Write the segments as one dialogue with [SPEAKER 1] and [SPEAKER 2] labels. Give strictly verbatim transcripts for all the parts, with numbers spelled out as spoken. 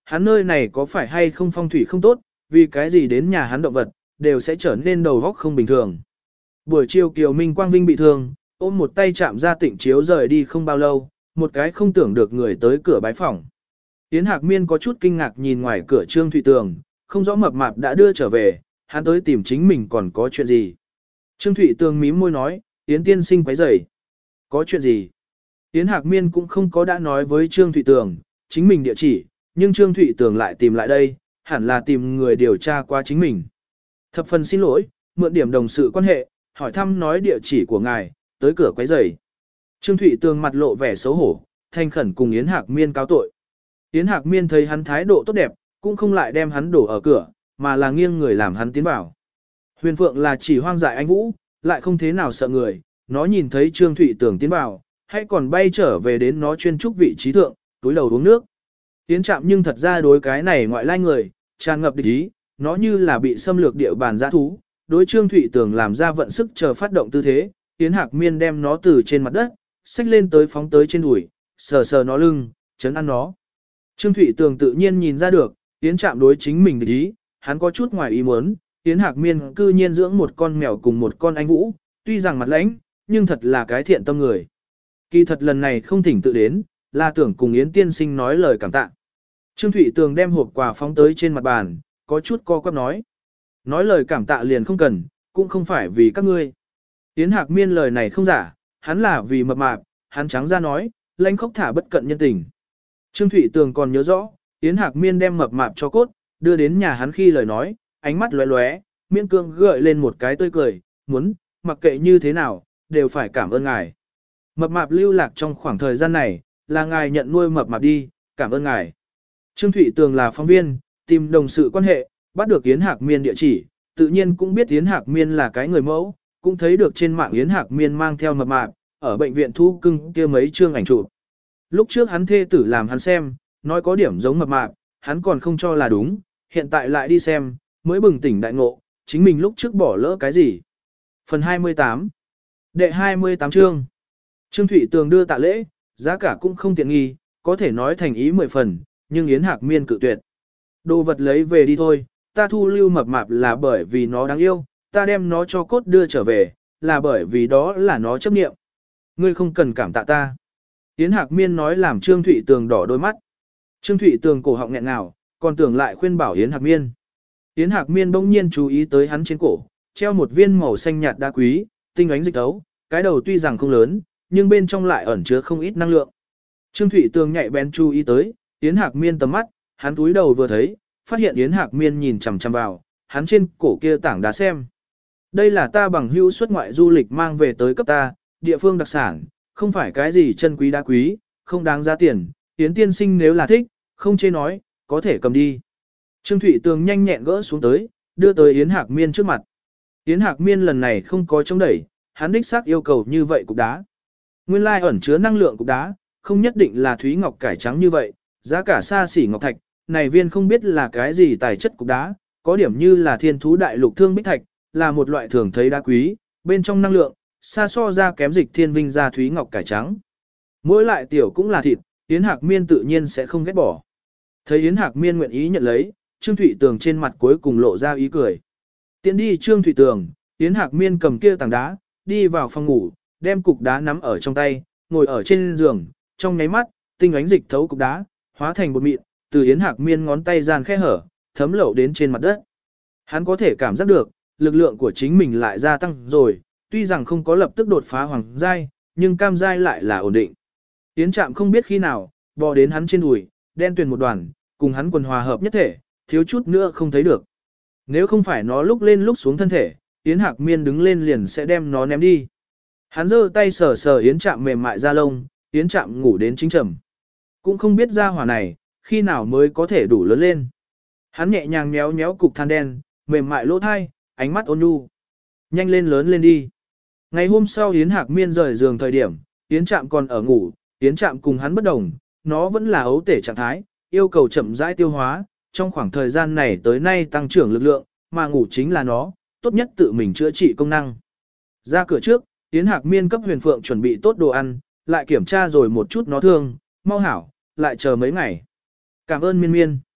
[SPEAKER 1] Hắn nơi này có phải hay không phong thủy không tốt, vì cái gì đến nhà hắn động vật, đều sẽ trở nên đầu góc không bình thường. Buổi chiều Kiều Minh Quang Vinh bị thương, ôm một tay chạm ra Tịnh Chiếu rời đi không bao lâu, một cái không tưởng được người tới cửa bái phòng. Yến Hạc Miên có chút kinh ngạc nhìn ngoài cửa Trương Thụy Tường, không rõ mập mạp đã đưa trở về, hắn tới tìm chính mình còn có chuyện gì. Trương Thụy Tường mím môi nói, Yến tiên sinh quấy rầy. Có chuyện gì? Yến Hạc Miên cũng không có đã nói với Trương Thụy Tường, chính mình địa chỉ, nhưng Trương Thụy Tường lại tìm lại đây, hẳn là tìm người điều tra qua chính mình. Thập phần xin lỗi, mượn điểm đồng sự quan hệ, hỏi thăm nói địa chỉ của ngài, tới cửa quấy rầy. Trương Thụy Tường mặt lộ vẻ xấu hổ, thanh khẩn cùng Yến Hạc Miên cáo tội. Yến Hạc Miên thấy hắn thái độ tốt đẹp, cũng không lại đem hắn đổ ở cửa, mà là nghiêng người làm hắn tiến vào. Huyền Phượng là chỉ hoang dại anh Vũ, lại không thế nào sợ người, nó nhìn thấy Trương Thụy Tường tiến vào, hay còn bay trở về đến nó chuyên trúc vị trí thượng, túi đầu uống nước. Yến Trạm nhưng thật ra đối cái này ngoại lai người, tràn ngập địch ý, nó như là bị xâm lược địa bàn giã thú, đối Trương Thụy Tường làm ra vận sức chờ phát động tư thế, Yến Hạc Miên đem nó từ trên mặt đất, xách lên tới phóng tới trên đùi, sờ sờ nó lưng, chấn ăn nó. Trương Thụy Tường tự nhiên nhìn ra được, Yến Trạm đối chính mình địch ý, hắn có chút ngoài ý muốn, Yến Hạc Miên cư nhiên dưỡng một con mèo cùng một con anh Vũ, tuy rằng mặt lãnh, nhưng thật là cái thiện tâm người. Kỳ thật lần này không thỉnh tự đến, là tưởng cùng Yến tiên sinh nói lời cảm tạ. Trương Thụy Tường đem hộp quà phóng tới trên mặt bàn, có chút co quắp nói. Nói lời cảm tạ liền không cần, cũng không phải vì các ngươi. Yến Hạc Miên lời này không giả, hắn là vì mập mạp, hắn trắng ra nói, lãnh khốc thả bất cận nhân tình. Trương Thụy Tường còn nhớ rõ, Yến Hạc Miên đem mập mạp cho cốt, đưa đến nhà hắn khi lời nói, ánh mắt lóe lóe, miễn cương gợi lên một cái tươi cười, muốn, mặc kệ như thế nào, đều phải cảm ơn ngài. Mập mạp lưu lạc trong khoảng thời gian này, là ngài nhận nuôi mập mạp đi, cảm ơn ngài. Trương Thụy Tường là phóng viên, tìm đồng sự quan hệ, bắt được Yến Hạc Miên địa chỉ, tự nhiên cũng biết Yến Hạc Miên là cái người mẫu, cũng thấy được trên mạng Yến Hạc Miên mang theo mập mạp, ở bệnh viện thu cưng kia mấy chương ảnh chụp. Lúc trước hắn thê tử làm hắn xem, nói có điểm giống mập mạp, hắn còn không cho là đúng, hiện tại lại đi xem, mới bừng tỉnh đại ngộ, chính mình lúc trước bỏ lỡ cái gì. Phần hai mươi tám Đệ hai mươi tám chương Trương Thụy Tường đưa tạ lễ, giá cả cũng không tiện nghi, có thể nói thành ý mười phần, nhưng Yến Hạc Miên cự tuyệt. Đồ vật lấy về đi thôi, ta thu lưu mập mạp là bởi vì nó đáng yêu, ta đem nó cho cốt đưa trở về, là bởi vì đó là nó chấp niệm. Ngươi không cần cảm tạ ta. Yến Hạc Miên nói làm Trương Thụy Tường đỏ đôi mắt. Trương Thụy Tường cổ họng nghẹn ngào, còn tưởng lại khuyên bảo Yến Hạc Miên. Yến Hạc Miên bỗng nhiên chú ý tới hắn trên cổ, treo một viên màu xanh nhạt đá quý, tinh ánh dịch tấu, cái đầu tuy rằng không lớn, nhưng bên trong lại ẩn chứa không ít năng lượng. Trương Thụy Tường nhạy bén chú ý tới, Yến Hạc Miên tầm mắt, hắn túi đầu vừa thấy, phát hiện Yến Hạc Miên nhìn chằm chằm vào, hắn trên cổ kia tảng đá xem. Đây là ta bằng hữu xuất ngoại du lịch mang về tới cấp ta, địa phương đặc sản, không phải cái gì chân quý đá quý, không đáng giá tiền, Yến tiên sinh nếu là thích, không chê nói, có thể cầm đi. Trương Thụy Tường nhanh nhẹn gỡ xuống tới, đưa tới Yến Hạc Miên trước mặt. Yến Hạc Miên lần này không có chống đẩy, hắn đích xác yêu cầu như vậy cục đá. Nguyên lai ẩn chứa năng lượng cục đá, không nhất định là thúy ngọc cải trắng như vậy, giá cả xa xỉ ngọc thạch, này viên không biết là cái gì tài chất cục đá, có điểm như là thiên thú đại lục thương bích thạch, là một loại thường thấy đá quý, bên trong năng lượng, xa so ra kém dịch thiên vinh ra thúy ngọc cải trắng. Mỗi lại tiểu cũng là thịt, Yến Hạc Miên tự nhiên sẽ không ghét bỏ. Thấy Yến Hạc Miên nguyện ý nhận lấy, Trương Thụy Tường trên mặt cuối cùng lộ ra ý cười. Tiến đi Trương Thụy Tường, Yến Hạc Miên cầm kia tảng đá, đi vào phòng ngủ, đem cục đá nắm ở trong tay, ngồi ở trên giường, trong nháy mắt, tinh ánh dịch thấu cục đá, hóa thành bột mịn, từ Yến Hạc Miên ngón tay gian khe hở, thấm lậu đến trên mặt đất. Hắn có thể cảm giác được, lực lượng của chính mình lại gia tăng rồi, tuy rằng không có lập tức đột phá hoàng giai, nhưng cam giai lại là ổn định. Yến Trạm không biết khi nào, bò đến hắn trên đùi, đen tuyền một đoàn, cùng hắn quần hòa hợp nhất thể, thiếu chút nữa không thấy được. Nếu không phải nó lúc lên lúc xuống thân thể, Yến Hạc Miên đứng lên liền sẽ đem nó ném đi. Hắn giơ tay sờ sờ Yến Trạm mềm mại da lông, Yến Trạm ngủ đến chính trầm. Cũng không biết ra hỏa này, khi nào mới có thể đủ lớn lên. Hắn nhẹ nhàng méo méo cục than đen, mềm mại lỗ thai, ánh mắt ôn nhu. Nhanh lên lớn lên đi. Ngày hôm sau Yến Hạc Miên rời giường thời điểm, Yến Trạm còn ở ngủ, Yến Trạm cùng hắn bất đồng, nó vẫn là ấu tể trạng thái, yêu cầu chậm rãi tiêu hóa, trong khoảng thời gian này tới nay tăng trưởng lực lượng, mà ngủ chính là nó, tốt nhất tự mình chữa trị công năng. Ra cửa trước, Yến Hạc Miên cấp Huyền Phượng chuẩn bị tốt đồ ăn, lại kiểm tra rồi một chút nó thương, mau hảo, lại chờ mấy ngày. Cảm ơn Miên Miên.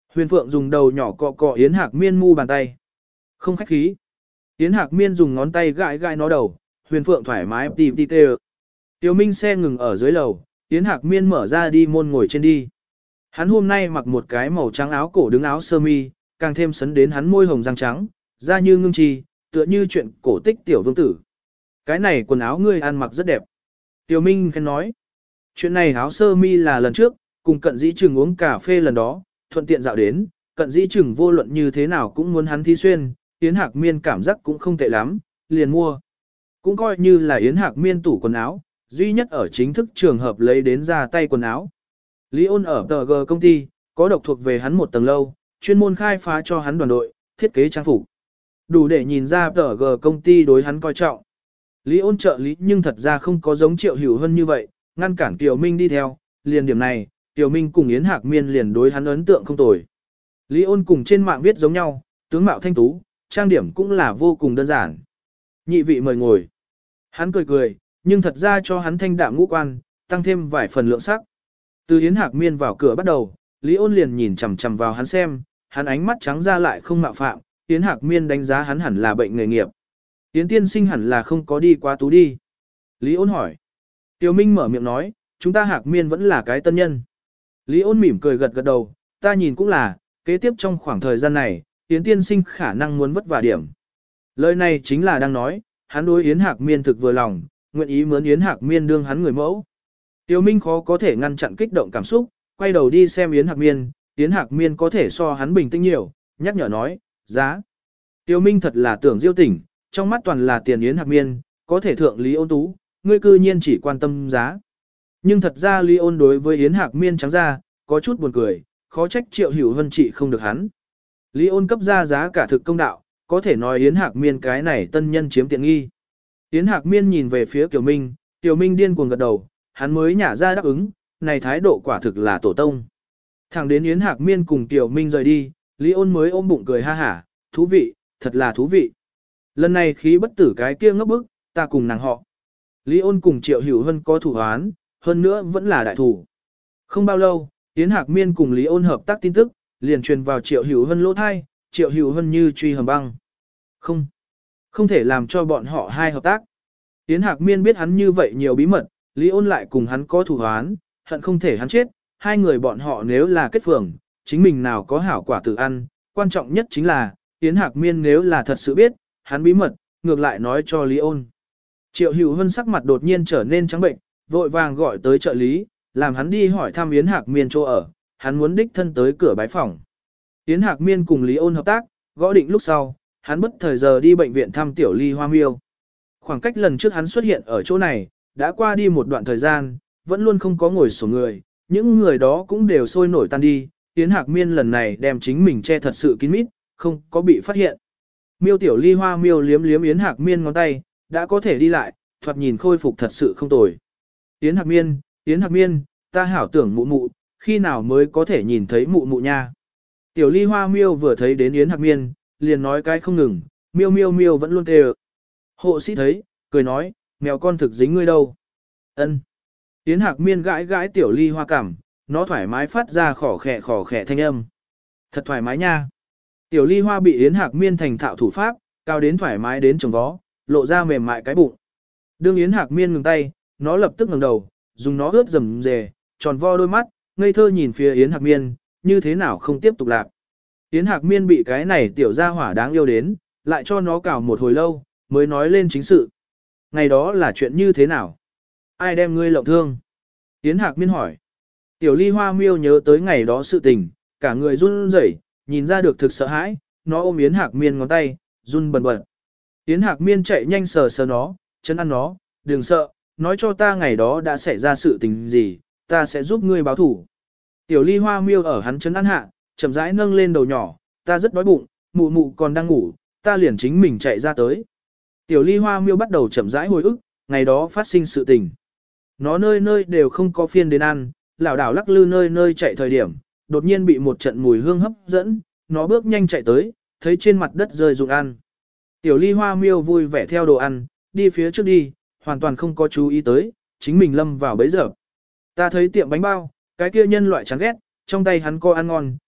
[SPEAKER 1] Huyền Phượng dùng đầu nhỏ cọ cọ Yến Hạc Miên mu bàn tay. Không khách khí. Yến Hạc Miên dùng ngón tay gãi gãi nó đầu, Huyền Phượng thoải mái tìm đi tê. Tiểu Minh xe ngừng ở dưới lầu, Yến Hạc Miên mở ra đi môn ngồi trên đi. Hắn hôm nay mặc một cái màu trắng áo cổ đứng áo sơ mi, càng thêm sấn đến hắn môi hồng răng trắng, da như ngưng trì, tựa như chuyện cổ tích tiểu vương tử. Cái này quần áo ngươi ăn mặc rất đẹp. Tiểu Minh khen nói. Chuyện này áo sơ mi là lần trước, cùng cận dĩ trừng uống cà phê lần đó, thuận tiện dạo đến, cận dĩ trừng vô luận như thế nào cũng muốn hắn thí xuyên, Yến Hạc Miên cảm giác cũng không tệ lắm, liền mua. Cũng coi như là Yến Hạc Miên tủ quần áo, duy nhất ở chính thức trường hợp lấy đến ra tay quần áo. Lý Ôn ở tờ G công ty, có độc thuộc về hắn một tầng lâu, chuyên môn khai phá cho hắn đoàn đội, thiết kế trang phục. Đủ để nhìn ra tờ G công ty đối hắn coi trọng. Lý Ôn trợ lý nhưng thật ra không có giống Triệu Hữu Hân như vậy, ngăn cản Kiều Minh đi theo, liền điểm này, Kiều Minh cùng Yến Hạc Miên liền đối hắn ấn tượng không tồi. Lý Ôn cùng trên mạng viết giống nhau, tướng mạo thanh tú, trang điểm cũng là vô cùng đơn giản. Nhị vị mời ngồi. Hắn cười cười, nhưng thật ra cho hắn thanh đạm ngũ quan, tăng thêm vài phần lượng sắc. Từ Yến Hạc Miên vào cửa bắt đầu, Lý Ôn liền nhìn chằm chằm vào hắn xem, hắn ánh mắt trắng ra lại không mạo phạm, Yến Hạc Miên đánh giá hắn hẳn là bệnh nghề nghiệp. Yến tiên sinh hẳn là không có đi quá tú đi. Lý Ôn hỏi. Tiêu Minh mở miệng nói, chúng ta Hạc Miên vẫn là cái tân nhân. Lý Ôn mỉm cười gật gật đầu, ta nhìn cũng là, kế tiếp trong khoảng thời gian này, Yến tiên sinh khả năng muốn vất vả điểm. Lời này chính là đang nói, hắn đối Yến Hạc Miên thực vừa lòng, nguyện ý mướn Yến Hạc Miên đương hắn người mẫu. Tiêu Minh khó có thể ngăn chặn kích động cảm xúc, quay đầu đi xem Yến Hạc Miên, Yến Hạc Miên có thể so hắn bình tĩnh nhiều, nhắc nhở nói, giá. Tiêu Minh thật là tưởng diêu tỉnh, trong mắt toàn là tiền Yến Hạc Miên, có thể thượng Lý Ôn tú, ngươi cư nhiên chỉ quan tâm giá. Nhưng thật ra Lý Ôn đối với Yến Hạc Miên trắng ra, có chút buồn cười, khó trách Triệu Hữu Hân trị không được hắn. Lý Ôn cấp ra giá cả thực công đạo, có thể nói Yến Hạc Miên cái này tân nhân chiếm tiện nghi. Yến Hạc Miên nhìn về phía Kiều Minh, Kiều Minh điên cuồng gật đầu, hắn mới nhả ra đáp ứng, này thái độ quả thực là tổ tông. Thẳng đến Yến Hạc Miên cùng Kiều Minh rời đi, Lý Ôn mới ôm bụng cười ha hả, thú vị, thật là thú vị. Lần này khí bất tử cái kia ngốc bức, ta cùng nàng họ. Lý Ôn cùng Triệu Hữu Hân có thủ hoán, hơn nữa vẫn là đại thủ. Không bao lâu, Yến Hạc Miên cùng Lý Ôn hợp tác tin tức, liền truyền vào Triệu Hữu Hân lỗ thai, Triệu Hữu Hân như truy hầm băng. Không, không thể làm cho bọn họ hai hợp tác. Yến Hạc Miên biết hắn như vậy nhiều bí mật, Lý Ôn lại cùng hắn có thủ hoán, hận không thể hắn chết, hai người bọn họ nếu là kết phường, chính mình nào có hảo quả tự ăn, quan trọng nhất chính là, Yến Hạc Miên nếu là thật sự biết, hắn bí mật, ngược lại nói cho Lý Ôn. Triệu Hữu Hân sắc mặt đột nhiên trở nên trắng bệnh, vội vàng gọi tới trợ lý, làm hắn đi hỏi thăm Yến Hạc Miên chỗ ở, hắn muốn đích thân tới cửa bái phòng. Yến Hạc Miên cùng Lý Ôn hợp tác, gõ định lúc sau, hắn bất thời giờ đi bệnh viện thăm Tiểu Ly Hoa Miêu. Khoảng cách lần trước hắn xuất hiện ở chỗ này, đã qua đi một đoạn thời gian, vẫn luôn không có ngồi sổ người, những người đó cũng đều sôi nổi tan đi, Yến Hạc Miên lần này đem chính mình che thật sự kín mít, không có bị phát hiện. Miêu Tiểu Ly Hoa Miêu liếm liếm Yến Hạc Miên ngón tay, đã có thể đi lại, thoạt nhìn khôi phục thật sự không tồi. Yến Hạc Miên, Yến Hạc Miên, ta hảo tưởng mụ mụ, khi nào mới có thể nhìn thấy mụ mụ nha. Tiểu Ly Hoa Miêu vừa thấy đến Yến Hạc Miên, liền nói cái không ngừng, miêu miêu miêu vẫn luôn kêu. Hộ sĩ thấy, cười nói, mèo con thực dính ngươi đâu. Ân. Yến Hạc Miên gãi gãi Tiểu Ly Hoa cảm, nó thoải mái phát ra khỏ khẽ khỏ khẽ thanh âm. Thật thoải mái nha. Tiểu Ly Hoa bị Yến Hạc Miên thành thạo thủ pháp, cao đến thoải mái đến chồng vó, lộ ra mềm mại cái bụng. Đương Yến Hạc Miên ngừng tay, nó lập tức ngẩng đầu, dùng nó ướt rầm rề, tròn vo đôi mắt, ngây thơ nhìn phía Yến Hạc Miên, như thế nào không tiếp tục lạc. Yến Hạc Miên bị cái này tiểu gia hỏa đáng yêu đến, lại cho nó cào một hồi lâu, mới nói lên chính sự. Ngày đó là chuyện như thế nào? Ai đem ngươi lộng thương? Yến Hạc Miên hỏi. Tiểu Ly Hoa Miêu nhớ tới ngày đó sự tình, cả người run rẩy, nhìn ra được thực sợ hãi, nó ôm Yến Hạc Miên ngón tay, run bần bật. Yến Hạc Miên chạy nhanh sờ sờ nó, chân ăn nó, đừng sợ, nói cho ta ngày đó đã xảy ra sự tình gì, ta sẽ giúp ngươi báo thủ. Tiểu Ly Hoa Miêu ở hắn chân ăn hạ, chậm rãi nâng lên đầu nhỏ, ta rất đói bụng, mụ mụ còn đang ngủ, ta liền chính mình chạy ra tới. Tiểu Ly Hoa Miêu bắt đầu chậm rãi hồi ức, ngày đó phát sinh sự tình. Nó nơi nơi đều không có phiên đến ăn, lảo đảo lắc lư nơi nơi chạy thời điểm, đột nhiên bị một trận mùi hương hấp dẫn, nó bước nhanh chạy tới, thấy trên mặt đất rơi dụng ăn. Tiểu Ly Hoa Miêu vui vẻ theo đồ ăn, đi phía trước đi, hoàn toàn không có chú ý tới, chính mình lâm vào bấy giờ. Ta thấy tiệm bánh bao, cái kia nhân loại chán ghét, trong tay hắn có ăn ngon,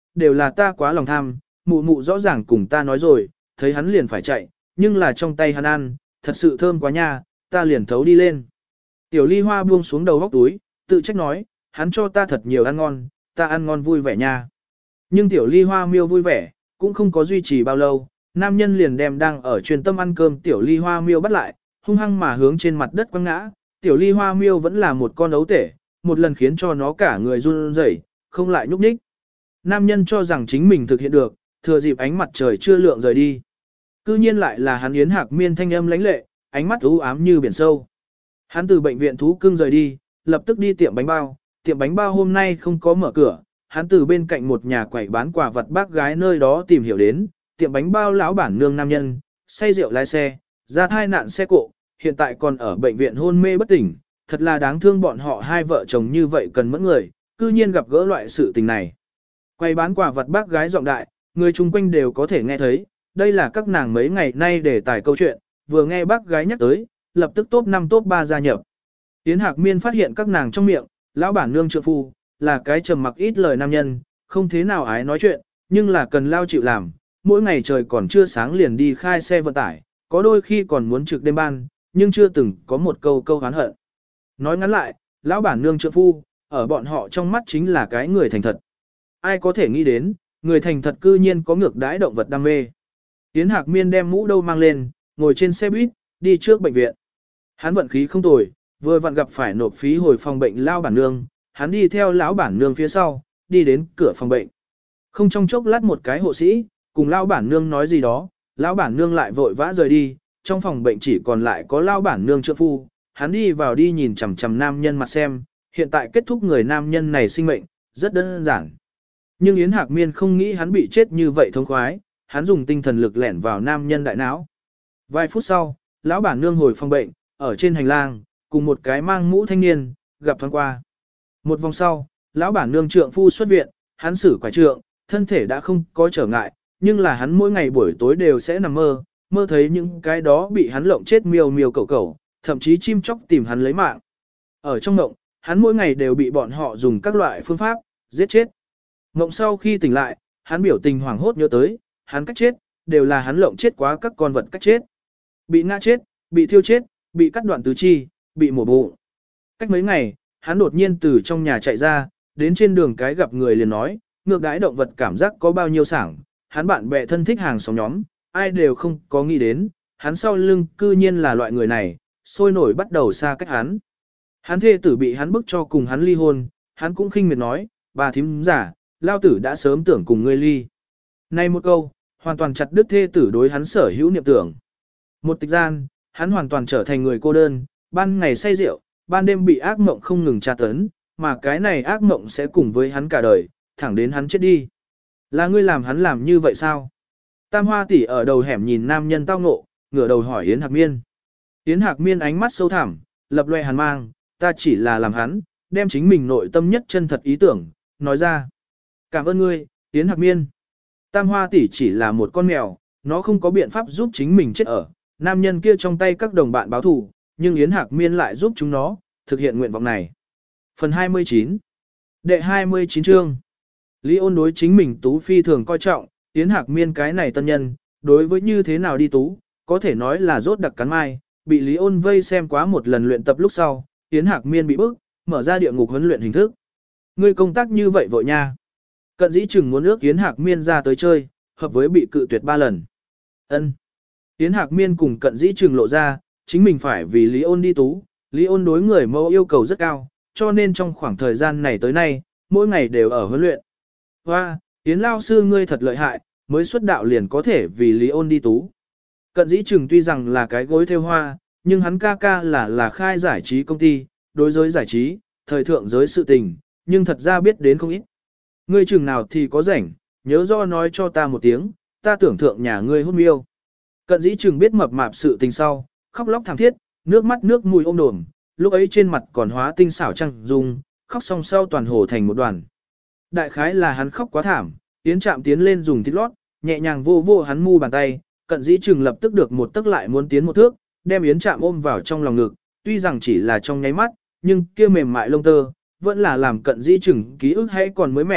[SPEAKER 1] đều là ta quá lòng tham, mụ mụ rõ ràng cùng ta nói rồi, thấy hắn liền phải chạy, nhưng là trong tay hắn ăn, thật sự thơm quá nha, ta liền thấu đi lên. Tiểu ly hoa buông xuống đầu góc túi, tự trách nói, hắn cho ta thật nhiều ăn ngon, ta ăn ngon vui vẻ nha. Nhưng tiểu ly hoa miêu vui vẻ, cũng không có duy trì bao lâu, nam nhân liền đem đang ở truyền tâm ăn cơm tiểu ly hoa miêu bắt lại, hung hăng mà hướng trên mặt đất quăng ngã, tiểu ly hoa miêu vẫn là một con ấu tể, một lần khiến cho nó cả người run rẩy, không lại nhúc nhích. Nam nhân cho rằng chính mình thực hiện được, thừa dịp ánh mặt trời chưa lượng rời đi. Cư nhiên lại là hắn Yến Hạc Miên thanh âm lãnh lệ, ánh mắt u ám như biển sâu. Hắn từ bệnh viện thú cưng rời đi, lập tức đi tiệm bánh bao, tiệm bánh bao hôm nay không có mở cửa, hắn từ bên cạnh một nhà quầy bán quà vật bác gái nơi đó tìm hiểu đến, tiệm bánh bao lão bản nương nam nhân, say rượu lái xe, ra thai nạn xe cộ, hiện tại còn ở bệnh viện hôn mê bất tỉnh, thật là đáng thương bọn họ hai vợ chồng như vậy cần mẫn người, cư nhiên gặp gỡ loại sự tình này. Quầy bán quà vật bác gái giọng đại, người chung quanh đều có thể nghe thấy, đây là các nàng mấy ngày nay để tải câu chuyện, vừa nghe bác gái nhắc tới, lập tức top năm top ba gia nhập. Yến Hạc Miên phát hiện các nàng trong miệng, lão bản nương trượng phu, là cái trầm mặc ít lời nam nhân, không thế nào ái nói chuyện, nhưng là cần lao chịu làm, mỗi ngày trời còn chưa sáng liền đi khai xe vận tải, có đôi khi còn muốn trực đêm ban, nhưng chưa từng có một câu câu hán hận. Nói ngắn lại, lão bản nương trượng phu, ở bọn họ trong mắt chính là cái người thành thật. Ai có thể nghĩ đến, người thành thật cư nhiên có ngược đãi động vật đam mê. Yến Hạc Miên đem mũ đâu mang lên, ngồi trên xe buýt, đi trước bệnh viện. Hắn vận khí không tồi, vừa vặn gặp phải nộp phí hồi phòng bệnh lão bản nương, hắn đi theo lão bản nương phía sau, đi đến cửa phòng bệnh. Không trong chốc lát một cái hộ sĩ, cùng lão bản nương nói gì đó, lão bản nương lại vội vã rời đi, trong phòng bệnh chỉ còn lại có lão bản nương trượng phu, hắn đi vào đi nhìn chằm chằm nam nhân mặt xem, hiện tại kết thúc người nam nhân này sinh mệnh, rất đơn giản. Nhưng Yến Hạc Miên không nghĩ hắn bị chết như vậy thống khoái, hắn dùng tinh thần lực lẻn vào nam nhân đại não. Vài phút sau, lão bản nương hồi phòng bệnh, ở trên hành lang, cùng một cái mang mũ thanh niên, gặp thoáng qua. Một vòng sau, lão bản nương trượng phu xuất viện, hắn xử quải trượng, thân thể đã không có trở ngại, nhưng là hắn mỗi ngày buổi tối đều sẽ nằm mơ, mơ thấy những cái đó bị hắn lộng chết miêu miêu cẩu cẩu, thậm chí chim chóc tìm hắn lấy mạng. Ở trong mộng, hắn mỗi ngày đều bị bọn họ dùng các loại phương pháp, giết chết. Mộng sau khi tỉnh lại, hắn biểu tình hoảng hốt nhớ tới, hắn cách chết, đều là hắn lộng chết quá các con vật cách chết. Bị ngã chết, bị thiêu chết, bị cắt đoạn tứ chi, bị mổ bụng. Cách mấy ngày, hắn đột nhiên từ trong nhà chạy ra, đến trên đường cái gặp người liền nói, ngược đãi động vật cảm giác có bao nhiêu sảng, hắn bạn bè thân thích hàng xóm nhóm, ai đều không có nghĩ đến, hắn sau lưng cư nhiên là loại người này, sôi nổi bắt đầu xa cách hắn. Hắn thê tử bị hắn bức cho cùng hắn ly hôn, hắn cũng khinh miệt nói, bà thím giả, lao tử đã sớm tưởng cùng ngươi ly. Này một câu, hoàn toàn chặt đứt thê tử đối hắn sở hữu niệm tưởng. Một tịch gian, hắn hoàn toàn trở thành người cô đơn, ban ngày say rượu, ban đêm bị ác mộng không ngừng tra tấn, mà cái này ác mộng sẽ cùng với hắn cả đời, thẳng đến hắn chết đi. Là ngươi làm hắn làm như vậy sao? Tam Hoa tỷ ở đầu hẻm nhìn nam nhân tao ngộ, ngửa đầu hỏi Yến Hạc Miên. Yến Hạc Miên ánh mắt sâu thẳm, lập loè hàn mang, ta chỉ là làm hắn, đem chính mình nội tâm nhất chân thật ý tưởng, nói ra. Cảm ơn ngươi, Yến Hạc Miên. Tam Hoa tỷ chỉ là một con mèo, nó không có biện pháp giúp chính mình chết ở, nam nhân kia trong tay các đồng bạn báo thù, nhưng Yến Hạc Miên lại giúp chúng nó, thực hiện nguyện vọng này. Phần hai mươi chín. Đệ hai mươi chín chương. Lý Ôn đối chính mình Tú phi thường coi trọng, Yến Hạc Miên cái này tân nhân, đối với như thế nào đi Tú, có thể nói là rốt đặc cắn mai, bị Lý Ôn vây xem quá một lần luyện tập lúc sau, Yến Hạc Miên bị bức, mở ra địa ngục huấn luyện hình thức. Ngươi công tác như vậy vội nha. Cận Dĩ Trừng muốn ước Yến Hạc Miên ra tới chơi, hợp với bị cự tuyệt ba lần. Ân. Yến Hạc Miên cùng Cận Dĩ Trừng lộ ra, chính mình phải vì Lý Ôn đi Tú, Lý Ôn đối người mẫu yêu cầu rất cao, cho nên trong khoảng thời gian này tới nay, mỗi ngày đều ở huấn luyện. Hoa, Yến lao sư ngươi thật lợi hại, mới xuất đạo liền có thể vì Lý Ôn đi Tú. Cận Dĩ Trừng tuy rằng là cái gối theo hoa, nhưng hắn ca ca là là khai giải trí công ty, đối giới giải trí, thời thượng giới sự tình, nhưng thật ra biết đến không ít. Ngươi chừng nào thì có rảnh, nhớ do nói cho ta một tiếng, ta tưởng thượng nhà ngươi hôn miêu. Cận Dĩ Trừng biết mập mạp sự tình sau, khóc lóc thảm thiết, nước mắt nước mùi ôm đồm, lúc ấy trên mặt còn hóa tinh xảo trăng dung, khóc xong sau toàn hồ thành một đoàn. Đại khái là hắn khóc quá thảm, Yến Trạm tiến lên dùng thít lót, nhẹ nhàng vô vô hắn mu bàn tay, Cận Dĩ Trừng lập tức được một tức lại muốn tiến một thước, đem Yến Trạm ôm vào trong lòng ngực, tuy rằng chỉ là trong nháy mắt, nhưng kia mềm mại lông tơ, vẫn là làm Cận Dĩ Trừng ký ức hay còn mới mẻ,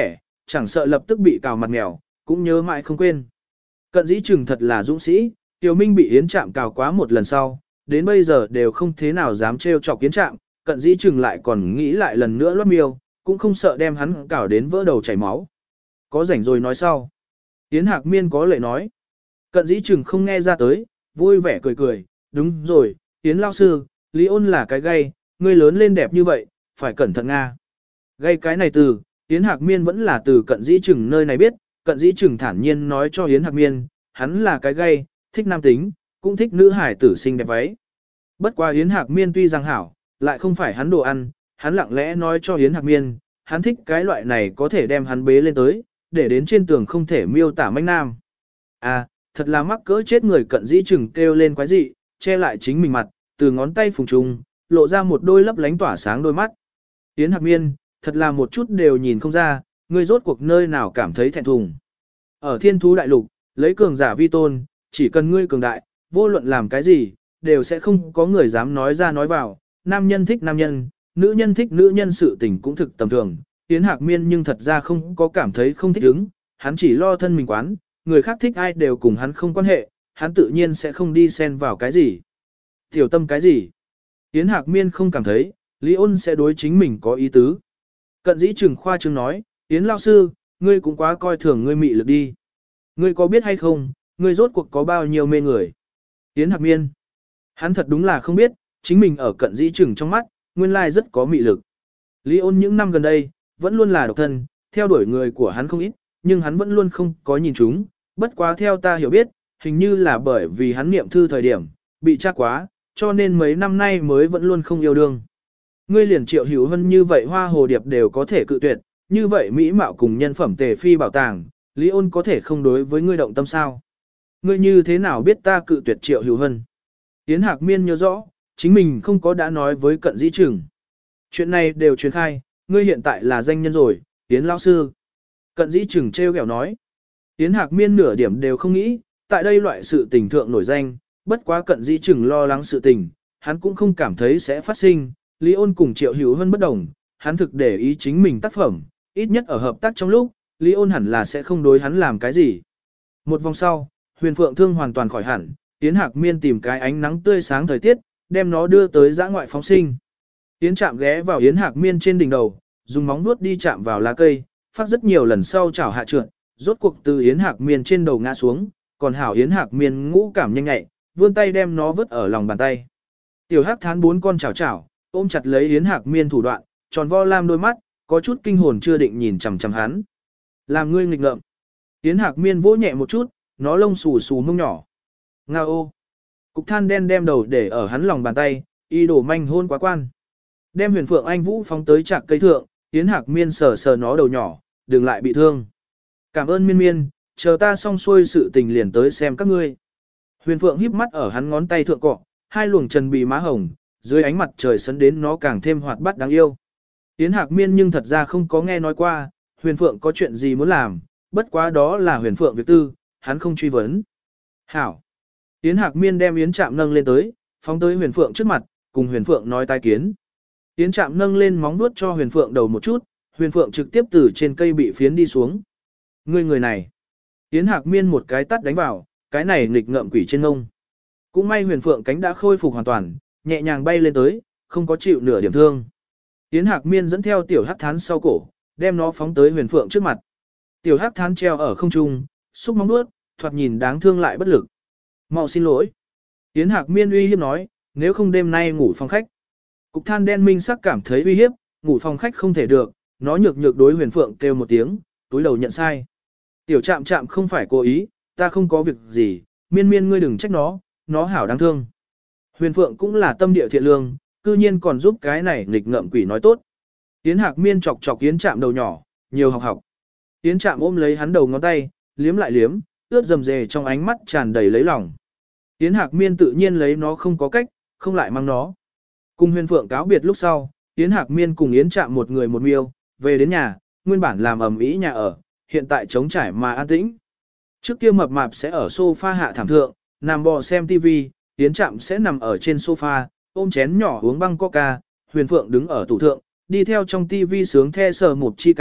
[SPEAKER 1] chẳng sợ lập tức bị cào mặt mèo, cũng nhớ mãi không quên. Cận dĩ trừng thật là dũng sĩ, Tiểu Minh bị Yến Trạm cào quá một lần sau, đến bây giờ đều không thế nào dám trêu chọc Yến Trạm, cận dĩ trừng lại còn nghĩ lại lần nữa loát miêu, cũng không sợ đem hắn cào đến vỡ đầu chảy máu. Có rảnh rồi nói sau. Yến Hạc Miên có lệ nói. Cận dĩ trừng không nghe ra tới, vui vẻ cười cười, đúng rồi, Yến lao sư, Lý ôn là cái gay, ngươi lớn lên đẹp như vậy, phải cẩn thận nga. Gay cái này từ, Yến Hạc Miên vẫn là từ cận dĩ trừng nơi này biết, cận dĩ trừng thản nhiên nói cho Yến Hạc Miên, hắn là cái gay, thích nam tính, cũng thích nữ hải tử xinh đẹp váy. Bất quá Yến Hạc Miên tuy rằng hảo, lại không phải hắn đồ ăn, hắn lặng lẽ nói cho Yến Hạc Miên, hắn thích cái loại này có thể đem hắn bế lên tới, để đến trên tường không thể miêu tả manh nam. À, thật là mắc cỡ chết người cận dĩ trừng kêu lên quái dị, che lại chính mình mặt, từ ngón tay phùng trùng, lộ ra một đôi lấp lánh tỏa sáng đôi mắt. Yến Hạc Miên, thật là một chút đều nhìn không ra, ngươi rốt cuộc nơi nào cảm thấy thẹn thùng. Ở thiên thú đại lục, lấy cường giả vi tôn, chỉ cần ngươi cường đại, vô luận làm cái gì, đều sẽ không có người dám nói ra nói vào, nam nhân thích nam nhân, nữ nhân thích nữ nhân sự tình cũng thực tầm thường. Yến Hạc Miên nhưng thật ra không có cảm thấy không thích ứng, hắn chỉ lo thân mình quán, người khác thích ai đều cùng hắn không quan hệ, hắn tự nhiên sẽ không đi xen vào cái gì. Tiểu tâm cái gì? Yến Hạc Miên không cảm thấy, Lý ôn sẽ đối chính mình có ý tứ. Cận dĩ trừng khoa trương nói, Yến lao sư, ngươi cũng quá coi thường ngươi mị lực đi. Ngươi có biết hay không, ngươi rốt cuộc có bao nhiêu mê người? Yến Hạc Miên. Hắn thật đúng là không biết, chính mình ở cận dĩ trừng trong mắt, nguyên lai rất có mị lực. Lý ôn những năm gần đây, vẫn luôn là độc thân, theo đuổi người của hắn không ít, nhưng hắn vẫn luôn không có nhìn chúng, bất quá theo ta hiểu biết, hình như là bởi vì hắn niệm thư thời điểm, bị tra quá, cho nên mấy năm nay mới vẫn luôn không yêu đương. Ngươi liền Triệu Hữu Hân như vậy hoa hồ điệp đều có thể cự tuyệt, như vậy mỹ mạo cùng nhân phẩm tề phi bảo tàng, Lý ôn có thể không đối với ngươi động tâm sao? Ngươi như thế nào biết ta cự tuyệt Triệu Hữu Hân? Yến Hạc Miên nhớ rõ, chính mình không có đã nói với cận dĩ trừng. Chuyện này đều truyền khai, ngươi hiện tại là danh nhân rồi, Yến lão sư. Cận dĩ trừng trêu ghẹo nói. Yến Hạc Miên nửa điểm đều không nghĩ, tại đây loại sự tình thượng nổi danh, bất quá cận dĩ trừng lo lắng sự tình, hắn cũng không cảm thấy sẽ phát sinh. Lý ôn cùng Triệu Hữu Hân bất đồng, hắn thực để ý chính mình tác phẩm, ít nhất ở hợp tác trong lúc, Lý ôn hẳn là sẽ không đối hắn làm cái gì. Một vòng sau, Huyền Phượng thương hoàn toàn khỏi hẳn, Yến Hạc Miên tìm cái ánh nắng tươi sáng thời tiết, đem nó đưa tới dã ngoại phóng sinh. Yến Trạm ghé vào Yến Hạc Miên trên đỉnh đầu, dùng móng vuốt đi chạm vào lá cây, phát rất nhiều lần sau chảo hạ trượt, rốt cuộc từ Yến Hạc Miên trên đầu ngã xuống, còn hảo Yến Hạc Miên ngũ cảm nhanh nhạy, vươn tay đem nó vứt ở lòng bàn tay. Tiểu Hắc Thán bốn con chảo chảo, ôm chặt lấy Yến Hạc Miên thủ đoạn, tròn vo lam đôi mắt, có chút kinh hồn chưa định nhìn chằm chằm hắn. Làm ngươi nghịch ngợm. Yến Hạc Miên vỗ nhẹ một chút, nó lông xù xù mông nhỏ. Ngao ô. Cục than đen đem đầu để ở hắn lòng bàn tay, y đổ manh hôn quá quan. Đem Huyền Phượng Anh Vũ phóng tới chạc cây thượng, Yến Hạc Miên sờ sờ nó đầu nhỏ, đừng lại bị thương. Cảm ơn Miên Miên, chờ ta xong xuôi sự tình liền tới xem các ngươi. Huyền Phượng híp mắt ở hắn ngón tay thượng cọ, hai luồng trần bì má hồng, dưới ánh mặt trời sấn đến nó càng thêm hoạt bát đáng yêu. Yến Hạc Miên nhưng thật ra không có nghe nói qua, Huyền Phượng có chuyện gì muốn làm, bất quá đó là Huyền Phượng việc tư, hắn không truy vấn. Hảo. Yến Hạc Miên đem Yến Trạm nâng lên tới, phóng tới Huyền Phượng trước mặt, cùng Huyền Phượng nói tai kiến. Yến Trạm nâng lên móng vuốt cho Huyền Phượng đầu một chút, Huyền Phượng trực tiếp từ trên cây bị phiến đi xuống. Ngươi người này. Yến Hạc Miên một cái tát đánh vào, cái này nghịch ngợm quỷ trên ngông. Cũng may Huyền Phượng cánh đã khôi phục hoàn toàn, nhẹ nhàng bay lên tới, không có chịu nửa điểm thương. Yến Hạc Miên dẫn theo tiểu hắc thán sau cổ, đem nó phóng tới Huyền Phượng trước mặt. Tiểu hắc thán treo ở không trung, xúc móng vuốt, thoạt nhìn đáng thương lại bất lực. Mau xin lỗi. Yến Hạc Miên uy hiếp nói, nếu không đêm nay ngủ phòng khách. Cục than đen minh sắc cảm thấy uy hiếp, ngủ phòng khách không thể được, nó nhược nhược đối Huyền Phượng kêu một tiếng, túi đầu nhận sai. Tiểu Trạm Trạm không phải cố ý, ta không có việc gì, Miên Miên ngươi đừng trách nó, nó hảo đáng thương. Huyền Phượng cũng là tâm địa thiện lương, cư nhiên còn giúp cái này nghịch ngợm quỷ nói tốt. Yến Hạc Miên chọc chọc Yến Trạm đầu nhỏ, nhiều học học. Yến Trạm ôm lấy hắn đầu ngón tay, liếm lại liếm, ướt rầm rề trong ánh mắt tràn đầy lấy lòng. Yến Hạc Miên tự nhiên lấy nó không có cách, không lại mang nó. Cùng Huyền Phượng cáo biệt lúc sau, Yến Hạc Miên cùng Yến Trạm một người một miêu, về đến nhà, nguyên bản làm ầm ĩ nhà ở, hiện tại trống trải mà an tĩnh. Trước kia mập mạp sẽ ở sofa hạ thảm thượng, nằm bò xem tivi, Yến Trạm sẽ nằm ở trên sofa, ôm chén nhỏ uống băng coca, Huyền Phượng đứng ở tủ thượng, đi theo trong tivi sướng the sờ một chi ca,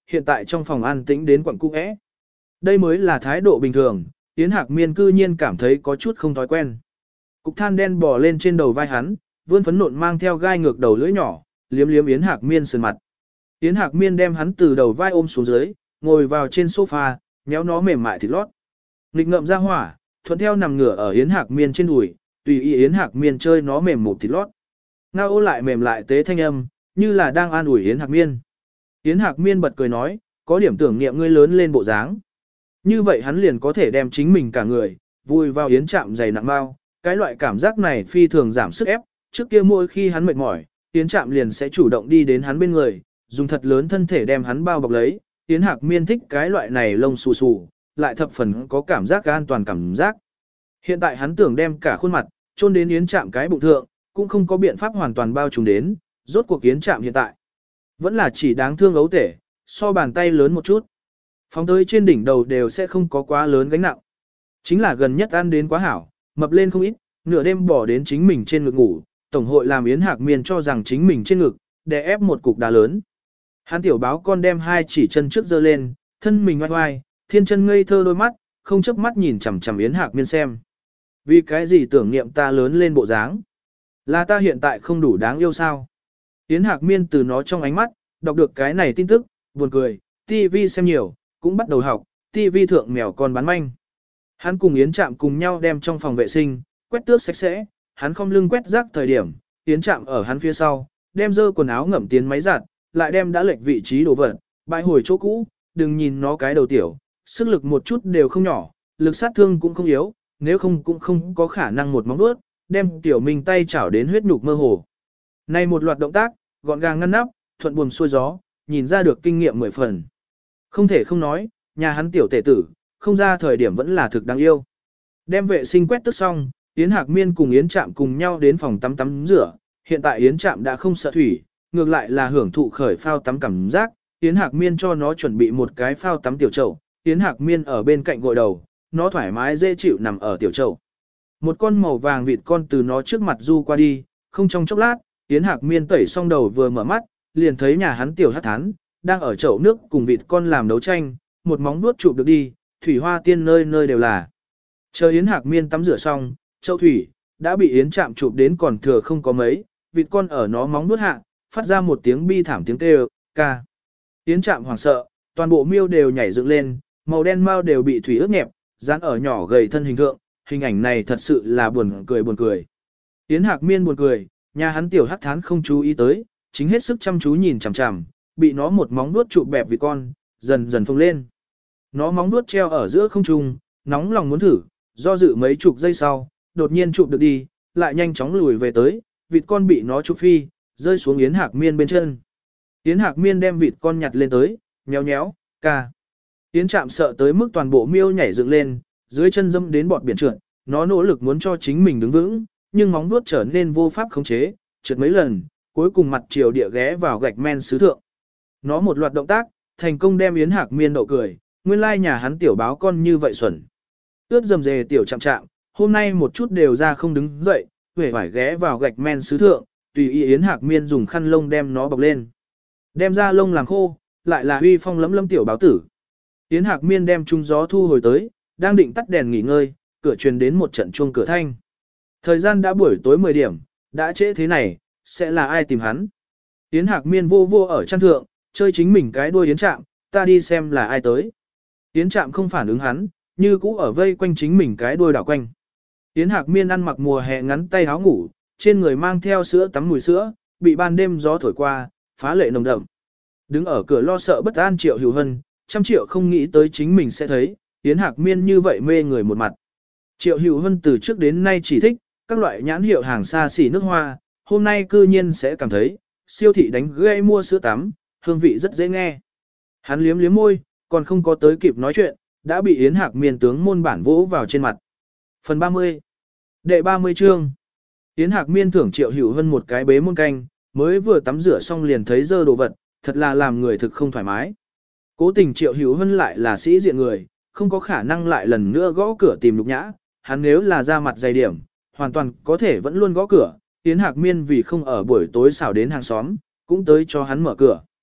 [SPEAKER 1] hiện tại trong phòng an tĩnh đến quặng cung ẽ. Đây mới là thái độ bình thường, Yến Hạc Miên cư nhiên cảm thấy có chút không thói quen. Cục than đen bò lên trên đầu vai hắn, vươn phấn nộn mang theo gai ngược đầu lưỡi nhỏ, liếm liếm Yến Hạc Miên sườn mặt. Yến Hạc Miên đem hắn từ đầu vai ôm xuống dưới, ngồi vào trên sofa, nhéo nó mềm mại thịt lót. Nghịch ngậm ra hỏa, thuận theo nằm ngửa ở Yến Hạc Miên trên đùi, tùy ý Yến Hạc Miên chơi nó mềm một thịt lót. Ngao ô lại mềm lại tế thanh âm, như là đang an ủi Yến Hạc Miên. Yến Hạc Miên bật cười nói, có điểm tưởng niệm ngươi lớn lên bộ dáng. Như vậy hắn liền có thể đem chính mình cả người, vui vào Yến Trạm dày nặng bao. Cái loại cảm giác này phi thường giảm sức ép, trước kia mỗi khi hắn mệt mỏi, Yến Trạm liền sẽ chủ động đi đến hắn bên người, dùng thật lớn thân thể đem hắn bao bọc lấy. Yến Hạc Miên thích cái loại này lông xù xù, lại thập phần có cảm giác an toàn cảm giác. Hiện tại hắn tưởng đem cả khuôn mặt, chôn đến Yến Trạm cái bụng thượng, cũng không có biện pháp hoàn toàn bao trùm đến, rốt cuộc Yến Trạm hiện tại. Vẫn là chỉ đáng thương ấu tể, so bàn tay lớn một chút. Phóng tới trên đỉnh đầu đều sẽ không có quá lớn gánh nặng. Chính là gần nhất ăn đến quá hảo, mập lên không ít, nửa đêm bỏ đến chính mình trên ngực ngủ, tổng hội làm Yến Hạc Miên cho rằng chính mình trên ngực, đè ép một cục đá lớn. Hắn tiểu báo con đem hai chỉ chân trước giơ lên, thân mình oai oai, thiên chân ngây thơ đôi mắt, không chớp mắt nhìn chằm chằm Yến Hạc Miên xem. Vì cái gì tưởng niệm ta lớn lên bộ dáng? Là ta hiện tại không đủ đáng yêu sao? Yến Hạc Miên từ nó trong ánh mắt, đọc được cái này tin tức, buồn cười, tivi xem nhiều, cũng bắt đầu học, tivi thượng mèo con bán manh. Hắn cùng Yến Trạm cùng nhau đem trong phòng vệ sinh, quét tước sạch sẽ, hắn không lưng quét rác thời điểm, Yến Trạm ở hắn phía sau, đem dơ quần áo ngậm tiến máy giặt, lại đem đã lệch vị trí đồ vật, bãi hồi chỗ cũ, đừng nhìn nó cái đầu tiểu, sức lực một chút đều không nhỏ, lực sát thương cũng không yếu, nếu không cũng không có khả năng một móng vuốt, đem tiểu Minh tay chảo đến huyết nhục mơ hồ. Này một loạt động tác, gọn gàng ngăn nắp, thuận buồm xuôi gió, nhìn ra được kinh nghiệm mười phần. Không thể không nói, nhà hắn tiểu tể tử, không ra thời điểm vẫn là thực đáng yêu. Đem vệ sinh quét tức xong, Yến Hạc Miên cùng Yến Trạm cùng nhau đến phòng tắm tắm rửa. Hiện tại Yến Trạm đã không sợ thủy, ngược lại là hưởng thụ khởi phao tắm cảm giác. Yến Hạc Miên cho nó chuẩn bị một cái phao tắm tiểu chậu. Yến Hạc Miên ở bên cạnh gội đầu, nó thoải mái dễ chịu nằm ở tiểu chậu. Một con màu vàng vịt con từ nó trước mặt du qua đi, không trong chốc lát, Yến Hạc Miên tẩy xong đầu vừa mở mắt, liền thấy nhà hắn tiểu hắc thán, đang ở chậu nước cùng vịt con làm đấu tranh, một móng vuốt chụp được đi, thủy hoa tiên nơi nơi đều là. Chờ Yến Hạc Miên tắm rửa xong, chậu thủy đã bị Yến Trạm chụp đến còn thừa không có mấy, vịt con ở nó móng vuốt hạ, phát ra một tiếng bi thảm tiếng kêu, ca. Yến Trạm hoảng sợ, toàn bộ miêu đều nhảy dựng lên, màu đen mao đều bị thủy ướt nhẹp, dán ở nhỏ gầy thân hình thượng, hình ảnh này thật sự là buồn cười buồn cười. Yến Hạc Miên buồn cười, nhà hắn tiểu hắc thán không chú ý tới, chính hết sức chăm chú nhìn chằm chằm, bị nó một móng vuốt chụp bẹp vịt con, dần dần phồng lên. Nó móng vuốt treo ở giữa không trung, nóng lòng muốn thử, do dự mấy chục giây sau, đột nhiên chụp được đi, lại nhanh chóng lùi về tới, vịt con bị nó chụp phi, rơi xuống Yến Hạc Miên bên chân. Yến Hạc Miên đem vịt con nhặt lên tới, nhéo nhéo, ca. Yến Trạm sợ tới mức toàn bộ miêu nhảy dựng lên, dưới chân dâm đến bọt biển trượt, nó nỗ lực muốn cho chính mình đứng vững, nhưng móng vuốt trở nên vô pháp khống chế, trượt mấy lần, cuối cùng mặt chiều địa ghé vào gạch men sứ thượng. Nó một loạt động tác, thành công đem Yến Hạc Miên đậu cười, nguyên lai nhà hắn tiểu báo con như vậy xuẩn. Ướt dầm dề tiểu Trạm Trạm, hôm nay một chút đều ra không đứng dậy, vẻ vải ghé vào gạch men sứ thượng, tùy ý Yến Hạc Miên dùng khăn lông đem nó bọc lên. Đem ra lông làm khô, lại là huy phong lấm lấm tiểu báo tử. Yến Hạc Miên đem trung gió thu hồi tới, đang định tắt đèn nghỉ ngơi, cửa truyền đến một trận chuông cửa thanh. Thời gian đã buổi tối mười điểm, đã trễ thế này, sẽ là ai tìm hắn? Yến Hạc Miên vô vô ở chăn thượng, chơi chính mình cái đuôi Yến Trạm, ta đi xem là ai tới. Yến Trạm không phản ứng hắn, như cũ ở vây quanh chính mình cái đuôi đảo quanh. Yến Hạc Miên ăn mặc mùa hè ngắn tay áo ngủ, trên người mang theo sữa tắm mùi sữa, bị ban đêm gió thổi qua, phá lệ nồng đậm. Đứng ở cửa lo sợ bất an Triệu Hữu Hân, trăm triệu không nghĩ tới chính mình sẽ thấy, Yến Hạc Miên như vậy mê người một mặt. Triệu Hữu Hân từ trước đến nay chỉ thích các loại nhãn hiệu hàng xa xỉ nước hoa, hôm nay cư nhiên sẽ cảm thấy, siêu thị đánh gây mua sữa tắm, hương vị rất dễ nghe. Hắn liếm liếm môi, còn không có tới kịp nói chuyện, đã bị Yến Hạc Miên tướng môn bản vỗ vào trên mặt. Phần ba mươi. Đệ ba mươi chương. Yến Hạc Miên thưởng Triệu Hữu Hân một cái bế môn canh, mới vừa tắm rửa xong liền thấy dơ đồ vật, thật là làm người thực không thoải mái. Cố tình Triệu Hữu Hân lại là sĩ diện người, không có khả năng lại lần nữa gõ cửa tìm nhục nhã, hắn nếu là ra mặt dày điểm, hoàn toàn có thể vẫn luôn gõ cửa. Yến Hạc Miên vì không ở buổi tối xảo đến hàng xóm, cũng tới cho hắn mở cửa.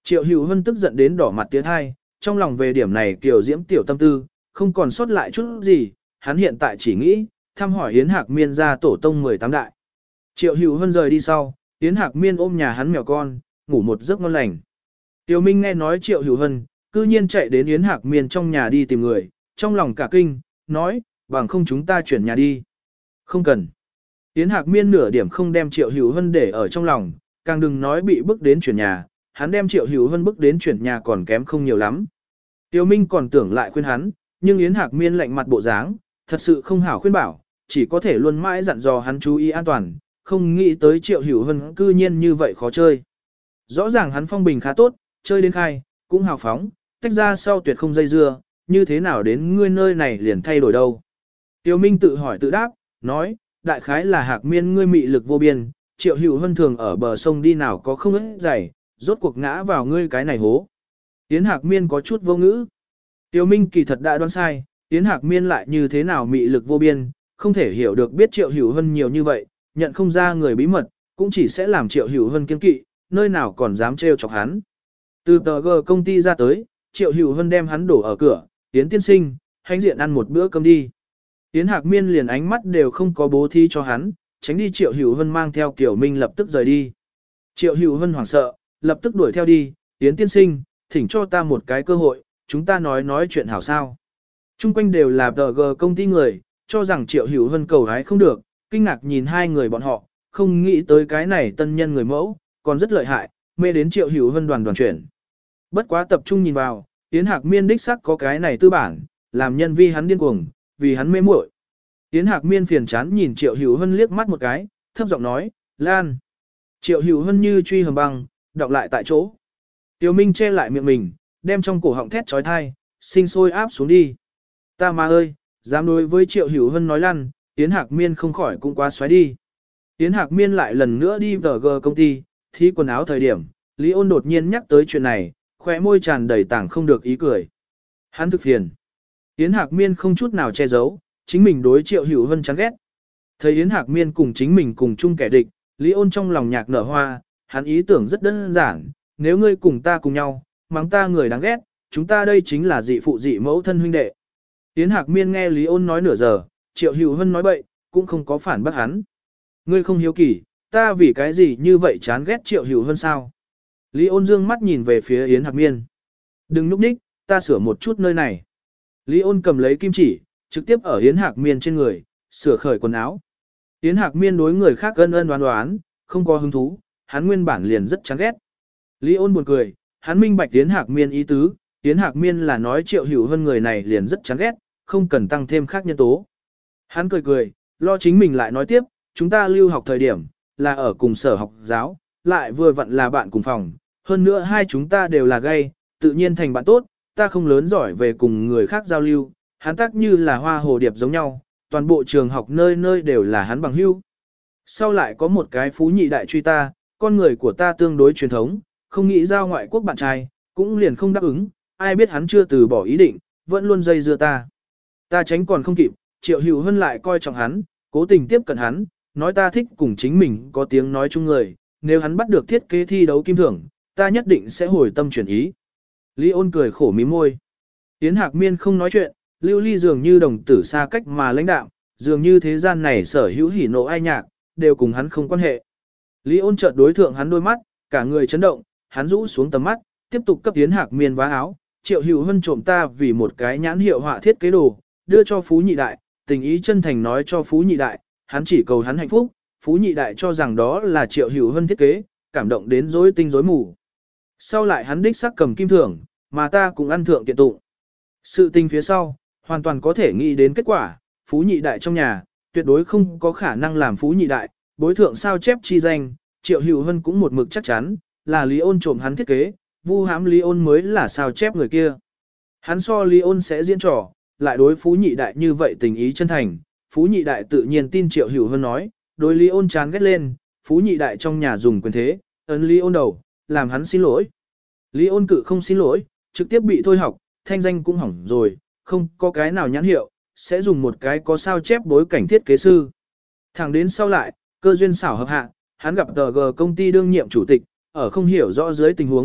[SPEAKER 1] Triệu Hữu Hân tức giận đến đỏ mặt tía thai, trong lòng về điểm này kiểu diễm tiểu tâm tư, không còn sót lại chút gì, hắn hiện tại chỉ nghĩ, thăm hỏi Yến Hạc Miên ra tổ tông mười tám đại. Triệu Hữu Hân rời đi sau, Yến Hạc Miên ôm nhà hắn mèo con, ngủ một giấc ngon lành. Tiêu Minh nghe nói Triệu Hữu Hân, cư nhiên chạy đến Yến Hạc Miên trong nhà đi tìm người, trong lòng cả kinh, nói, bằng không chúng ta chuyển nhà đi. Không cần. Yến Hạc Miên nửa điểm không đem Triệu Hữu Hân để ở trong lòng, càng đừng nói bị bức đến chuyển nhà, hắn đem Triệu Hữu Hân bức đến chuyển nhà còn kém không nhiều lắm. Tiêu Minh còn tưởng lại khuyên hắn, nhưng Yến Hạc Miên lạnh mặt bộ dáng, thật sự không hảo khuyên bảo, chỉ có thể luôn mãi dặn dò hắn chú ý an toàn, không nghĩ tới Triệu Hữu Hân cư nhiên như vậy khó chơi. Rõ ràng hắn phong bình khá tốt, chơi đến khai, cũng hào phóng, tách ra sau tuyệt không dây dưa, như thế nào đến ngươi nơi này liền thay đổi đâu. Tiêu Minh tự hỏi tự đáp, nói, đại khái là Hạc Miên ngươi mị lực vô biên, Triệu Hữu Hân thường ở bờ sông đi nào có không ít giày, rốt cuộc ngã vào ngươi cái này hố. Yến Hạc Miên có chút vô ngữ. Tiêu Minh kỳ thật đã đoán sai, Yến Hạc Miên lại như thế nào mị lực vô biên, không thể hiểu được biết Triệu Hữu Hân nhiều như vậy, nhận không ra người bí mật, cũng chỉ sẽ làm Triệu Hữu Hân kiêng kỵ, nơi nào còn dám trêu chọc hắn. Từ tờ G công ty ra tới, Triệu Hữu Hân đem hắn đổ ở cửa, Yến tiên sinh, hãnh diện ăn một bữa cơm đi. Yến Hạc Miên liền ánh mắt đều không có bố thí cho hắn, tránh đi Triệu Hữu Hân mang theo Kiều Minh lập tức rời đi. Triệu Hữu Hân hoảng sợ, lập tức đuổi theo đi, Yến tiên sinh, thỉnh cho ta một cái cơ hội, chúng ta nói nói chuyện hảo sao. Trung quanh đều là tờ G công ty người, cho rằng Triệu Hữu Hân cầu hái không được, kinh ngạc nhìn hai người bọn họ, không nghĩ tới cái này tân nhân người mẫu, còn rất lợi hại, mê đến Triệu Hữu Hân đoàn đoàn chuyển. Bất quá tập trung nhìn vào, Yến Hạc Miên đích sắc có cái này tư bản, làm nhân vi hắn điên cuồng, vì hắn mê muội. Yến Hạc Miên phiền chán nhìn Triệu Hữu Hân liếc mắt một cái, thấp giọng nói, Lan. Triệu Hữu Hân như truy hầm băng, đọc lại tại chỗ. Tiêu Minh che lại miệng mình, đem trong cổ họng thét trói thai, sinh sôi áp xuống đi. Ta mà ơi, dám đối với Triệu Hữu Hân nói lăn, Yến Hạc Miên không khỏi cũng quá xoáy đi. Yến Hạc Miên lại lần nữa đi vào G công ty, thí quần áo thời điểm, Lý Ôn đột nhiên nhắc tới chuyện này, khóe môi tràn đầy tảng không được ý cười. Hắn thực phiền. Yến Hạc Miên không chút nào che giấu, chính mình đối Triệu Hữu Hân chán ghét. Thấy Yến Hạc Miên cùng chính mình cùng chung kẻ địch, Lý Ôn trong lòng nhạc nở hoa, hắn ý tưởng rất đơn giản, nếu ngươi cùng ta cùng nhau, mắng ta người đáng ghét, chúng ta đây chính là dị phụ dị mẫu thân huynh đệ. Yến Hạc Miên nghe Lý Ôn nói nửa giờ, Triệu Hữu Hân nói bậy, cũng không có phản bác hắn. Ngươi không hiếu kỳ, ta vì cái gì như vậy chán ghét Triệu Hữu Hân sao? Lý Ôn dương mắt nhìn về phía Yến Hạc Miên. Đừng núp ních, ta sửa một chút nơi này. Lý Ôn cầm lấy kim chỉ, trực tiếp ở Yến Hạc Miên trên người, sửa khởi quần áo. Yến Hạc Miên đối người khác ân ân đoán đoán, không có hứng thú, hắn nguyên bản liền rất chán ghét. Lý Ôn buồn cười, hắn minh bạch Yến Hạc Miên ý tứ, Yến Hạc Miên là nói Triệu Hữu Hân người này liền rất chán ghét, không cần tăng thêm khác nhân tố. Hắn cười cười, lo chính mình lại nói tiếp, chúng ta lưu học thời điểm, là ở cùng sở học giáo, lại vừa vặn là bạn cùng phòng, hơn nữa hai chúng ta đều là gay, tự nhiên thành bạn tốt, ta không lớn giỏi về cùng người khác giao lưu, hắn tác như là hoa hồ điệp giống nhau, toàn bộ trường học nơi nơi đều là hắn bằng hữu. Sau lại có một cái phú nhị đại truy ta, con người của ta tương đối truyền thống, không nghĩ giao ngoại quốc bạn trai, cũng liền không đáp ứng, ai biết hắn chưa từ bỏ ý định, vẫn luôn dây dưa ta. Ta tránh còn không kịp, Triệu Hữu Hân lại coi trọng hắn, cố tình tiếp cận hắn, nói ta thích cùng chính mình có tiếng nói chung người, nếu hắn bắt được thiết kế thi đấu kim thưởng, ta nhất định sẽ hồi tâm chuyển ý. Lý Ôn cười khổ mím môi. Yến Hạc Miên không nói chuyện, lưu ly dường như đồng tử xa cách mà lãnh đạm, dường như thế gian này sở hữu hỉ nộ ai nhạc, đều cùng hắn không quan hệ. Lý Ôn chợt đối thượng hắn đôi mắt, cả người chấn động, hắn rũ xuống tầm mắt, tiếp tục cấp Yến Hạc Miên vá áo, Triệu Hữu Hân trộm ta vì một cái nhãn hiệu họa thiết kế đồ, đưa cho Phú Nhị Đại, tình ý chân thành nói cho Phú Nhị Đại, hắn chỉ cầu hắn hạnh phúc, Phú Nhị Đại cho rằng đó là Triệu Hữu Hân thiết kế, cảm động đến rối tinh rối mù. Sau lại hắn đích xác cầm kim thưởng, mà ta cũng ăn thượng tiện tụng. Sự tình phía sau, hoàn toàn có thể nghĩ đến kết quả, Phú Nhị Đại trong nhà, tuyệt đối không có khả năng làm Phú Nhị Đại, bối thượng sao chép chi danh, Triệu Hữu Hân cũng một mực chắc chắn, là Lý Ôn trộm hắn thiết kế, vu hãm Lý Ôn mới là sao chép người kia. Hắn so Lý Ôn sẽ diễn trò, lại đối Phú Nhị Đại như vậy tình ý chân thành, Phú Nhị Đại tự nhiên tin Triệu Hữu Hân nói, đối Lý Ôn chán ghét lên, Phú Nhị Đại trong nhà dùng quyền thế, ấn Lý Ôn đầu, làm hắn xin lỗi. Lý Ôn cự không xin lỗi, trực tiếp bị thôi học, thanh danh cũng hỏng rồi, không có cái nào nhãn hiệu, sẽ dùng một cái có sao chép bối cảnh thiết kế sư. Thẳng đến sau lại, cơ duyên xảo hợp hạ, hắn gặp tờ G công ty đương nhiệm chủ tịch, ở không hiểu rõ dưới tình huống,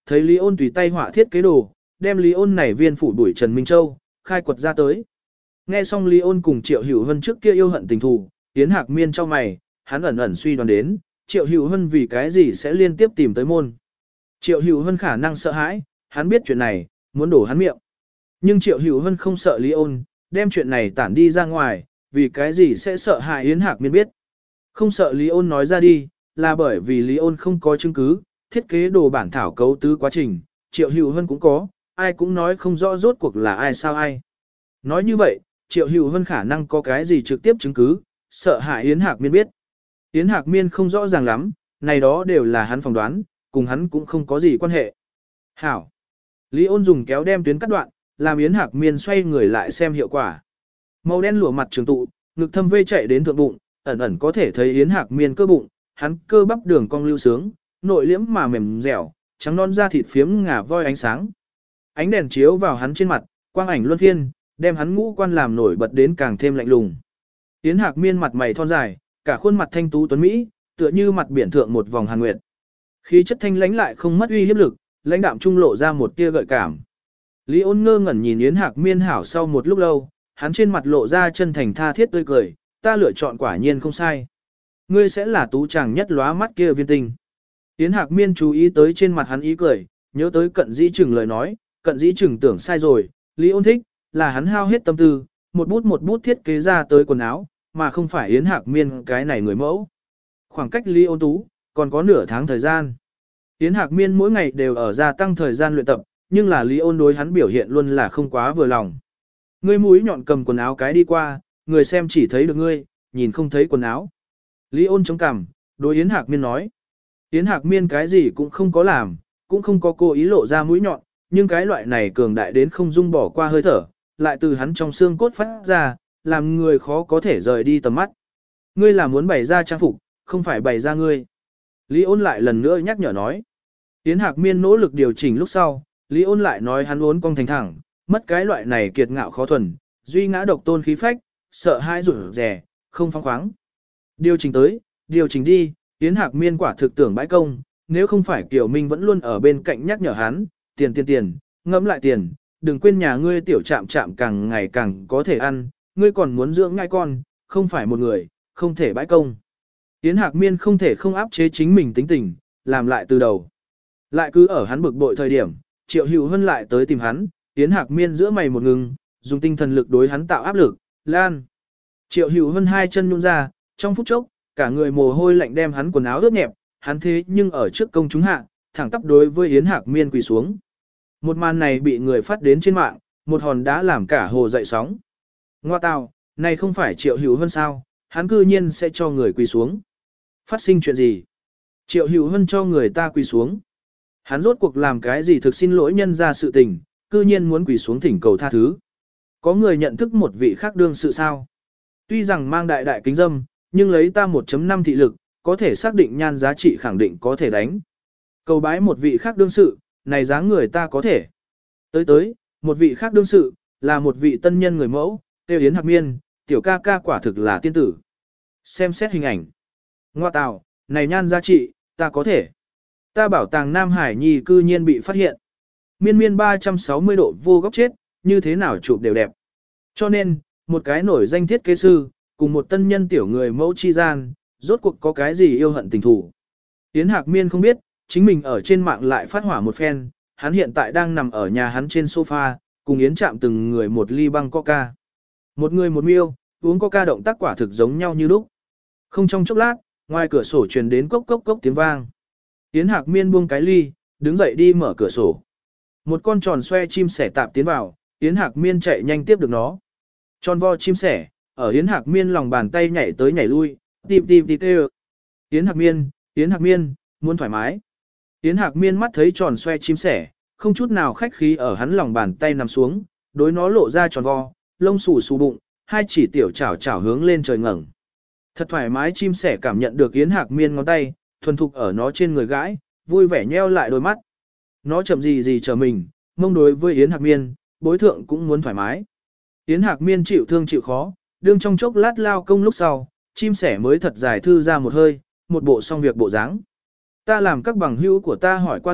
[SPEAKER 1] thấy Lý Ôn tùy tay họa thiết kế đồ, đem Lý Ôn này viên phủ đuổi Trần Minh Châu, khai quật ra tới. Nghe xong Lý Ôn cùng Triệu Hữu Hân trước kia yêu hận tình thù, Yến Hạc Miên cho mày, hắn ẩn ẩn suy đoán đến, Triệu Hữu Hân vì cái gì sẽ liên tiếp tìm tới môn. Triệu Hữu Hân khả năng sợ hãi, hắn biết chuyện này, muốn đổ hắn miệng. Nhưng Triệu Hữu Hân không sợ Lý Ôn, đem chuyện này tản đi ra ngoài, vì cái gì sẽ sợ hại Yến Hạc Miên biết. Không sợ Lý Ôn nói ra đi, là bởi vì Lý Ôn không có chứng cứ, thiết kế đồ bản thảo cấu tứ quá trình, Triệu Hữu Hân cũng có, ai cũng nói không rõ rốt cuộc là ai sao ai. Nói như vậy, Triệu Hữu Hân khả năng có cái gì trực tiếp chứng cứ, sợ hại Yến Hạc Miên biết. Yến Hạc Miên không rõ ràng lắm, này đó đều là hắn phỏng đoán, cùng hắn cũng không có gì quan hệ. Hảo. Lý Ôn dùng kéo đem tuyến cắt đoạn, làm Yến Hạc Miên xoay người lại xem hiệu quả. Màu đen lụa mặt trường tụ, ngực thâm vê chạy đến thượng bụng, ẩn ẩn có thể thấy Yến Hạc Miên cơ bụng, hắn cơ bắp đường cong lưu sướng, nội liễm mà mềm dẻo, trắng non da thịt phiếm ngả voi ánh sáng. Ánh đèn chiếu vào hắn trên mặt, quang ảnh luân phiên, đem hắn ngũ quan làm nổi bật đến càng thêm lạnh lùng. Yến Hạc Miên mặt mày thon dài, cả khuôn mặt thanh tú tuấn mỹ, tựa như mặt biển thượng một vòng hàn nguyệt. Khí chất thanh lãnh lại không mất uy hiếp lực, lãnh đạm trung lộ ra một tia gợi cảm. Lý Ôn ngơ ngẩn nhìn Yến Hạc Miên hảo sau một lúc lâu, hắn trên mặt lộ ra chân thành tha thiết tươi cười, ta lựa chọn quả nhiên không sai. Ngươi sẽ là tú chàng nhất lóa mắt kia viên tinh. Yến Hạc Miên chú ý tới trên mặt hắn ý cười, nhớ tới Cận Dĩ Trừng lời nói, Cận Dĩ Trừng tưởng sai rồi, Lý Ôn thích, là hắn hao hết tâm tư, một bút một bút thiết kế ra tới quần áo, mà không phải Yến Hạc Miên cái này người mẫu. Khoảng cách Lý Ôn tú, còn có nửa tháng thời gian. Yến Hạc Miên mỗi ngày đều ở gia tăng thời gian luyện tập, nhưng là Lý Ôn đối hắn biểu hiện luôn là không quá vừa lòng. Ngươi mũi nhọn cầm quần áo cái đi qua, người xem chỉ thấy được ngươi, nhìn không thấy quần áo. Lý Ôn chống cằm, đối Yến Hạc Miên nói. Yến Hạc Miên cái gì cũng không có làm, cũng không có cố ý lộ ra mũi nhọn, nhưng cái loại này cường đại đến không dung bỏ qua hơi thở, lại từ hắn trong xương cốt phát ra, làm người khó có thể rời đi tầm mắt. Ngươi là muốn bày ra trang phục, không phải bày ra ngươi. Lý Ôn lại lần nữa nhắc nhở nói. Yến Hạc Miên nỗ lực điều chỉnh lúc sau, Lý Ôn lại nói hắn uốn cong thành thẳng, mất cái loại này kiệt ngạo khó thuần, duy ngã độc tôn khí phách, sợ hãi rủi rẻ, không phóng khoáng. Điều chỉnh tới, điều chỉnh đi, Yến Hạc Miên quả thực tưởng bãi công, nếu không phải Kiều Minh vẫn luôn ở bên cạnh nhắc nhở hắn, tiền tiền tiền, ngẫm lại tiền, đừng quên nhà ngươi tiểu trạm trạm càng ngày càng có thể ăn, ngươi còn muốn dưỡng ngai con, không phải một người, không thể bãi công. Yến Hạc Miên không thể không áp chế chính mình tính tình, làm lại từ đầu. Lại cứ ở hắn bực bội thời điểm, Triệu Hữu Hân lại tới tìm hắn, Yến Hạc Miên giữa mày một ngừng, dùng tinh thần lực đối hắn tạo áp lực, lan. Triệu Hữu Hân hai chân nhún ra, trong phút chốc, cả người mồ hôi lạnh đem hắn quần áo ướt nhẹp, hắn thế nhưng ở trước công chúng hạ, thẳng tắp đối với Yến Hạc Miên quỳ xuống. Một màn này bị người phát đến trên mạng, một hòn đá làm cả hồ dậy sóng. Ngoa tào, này không phải Triệu Hữu Hân sao, hắn cư nhiên sẽ cho người quỳ xuống. Phát sinh chuyện gì? Triệu Hữu Hân cho người ta quỳ xuống. Hắn rốt cuộc làm cái gì thực xin lỗi nhân ra sự tình, cư nhiên muốn quỳ xuống thỉnh cầu tha thứ. Có người nhận thức một vị khác đương sự sao? Tuy rằng mang đại đại kính dâm, nhưng lấy ta một chấm năm thị lực, có thể xác định nhan giá trị khẳng định có thể đánh. Cầu bái một vị khác đương sự, này dáng người ta có thể. Tới tới, một vị khác đương sự, là một vị tân nhân người mẫu, Tiêu Yến Hạc Miên, tiểu ca ca quả thực là tiên tử. Xem xét hình ảnh. Ngoa tào, này nhan giá trị, ta có thể. Ta bảo tàng Nam Hải Nhi cư nhiên bị phát hiện. Miên miên ba trăm sáu mươi độ vô góc chết, như thế nào chụp đều đẹp. Cho nên, một cái nổi danh thiết kế sư, cùng một tân nhân tiểu người mẫu chi gian, rốt cuộc có cái gì yêu hận tình thủ. Yến Hạc Miên không biết, chính mình ở trên mạng lại phát hỏa một phen, hắn hiện tại đang nằm ở nhà hắn trên sofa, cùng Yến chạm từng người một ly băng coca. Một người một miêu, uống coca động tác quả thực giống nhau như lúc. Không trong chốc lát, ngoài cửa sổ truyền đến cốc cốc cốc tiếng vang. Yến Hạc Miên buông cái ly, đứng dậy đi mở cửa sổ. Một con tròn xoe chim sẻ tạp tiến vào, Yến Hạc Miên chạy nhanh tiếp được nó. Tròn vo chim sẻ, ở Yến Hạc Miên lòng bàn tay nhảy tới nhảy lui, tìm tìm tìm tê. Yến Hạc Miên, Yến Hạc Miên, muốn thoải mái. Yến Hạc Miên mắt thấy tròn xoe chim sẻ, không chút nào khách khí ở hắn lòng bàn tay nằm xuống, đối nó lộ ra tròn vo, lông xù xù bụng, hai chỉ tiểu chảo chảo hướng lên trời ngẩng. Thật thoải mái chim sẻ cảm nhận được Yến Hạc Miên ngón tay, thuần thục ở nó trên người gãi, vui vẻ nheo lại đôi mắt. Nó chậm gì gì chờ mình, mông đối với Yến Hạc Miên, bối thượng cũng muốn thoải mái. Yến Hạc Miên chịu thương chịu khó, đương trong chốc lát lao công lúc sau, chim sẻ mới thật dài thư ra một hơi, một bộ xong việc bộ dáng. Ta làm các bằng hữu của ta hỏi qua lạc,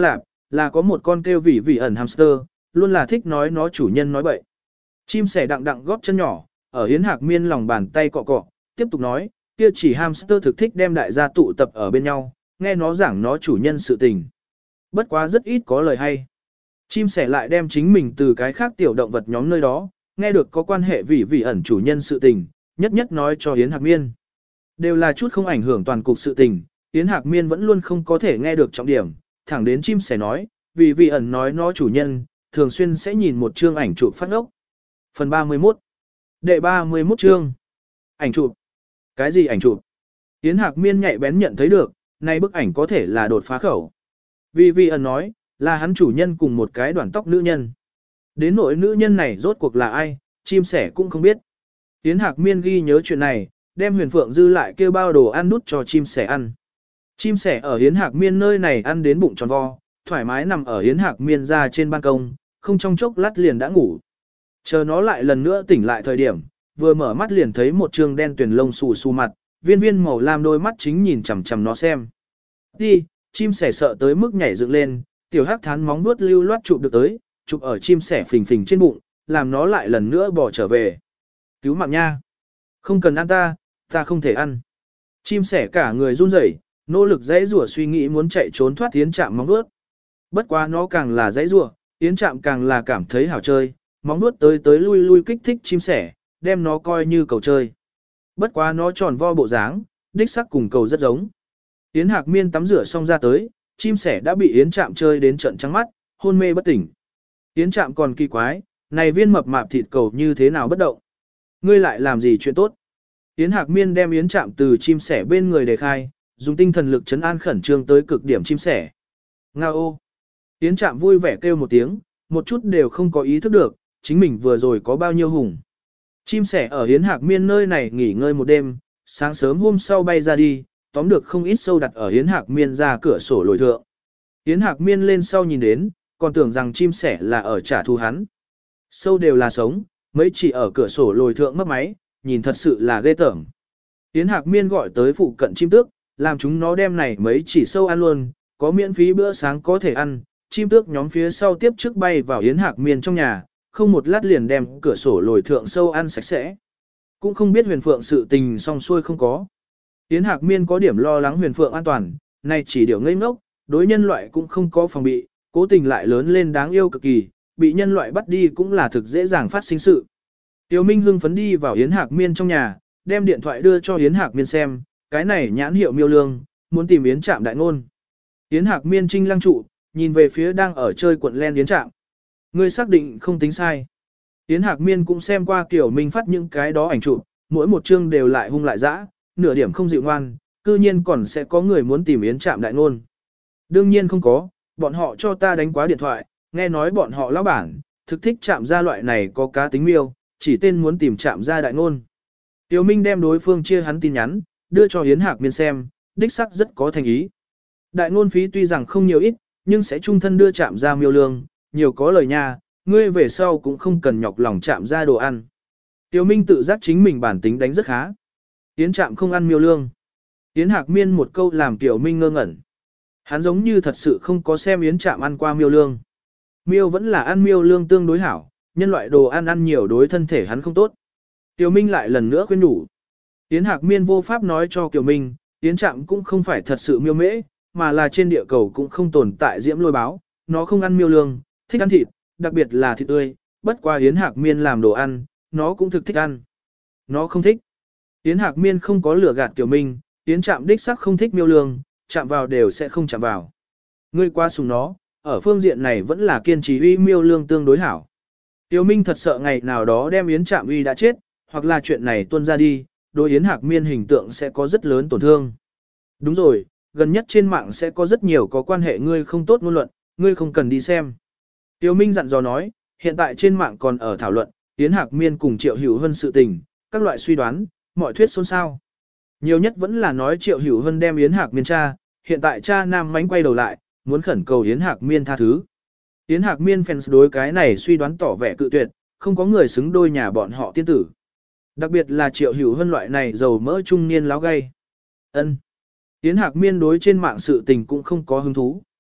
[SPEAKER 1] là có một con kêu vỉ vỉ ẩn hamster, luôn là thích nói nó chủ nhân nói bậy. Chim sẻ đặng đặng góp chân nhỏ, ở Yến Hạc Miên lòng bàn tay cọ cọ, tiếp tục nói, kia chỉ hamster thực thích đem đại gia tụ tập ở bên nhau, nghe nó giảng nó chủ nhân sự tình. Bất quá rất ít có lời hay. Chim sẻ lại đem chính mình từ cái khác tiểu động vật nhóm nơi đó, nghe được có quan hệ vỉ vỉ ẩn chủ nhân sự tình, nhất nhất nói cho Yến Hạc Miên. Đều là chút không ảnh hưởng toàn cục sự tình, Yến Hạc Miên vẫn luôn không có thể nghe được trọng điểm, thẳng đến chim sẻ nói, vì vỉ ẩn nói nó chủ nhân, thường xuyên sẽ nhìn một chương ảnh chụp phát ốc. Phần ba mươi mốt. Đệ ba mươi mốt chương. Ảnh chụp. Cái gì ảnh chụp? Yến Hạc Miên nhạy bén nhận thấy được, này bức ảnh có thể là đột phá khẩu. Vì vỉ ẩn nói, là hắn chủ nhân cùng một cái đoạn tóc nữ nhân. Đến nỗi nữ nhân này rốt cuộc là ai, chim sẻ cũng không biết. Yến Hạc Miên ghi nhớ chuyện này, đem Huyền Phượng dư lại kêu bao đồ ăn đút cho chim sẻ ăn. Chim sẻ ở Yến Hạc Miên nơi này ăn đến bụng tròn vo, thoải mái nằm ở Yến Hạc Miên ra trên ban công, không trong chốc lát liền đã ngủ. Chờ nó lại lần nữa tỉnh lại thời điểm, vừa mở mắt liền thấy một trương đen tuyền lông xù xù mặt, viên viên màu lam đôi mắt chính nhìn chằm chằm nó xem. Đi, chim sẻ sợ tới mức nhảy dựng lên, tiểu hắc thán móng vuốt lưu loát chụp được tới, chụp ở chim sẻ phình phình trên bụng, làm nó lại lần nữa bỏ trở về. Cứu mạng nha! Không cần ăn ta, ta không thể ăn. Chim sẻ cả người run rẩy, nỗ lực dãy rủa suy nghĩ muốn chạy trốn thoát Yến Trạm móng vuốt. Bất quá nó càng là dãy rủa, Yến Trạm càng là cảm thấy hảo chơi, móng vuốt tới tới lui lui kích thích chim sẻ, đem nó coi như cầu chơi. Bất quá nó tròn vo bộ dáng, đích sắc cùng cầu rất giống. Yến Hạc Miên tắm rửa xong ra tới, chim sẻ đã bị Yến Trạm chơi đến trận trắng mắt, hôn mê bất tỉnh. Yến Trạm còn kỳ quái, này viên mập mạp thịt cầu như thế nào bất động? Ngươi lại làm gì chuyện tốt? Yến Hạc Miên đem Yến Trạm từ chim sẻ bên người đề khai, dùng tinh thần lực trấn an khẩn trương tới cực điểm chim sẻ. Nga ô! Yến Trạm vui vẻ kêu một tiếng, một chút đều không có ý thức được, chính mình vừa rồi có bao nhiêu hùng. Chim sẻ ở Yến Hạc Miên nơi này nghỉ ngơi một đêm, sáng sớm hôm sau bay ra đi, tóm được không ít sâu đặt ở Yến Hạc Miên ra cửa sổ lồi thượng. Yến Hạc Miên lên sau nhìn đến, còn tưởng rằng chim sẻ là ở trả thù hắn. Sâu đều là sống, mấy chỉ ở cửa sổ lồi thượng mất máy, nhìn thật sự là ghê tởm. Yến Hạc Miên gọi tới phụ cận chim tước, làm chúng nó đem này mấy chỉ sâu ăn luôn, có miễn phí bữa sáng có thể ăn. Chim tước nhóm phía sau tiếp trước bay vào Yến Hạc Miên trong nhà, không một lát liền đem cửa sổ lồi thượng sâu ăn sạch sẽ. Cũng không biết Huyền Phượng sự tình xong xuôi không có. Yến Hạc Miên có điểm lo lắng Huyền Phượng an toàn, này chỉ điều ngây ngốc, đối nhân loại cũng không có phòng bị, cố tình lại lớn lên đáng yêu cực kỳ, bị nhân loại bắt đi cũng là thực dễ dàng phát sinh sự. Tiêu Minh hưng phấn đi vào Yến Hạc Miên trong nhà, đem điện thoại đưa cho Yến Hạc Miên xem, cái này nhãn hiệu miêu lương, muốn tìm Yến Trạm đại ngôn. Yến Hạc Miên trinh lăng trụ, nhìn về phía đang ở chơi quận len Yến Trạm. Ngươi xác định không tính sai. Yến Hạc Miên cũng xem qua Kiều Minh phát những cái đó ảnh chụp, mỗi một chương đều lại hung lại dã, nửa điểm không dịu ngoan, cư nhiên còn sẽ có người muốn tìm Yến Trạm đại ngôn. Đương nhiên không có, bọn họ cho ta đánh quá điện thoại, nghe nói bọn họ lão bản, thực thích Trạm gia loại này có cá tính miêu, chỉ tên muốn tìm Trạm gia đại ngôn. Tiêu Minh đem đối phương chia hắn tin nhắn, đưa cho Yến Hạc Miên xem, đích sắc rất có thành ý. Đại ngôn phí tuy rằng không nhiều ít, nhưng sẽ trung thân đưa Trạm gia miêu lương, nhiều có lời nha, ngươi về sau cũng không cần nhọc lòng Trạm gia đồ ăn. Tiêu Minh tự giác chính mình bản tính đánh rất khá. Yến Trạm không ăn miêu lương. Yến Hạc Miên một câu làm Tiêu Minh ngơ ngẩn. Hắn giống như thật sự không có xem Yến Trạm ăn qua miêu lương. Miêu vẫn là ăn miêu lương tương đối hảo, nhân loại đồ ăn ăn nhiều đối thân thể hắn không tốt. Tiêu Minh lại lần nữa khuyên nhủ. Yến Hạc Miên vô pháp nói cho Kiều Minh, Yến Trạm cũng không phải thật sự miêu mễ, mà là trên địa cầu cũng không tồn tại diễm lôi báo, nó không ăn miêu lương, thích ăn thịt, đặc biệt là thịt tươi, bất qua Yến Hạc Miên làm đồ ăn, nó cũng thực thích ăn. Nó không thích. Yến Hạc Miên không có lừa gạt Kiều Minh, Yến Trạm đích sắc không thích miêu lương, chạm vào đều sẽ không chạm vào. Ngươi qua sùng nó, ở phương diện này vẫn là kiên trì uy miêu lương tương đối hảo. Tiêu Minh thật sợ ngày nào đó đem Yến Trạm uy đã chết, hoặc là chuyện này tuôn ra đi, đối Yến Hạc Miên hình tượng sẽ có rất lớn tổn thương. Đúng rồi, gần nhất trên mạng sẽ có rất nhiều có quan hệ ngươi không tốt ngôn luận, ngươi không cần đi xem. Tiêu Minh dặn dò nói, hiện tại trên mạng còn ở thảo luận, Yến Hạc Miên cùng Triệu Hữu Hân sự tình, các loại suy đoán, mọi thuyết xôn xao. Nhiều nhất vẫn là nói Triệu Hữu Hân đem Yến Hạc Miên cha, hiện tại cha nam mánh quay đầu lại, muốn khẩn cầu Yến Hạc Miên tha thứ. Yến Hạc Miên fans đối cái này suy đoán tỏ vẻ cự tuyệt, không có người xứng đôi nhà bọn họ tiên tử. Đặc biệt là Triệu Hữu Hân loại này giàu mỡ trung niên láo gay. Ân. Yến Hạc Miên đối trên mạng sự tình cũng không có hứng thú.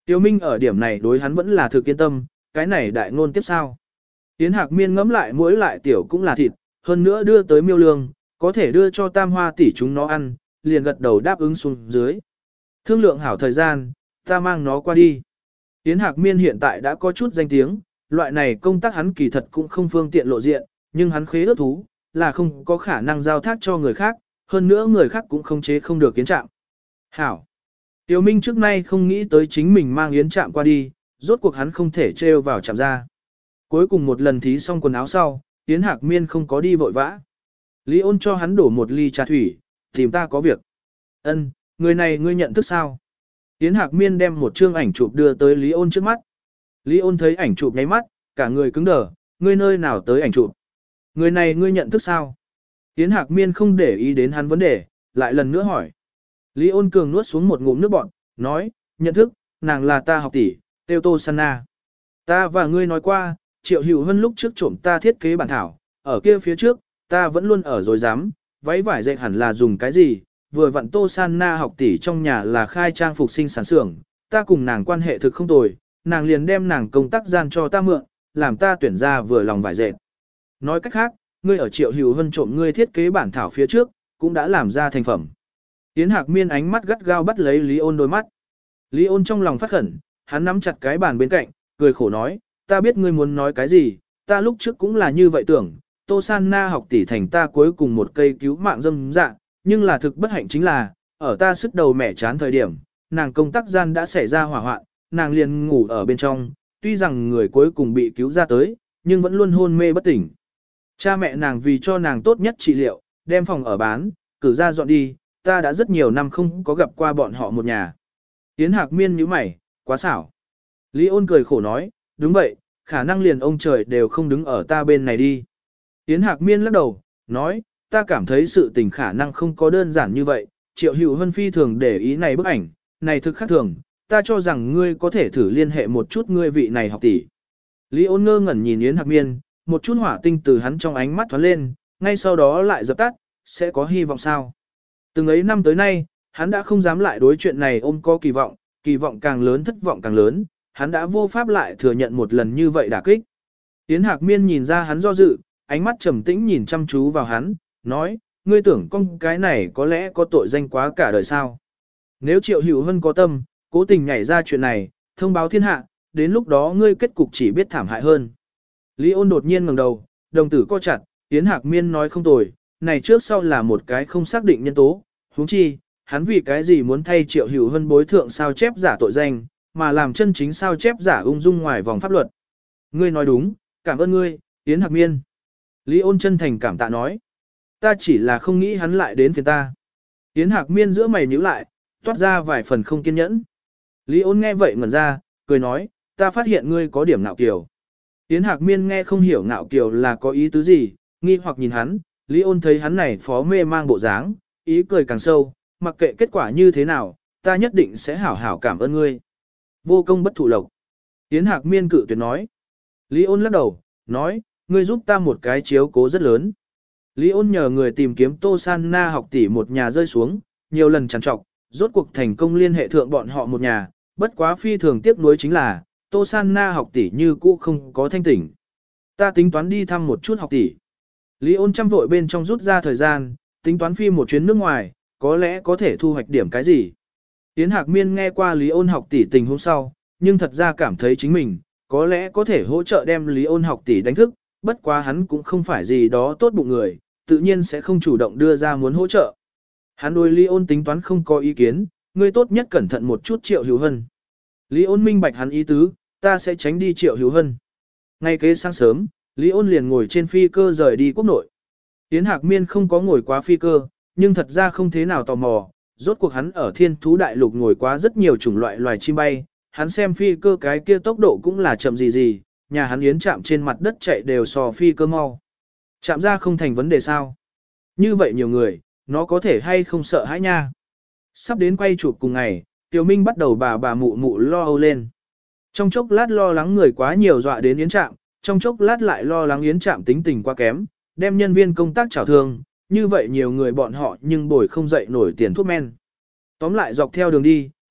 [SPEAKER 1] Tiêu Minh ở điểm này đối hắn vẫn là thực yên tâm, cái này đại ngôn tiếp sao. Yến Hạc Miên ngẫm lại mỗi lại tiểu cũng là thịt, hơn nữa đưa tới miêu lương, có thể đưa cho tam hoa tỷ chúng nó ăn, liền gật đầu đáp ứng xuống dưới. Thương lượng hảo thời gian, ta mang nó qua đi. Yến Hạc Miên hiện tại đã có chút danh tiếng, loại này công tác hắn kỳ thật cũng không phương tiện lộ diện, nhưng hắn khế ước thú, là không có khả năng giao thác cho người khác, hơn nữa người khác cũng không chế không được Yến Trạm. Hảo. Tiêu Minh trước nay không nghĩ tới chính mình mang Yến Trạm qua đi, rốt cuộc hắn không thể trêu vào Trạm ra. Cuối cùng một lần thí xong quần áo sau, Yến Hạc Miên không có đi vội vã. Lý Ôn cho hắn đổ một ly trà thủy, tìm ta có việc. Ân, người này ngươi nhận thức sao? Yến Hạc Miên đem một chương ảnh chụp đưa tới Lý Ôn trước mắt. Lý Ôn thấy ảnh chụp nháy mắt, cả người cứng đờ, ngươi nơi nào tới ảnh chụp? Người này ngươi nhận thức sao? Yến Hạc Miên không để ý đến hắn vấn đề, lại lần nữa hỏi. Lý Ôn cường nuốt xuống một ngụm nước bọt, nói, nhận thức, nàng là ta học tỷ, Têu Tô Sanna. Ta và ngươi nói qua, Triệu Hữu Hân lúc trước trộm ta thiết kế bản thảo, ở kia phía trước, ta vẫn luôn ở dối dám, váy vải dệt hẳn là dùng cái gì, vừa vặn Tô Sanna học tỷ trong nhà là khai trang phục sinh sản xưởng, ta cùng nàng quan hệ thực không tồi, nàng liền đem nàng công tác gian cho ta mượn, làm ta tuyển ra vừa lòng vải dệt. Nói cách khác, ngươi ở Triệu Hữu Hân trộm ngươi thiết kế bản thảo phía trước, cũng đã làm ra thành phẩm. Yến Hạc Miên ánh mắt gắt gao bắt lấy Lý Ôn đôi mắt. Lý Ôn trong lòng phát khẩn, hắn nắm chặt cái bàn bên cạnh, cười khổ nói, ta biết ngươi muốn nói cái gì, ta lúc trước cũng là như vậy tưởng, Tô Sanna học tỷ thành ta cuối cùng một cây cứu mạng dâm dạ, nhưng là thực bất hạnh chính là, ở ta sức đầu mẻ chán thời điểm, nàng công tác gian đã xảy ra hỏa hoạn, nàng liền ngủ ở bên trong, tuy rằng người cuối cùng bị cứu ra tới, nhưng vẫn luôn hôn mê bất tỉnh. Cha mẹ nàng vì cho nàng tốt nhất trị liệu, đem phòng ở bán, cử ra dọn đi, ta đã rất nhiều năm không có gặp qua bọn họ một nhà. Yến Hạc Miên nhíu mày, quá xảo. Lý Ôn cười khổ nói, đúng vậy, khả năng liền ông trời đều không đứng ở ta bên này đi. Yến Hạc Miên lắc đầu, nói, ta cảm thấy sự tình khả năng không có đơn giản như vậy, Triệu Hữu Hân phi thường để ý này bức ảnh, này thực khác thường, ta cho rằng ngươi có thể thử liên hệ một chút ngươi vị này học tỷ. Lý Ôn ngơ ngẩn nhìn Yến Hạc Miên, một chút hỏa tinh từ hắn trong ánh mắt thoáng lên, ngay sau đó lại dập tắt, sẽ có hy vọng sao. Từng ấy năm tới nay, hắn đã không dám lại đối chuyện này ôm có kỳ vọng, kỳ vọng càng lớn thất vọng càng lớn, hắn đã vô pháp lại thừa nhận một lần như vậy đả kích. Yến Hạc Miên nhìn ra hắn do dự, ánh mắt trầm tĩnh nhìn chăm chú vào hắn, nói, ngươi tưởng con cái này có lẽ có tội danh quá cả đời sao. Nếu Triệu Hữu Hân có tâm, cố tình nhảy ra chuyện này, thông báo thiên hạ, đến lúc đó ngươi kết cục chỉ biết thảm hại hơn. Lý Ôn đột nhiên ngẩng đầu, đồng tử co chặt, Yến Hạc Miên nói không tồi, này trước sau là một cái không xác định nhân tố, huống chi, hắn vì cái gì muốn thay Triệu Hữu Hân bối thượng sao chép giả tội danh, mà làm chân chính sao chép giả ung dung ngoài vòng pháp luật. Ngươi nói đúng, cảm ơn ngươi, Yến Hạc Miên. Lý Ôn chân thành cảm tạ nói, ta chỉ là không nghĩ hắn lại đến phiền ta. Yến Hạc Miên giữa mày nhíu lại, toát ra vài phần không kiên nhẫn. Lý Ôn nghe vậy ngẩn ra, cười nói, ta phát hiện ngươi có điểm ngạo kiều. Yến Hạc Miên nghe không hiểu ngạo kiều là có ý tứ gì, nghi hoặc nhìn hắn, Lý Ôn thấy hắn này phó mê mang bộ dáng, ý cười càng sâu, mặc kệ kết quả như thế nào, ta nhất định sẽ hảo hảo cảm ơn ngươi. Vô công bất thụ lộc. Yến Hạc Miên cự tuyệt nói. Lý Ôn lắc đầu, nói, ngươi giúp ta một cái chiếu cố rất lớn. Lý Ôn nhờ người tìm kiếm Tô Sanna học tỷ một nhà rơi xuống, nhiều lần trằn trọc, rốt cuộc thành công liên hệ thượng bọn họ một nhà, bất quá phi thường tiếc nuối chính là, Tô Sanna học tỷ như cũ không có thanh tỉnh. Ta tính toán đi thăm một chút học tỷ. Lý Ôn chăm vội bên trong rút ra thời gian, tính toán phi một chuyến nước ngoài, có lẽ có thể thu hoạch điểm cái gì. Yến Hạc Miên nghe qua Lý Ôn học tỷ tình hôm sau, nhưng thật ra cảm thấy chính mình, có lẽ có thể hỗ trợ đem Lý Ôn học tỷ đánh thức, bất quá hắn cũng không phải gì đó tốt bụng người, tự nhiên sẽ không chủ động đưa ra muốn hỗ trợ. Hắn đối Lý Ôn tính toán không có ý kiến, ngươi tốt nhất cẩn thận một chút Triệu Hữu Hân. Lý Ôn minh bạch hắn ý tứ, ta sẽ tránh đi Triệu Hữu Hân. Ngay kế sáng sớm, Lý Ôn liền ngồi trên phi cơ rời đi quốc nội. Yến Hạc Miên không có ngồi quá phi cơ, nhưng thật ra không thế nào tò mò, rốt cuộc hắn ở thiên thú đại lục ngồi quá rất nhiều chủng loại loài chim bay, hắn xem phi cơ cái kia tốc độ cũng là chậm gì gì, nhà hắn Yến chạm trên mặt đất chạy đều so phi cơ mau. Chạm ra không thành vấn đề sao. Như vậy nhiều người, nó có thể hay không sợ hãi nha. Sắp đến quay chụp cùng ngày, Tiểu Minh bắt đầu bà bà mụ mụ lo âu lên. Trong chốc lát lo lắng người quá nhiều dọa đến Yến Trạm, trong chốc lát lại lo lắng Yến Trạm tính tình quá kém, đem nhân viên công tác trảo thương, như vậy nhiều người bọn họ nhưng bồi không dậy nổi tiền thuốc men. Tóm lại dọc theo đường đi,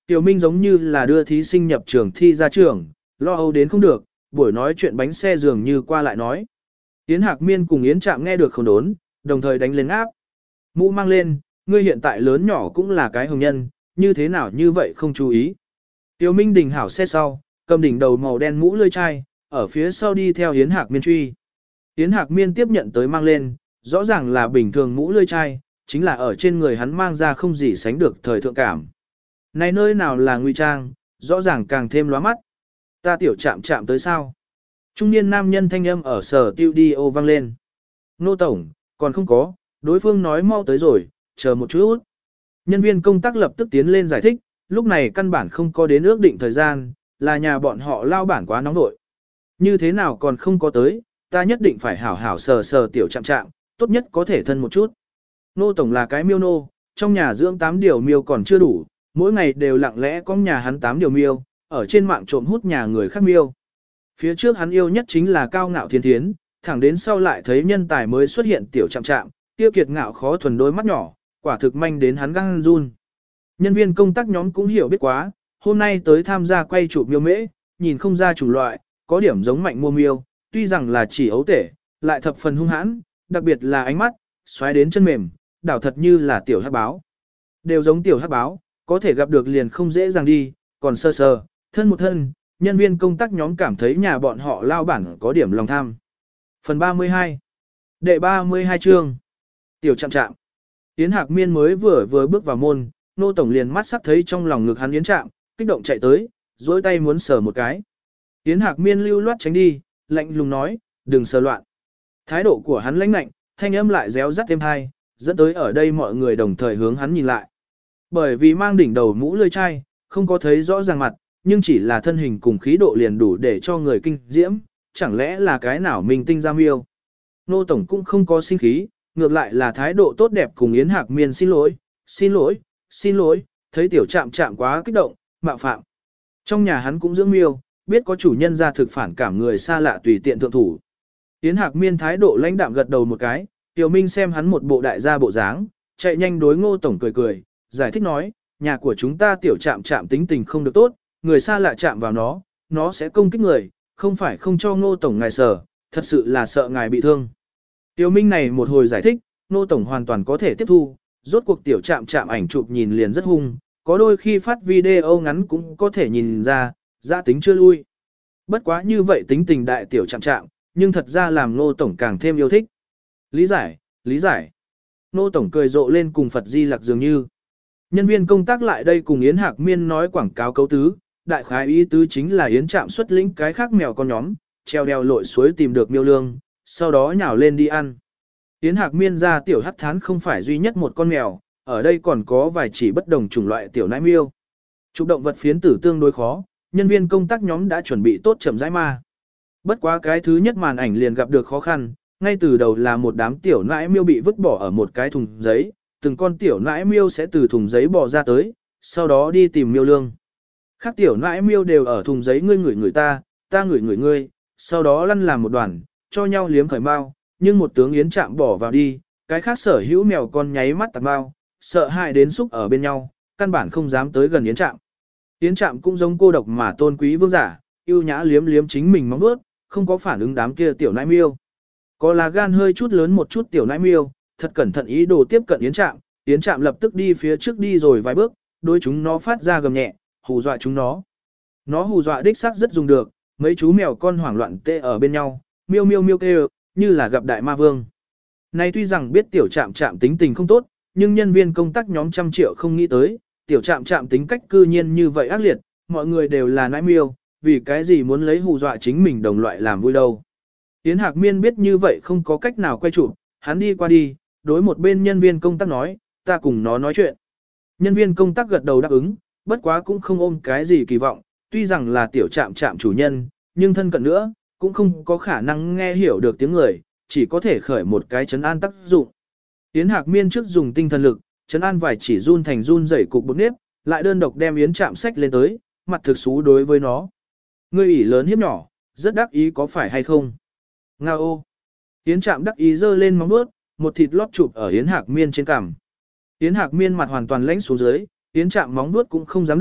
[SPEAKER 1] Tiểu Minh giống như là đưa thí sinh nhập trường thi ra trường, lo âu đến không được, buổi nói chuyện bánh xe dường như qua lại nói. Yến Hạc Miên cùng Yến Trạm nghe được không đốn, đồng thời đánh lên áp. Mũ mang lên, ngươi hiện tại lớn nhỏ cũng là cái hồng nhân, như thế nào như vậy không chú ý. Tiểu Minh đình hảo xe sau, cầm đỉnh đầu màu đen mũ lươi chai, ở phía sau đi theo Yến Hạc Miên truy. Yến Hạc Miên tiếp nhận tới mang lên, rõ ràng là bình thường mũ lươi chai, chính là ở trên người hắn mang ra không gì sánh được thời thượng cảm. Này nơi nào là ngụy trang, rõ ràng càng thêm lóa mắt. Ta tiểu chạm chạm tới sao? Trung niên nam nhân thanh âm ở sở tiêu đi ô vang lên. Nô tổng, còn không có, đối phương nói mau tới rồi, chờ một chút. Nhân viên công tác lập tức tiến lên giải thích, lúc này căn bản không có đến ước định thời gian, là nhà bọn họ lao bản quá nóng nội. Như thế nào còn không có tới, ta nhất định phải hảo hảo sờ sờ tiểu chạm chạm, tốt nhất có thể thân một chút. Nô tổng là cái miêu nô, trong nhà dưỡng tám điều miêu còn chưa đủ, mỗi ngày đều lặng lẽ có nhà hắn tám điều miêu, ở trên mạng trộm hút nhà người khác miêu. Phía trước hắn yêu nhất chính là cao ngạo thiên thiến, thẳng đến sau lại thấy nhân tài mới xuất hiện tiểu chạm chạm, tiêu kiệt ngạo khó thuần đôi mắt nhỏ, quả thực manh đến hắn găng run. Nhân viên công tác nhóm cũng hiểu biết quá, hôm nay tới tham gia quay chụp miêu mễ, nhìn không ra chủng loại, có điểm giống mạnh mua miêu, tuy rằng là chỉ ấu tể, lại thập phần hung hãn, đặc biệt là ánh mắt, xoáy đến chân mềm, đảo thật như là tiểu hắc báo. Đều giống tiểu hắc báo, có thể gặp được liền không dễ dàng đi, còn sơ sơ, thân một thân, nhân viên công tác nhóm cảm thấy nhà bọn họ lao bản có điểm lòng tham. Phần ba mươi hai Đệ ba mươi hai chương Tiểu chạm chạm Yến Hạc Miên mới vừa vừa bước vào môn, nô tổng liền mắt sắc thấy trong lòng ngực hắn Yến Trạm, kích động chạy tới, dối tay muốn sờ một cái. Yến Hạc Miên lưu loát tránh đi, lạnh lùng nói, đừng sờ loạn. Thái độ của hắn lãnh lạnh, thanh âm lại réo rắt thêm hai, dẫn tới ở đây mọi người đồng thời hướng hắn nhìn lại. Bởi vì mang đỉnh đầu mũ lươi chai, không có thấy rõ ràng mặt, nhưng chỉ là thân hình cùng khí độ liền đủ để cho người kinh diễm, chẳng lẽ là cái nào mình tinh ra miêu. Nô tổng cũng không có sinh khí, ngược lại là thái độ tốt đẹp cùng Yến Hạc Miên xin lỗi, xin lỗi, xin lỗi, thấy tiểu chạm chạm quá kích động, mạo phạm. Trong nhà hắn cũng dưỡng miêu, biết có chủ nhân ra thực phản cảm người xa lạ tùy tiện thượng thủ. Yến Hạc Miên thái độ lãnh đạm gật đầu một cái, Tiểu Minh xem hắn một bộ đại gia bộ dáng, chạy nhanh đối Ngô tổng cười cười, giải thích nói, nhà của chúng ta tiểu chạm chạm tính tình không được tốt, người xa lạ chạm vào nó, nó sẽ công kích người, không phải không cho Ngô tổng ngài sở, thật sự là sợ ngài bị thương. Tiểu Minh này một hồi giải thích, Ngô tổng hoàn toàn có thể tiếp thu, rốt cuộc tiểu chạm chạm ảnh chụp nhìn liền rất hung, có đôi khi phát video ngắn cũng có thể nhìn ra, giá tính chưa lui. Bất quá như vậy tính tình đại tiểu chạm chạm, nhưng thật ra làm Ngô tổng càng thêm yêu thích. Lý giải, lý giải. Ngô tổng cười rộ lên cùng Phật Di Lặc dường như. Nhân viên công tác lại đây cùng Yến Hạc Miên nói quảng cáo cấu tứ, đại khái ý tứ chính là Yến Trạm xuất lĩnh cái khác mèo con nhóm, treo đeo lội suối tìm được miêu lương, sau đó nhào lên đi ăn. Yến Hạc Miên ra tiểu hắc thán không phải duy nhất một con mèo, ở đây còn có vài chỉ bất đồng chủng loại tiểu nãi miêu. Chụp động vật phiến tử tương đối khó, nhân viên công tác nhóm đã chuẩn bị tốt chậm rãi ma. Bất quá cái thứ nhất màn ảnh liền gặp được khó khăn, ngay từ đầu là một đám tiểu nãi miêu bị vứt bỏ ở một cái thùng giấy, từng con tiểu nãi miêu sẽ từ thùng giấy bò ra tới, sau đó đi tìm miêu lương. Khác tiểu nãi miêu đều ở thùng giấy ngươi ngửi người ta, ta ngửi người ngươi, sau đó lăn làm một đoàn, cho nhau liếm khởi mau, nhưng một tướng Yến Trạm bỏ vào đi, cái khác sở hữu mèo con nháy mắt tạt mau, sợ hãi đến xúc ở bên nhau, căn bản không dám tới gần Yến Trạm. Yến Trạm cũng giống cô độc mà tôn quý vương giả, yêu nhã liếm liếm chính mình móng vuốt, không có phản ứng đám kia tiểu nãi miêu. Có là gan hơi chút lớn một chút tiểu nãi miêu, thật cẩn thận ý đồ tiếp cận Yến Trạm, Yến Trạm lập tức đi phía trước đi rồi vài bước, đôi chúng nó phát ra gầm nhẹ, hù dọa chúng nó. Nó hù dọa đích xác rất dùng được, mấy chú mèo con hoảng loạn tê ở bên nhau, miêu miêu miêu kêu, như là gặp đại ma vương. Này tuy rằng biết tiểu Trạm Trạm tính tình không tốt, nhưng nhân viên công tác nhóm trăm triệu không nghĩ tới, tiểu Trạm Trạm tính cách cư nhiên như vậy ác liệt, mọi người đều là nãi miêu, vì cái gì muốn lấy hù dọa chính mình đồng loại làm vui đâu. Yến Hạc Miên biết như vậy không có cách nào quay chụp, hắn đi qua đi, đối một bên nhân viên công tác nói, ta cùng nó nói chuyện. Nhân viên công tác gật đầu đáp ứng, bất quá cũng không ôm cái gì kỳ vọng, tuy rằng là tiểu Trạm Trạm chủ nhân, nhưng thân cận nữa, cũng không có khả năng nghe hiểu được tiếng người, chỉ có thể khởi một cái trấn an tác dụng. Yến Hạc Miên trước dùng tinh thần lực, trấn an vài chỉ run thành run rẩy cục bột nếp, lại đơn độc đem Yến Trạm sách lên tới, mặt thực xú đối với nó. Ngươi ỷ lớn hiếp nhỏ, rất đắc ý có phải hay không? Nga ô! Yến Trạm đắc ý giơ lên móng vuốt, một thịt lót chụp ở Yến Hạc Miên trên cằm. Yến Hạc Miên mặt hoàn toàn lãnh xuống dưới, Yến Trạm móng vuốt cũng không dám động,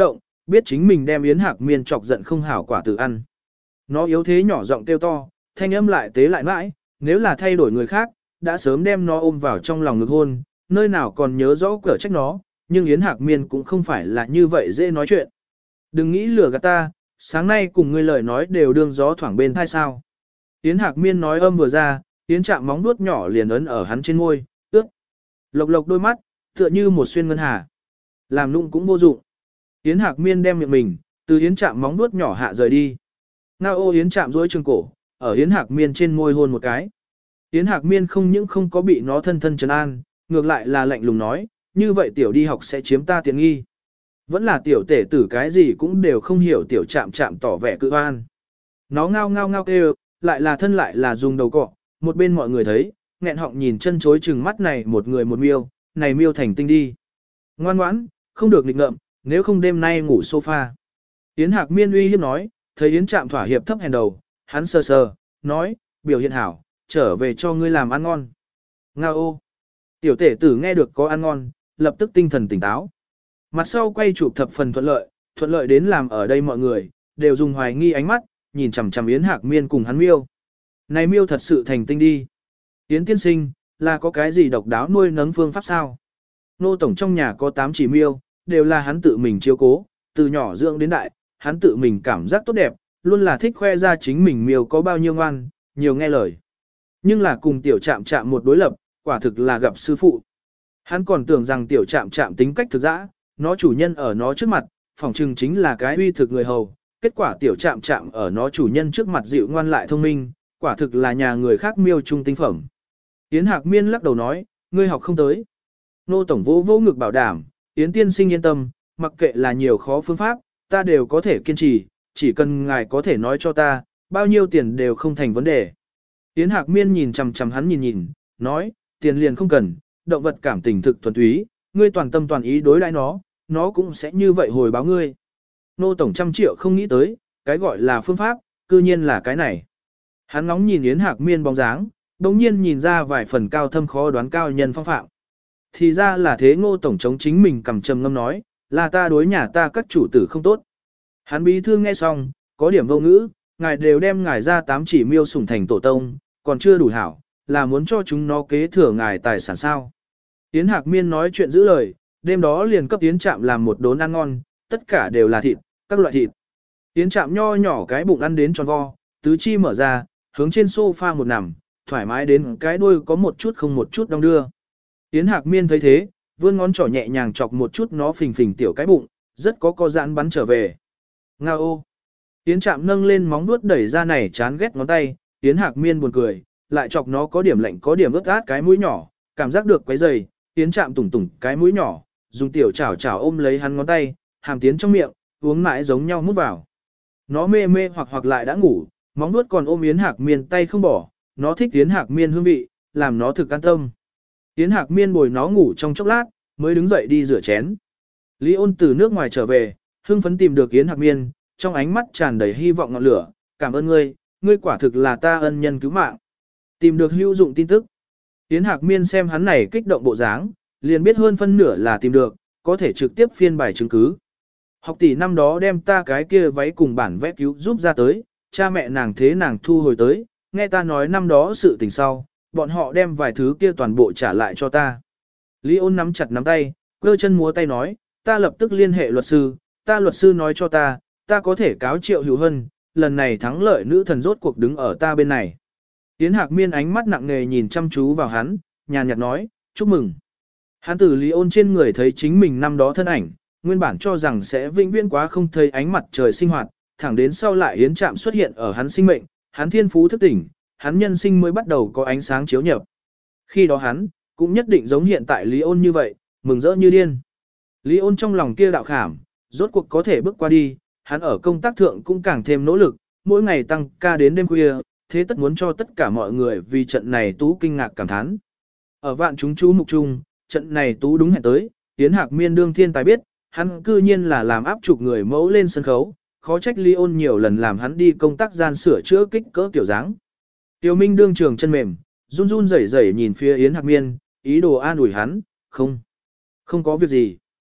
[SPEAKER 1] biết chính mình đem Yến Hạc Miên chọc giận không hảo quả tự ăn. Nó yếu thế nhỏ giọng kêu to, thanh âm lại tế lại mãi, nếu là thay đổi người khác, đã sớm đem nó ôm vào trong lòng ngực hôn, nơi nào còn nhớ rõ cửa trách nó, nhưng Yến Hạc Miên cũng không phải là như vậy dễ nói chuyện. Đừng nghĩ lừa gạt ta, sáng nay cùng ngươi lời nói đều đương gió thoảng bên thai sao. Yến Hạc Miên nói âm vừa ra, Yến chạm móng vuốt nhỏ liền ấn ở hắn trên môi, ướt. Lộc lộc đôi mắt, tựa như một xuyên ngân hà. Làm nụng cũng vô dụng. Yến Hạc Miên đem miệng mình, từ Yến chạm móng vuốt nhỏ hạ rời đi. Ngao ô Yến chạm dối trường cổ, ở Yến Hạc Miên trên môi hôn một cái. Yến Hạc Miên không những không có bị nó thân thân trấn an, ngược lại là lạnh lùng nói, như vậy tiểu đi học sẽ chiếm ta tiện nghi. Vẫn là tiểu tể tử cái gì cũng đều không hiểu tiểu chạm chạm tỏ vẻ cự oan. Nó ngao ngao ngao kêu, lại là thân lại là dùng đầu cọ, một bên mọi người thấy, nghẹn họng nhìn chân chối chừng mắt này một người một miêu, này miêu thành tinh đi. Ngoan ngoãn, không được nghịch ngợm, nếu không đêm nay ngủ sofa. Yến Hạc Miên uy hiếp nói, thấy Yến chạm thỏa hiệp thấp hèn đầu, hắn sờ sờ, nói, biểu hiện hảo, trở về cho ngươi làm ăn ngon. Ngao ô. Tiểu tể tử nghe được có ăn ngon, lập tức tinh thần tỉnh táo. Mặt sau quay chụp thập phần thuận lợi, thuận lợi đến làm ở đây mọi người, đều dùng hoài nghi ánh mắt, nhìn chằm chằm Yến Hạc Miên cùng hắn miêu. Này miêu thật sự thành tinh đi. Yến tiên sinh, là có cái gì độc đáo nuôi nấng phương pháp sao? Nô tổng trong nhà có tám chỉ miêu, đều là hắn tự mình chiếu cố, từ nhỏ dưỡng đến đại, hắn tự mình cảm giác tốt đẹp, luôn là thích khoe ra chính mình miêu có bao nhiêu ngoan, nhiều nghe lời. Nhưng là cùng tiểu chạm chạm một đối lập, quả thực là gặp sư phụ. Hắn còn tưởng rằng tiểu chạm chạm tính cách thực dã, nó chủ nhân ở nó trước mặt, phỏng chừng chính là cái uy thực người hầu. Kết quả tiểu chạm chạm ở nó chủ nhân trước mặt dịu ngoan lại thông minh, quả thực là nhà người khác miêu trung tinh phẩm. Yến Hạc Miên lắc đầu nói, ngươi học không tới. Nô tổng vô vô ngực bảo đảm, Yến tiên sinh yên tâm, mặc kệ là nhiều khó phương pháp, ta đều có thể kiên trì, chỉ cần ngài có thể nói cho ta, bao nhiêu tiền đều không thành vấn đề. Yến Hạc Miên nhìn chằm chằm hắn nhìn nhìn, nói, tiền liền không cần, động vật cảm tình thực thuần túy, ngươi toàn tâm toàn ý đối đãi nó, nó cũng sẽ như vậy hồi báo ngươi. Nô tổng trăm triệu không nghĩ tới, cái gọi là phương pháp, cư nhiên là cái này. Hắn ngóng nhìn Yến Hạc Miên bóng dáng, đồng nhiên nhìn ra vài phần cao thâm khó đoán cao nhân phong phạm. Thì ra là thế. Ngô tổng chống chính mình cầm trầm ngâm nói, là ta đối nhà ta các chủ tử không tốt. Hắn bí thư nghe xong, có điểm vô ngữ, ngài đều đem ngài ra tám chỉ miêu sủng thành tổ tông, còn chưa đủ hảo, là muốn cho chúng nó kế thừa ngài tài sản sao. Yến Hạc Miên nói chuyện giữ lời, đêm đó liền cấp Yến Trạm làm một đốn ăn ngon, tất cả đều là thịt, các loại thịt. Yến Trạm nho nhỏ cái bụng ăn đến tròn vo, tứ chi mở ra, hướng trên sofa một nằm, thoải mái đến cái đuôi có một chút không một chút đong đưa. Yến Hạc Miên thấy thế, vươn ngón trỏ nhẹ nhàng chọc một chút nó phình phình tiểu cái bụng, rất có co giãn bắn trở về. Ngao ô. Yến Trạm nâng lên móng vuốt đẩy ra này chán ghét ngón tay, Yến Hạc Miên buồn cười, lại chọc nó có điểm lạnh có điểm ướt át cái mũi nhỏ, cảm giác được quấy dày, Yến Trạm tủng tủng cái mũi nhỏ, dùng tiểu chảo chảo ôm lấy hắn ngón tay, hàm tiến trong miệng, uống mãi giống nhau mút vào. Nó mê mê hoặc hoặc lại đã ngủ, móng vuốt còn ôm Yến Hạc Miên tay không bỏ, nó thích Yến Hạc Miên hương vị, làm nó thực an tâm. Yến Hạc Miên bồi nó ngủ trong chốc lát, mới đứng dậy đi rửa chén. Lý Ôn từ nước ngoài trở về, hưng phấn tìm được Yến Hạc Miên, trong ánh mắt tràn đầy hy vọng ngọn lửa, cảm ơn ngươi, ngươi quả thực là ta ân nhân cứu mạng. Tìm được hữu dụng tin tức. Yến Hạc Miên xem hắn này kích động bộ dáng, liền biết hơn phân nửa là tìm được, có thể trực tiếp phiên bài chứng cứ. Học tỷ năm đó đem ta cái kia váy cùng bản vẽ cứu giúp ra tới, cha mẹ nàng thế nàng thu hồi tới, nghe ta nói năm đó sự tình sau, bọn họ đem vài thứ kia toàn bộ trả lại cho ta. Lý Ôn nắm chặt nắm tay, cơ chân múa tay nói, ta lập tức liên hệ luật sư, ta luật sư nói cho ta, ta có thể cáo Triệu Hữu Hân, lần này thắng lợi nữ thần rốt cuộc đứng ở ta bên này. Yến Hạc Miên ánh mắt nặng nề nhìn chăm chú vào hắn, nhàn nhạt nói, chúc mừng. Hắn từ Lý Ôn trên người thấy chính mình năm đó thân ảnh, nguyên bản cho rằng sẽ vĩnh viễn quá không thấy ánh mặt trời sinh hoạt, thẳng đến sau lại Yến Trạm xuất hiện ở hắn sinh mệnh, hắn thiên phú thức tỉnh, hắn nhân sinh mới bắt đầu có ánh sáng chiếu nhập. Khi đó hắn, cũng nhất định giống hiện tại Lý Ôn như vậy, mừng rỡ như điên. Lý Ôn trong lòng kia đạo khảm, rốt cuộc có thể bước qua đi, hắn ở công tác thượng cũng càng thêm nỗ lực, mỗi ngày tăng ca đến đêm khuya, thế tất muốn cho tất cả mọi người vì trận này Tú kinh ngạc cảm thán. Ở vạn chúng chú mục chung, trận này Tú đúng hẹn tới, Yến Hạc Miên đương thiên tài biết, hắn cư nhiên là làm áp chụp người mẫu lên sân khấu, khó trách Lý Ôn nhiều lần làm hắn đi công tác gian sửa chữa kích cỡ kiểu dáng. Tiêu Minh đương trường chân mềm, run run rẩy rẩy nhìn phía Yến Hạc Miên, ý đồ an ủi hắn, không, không có việc gì.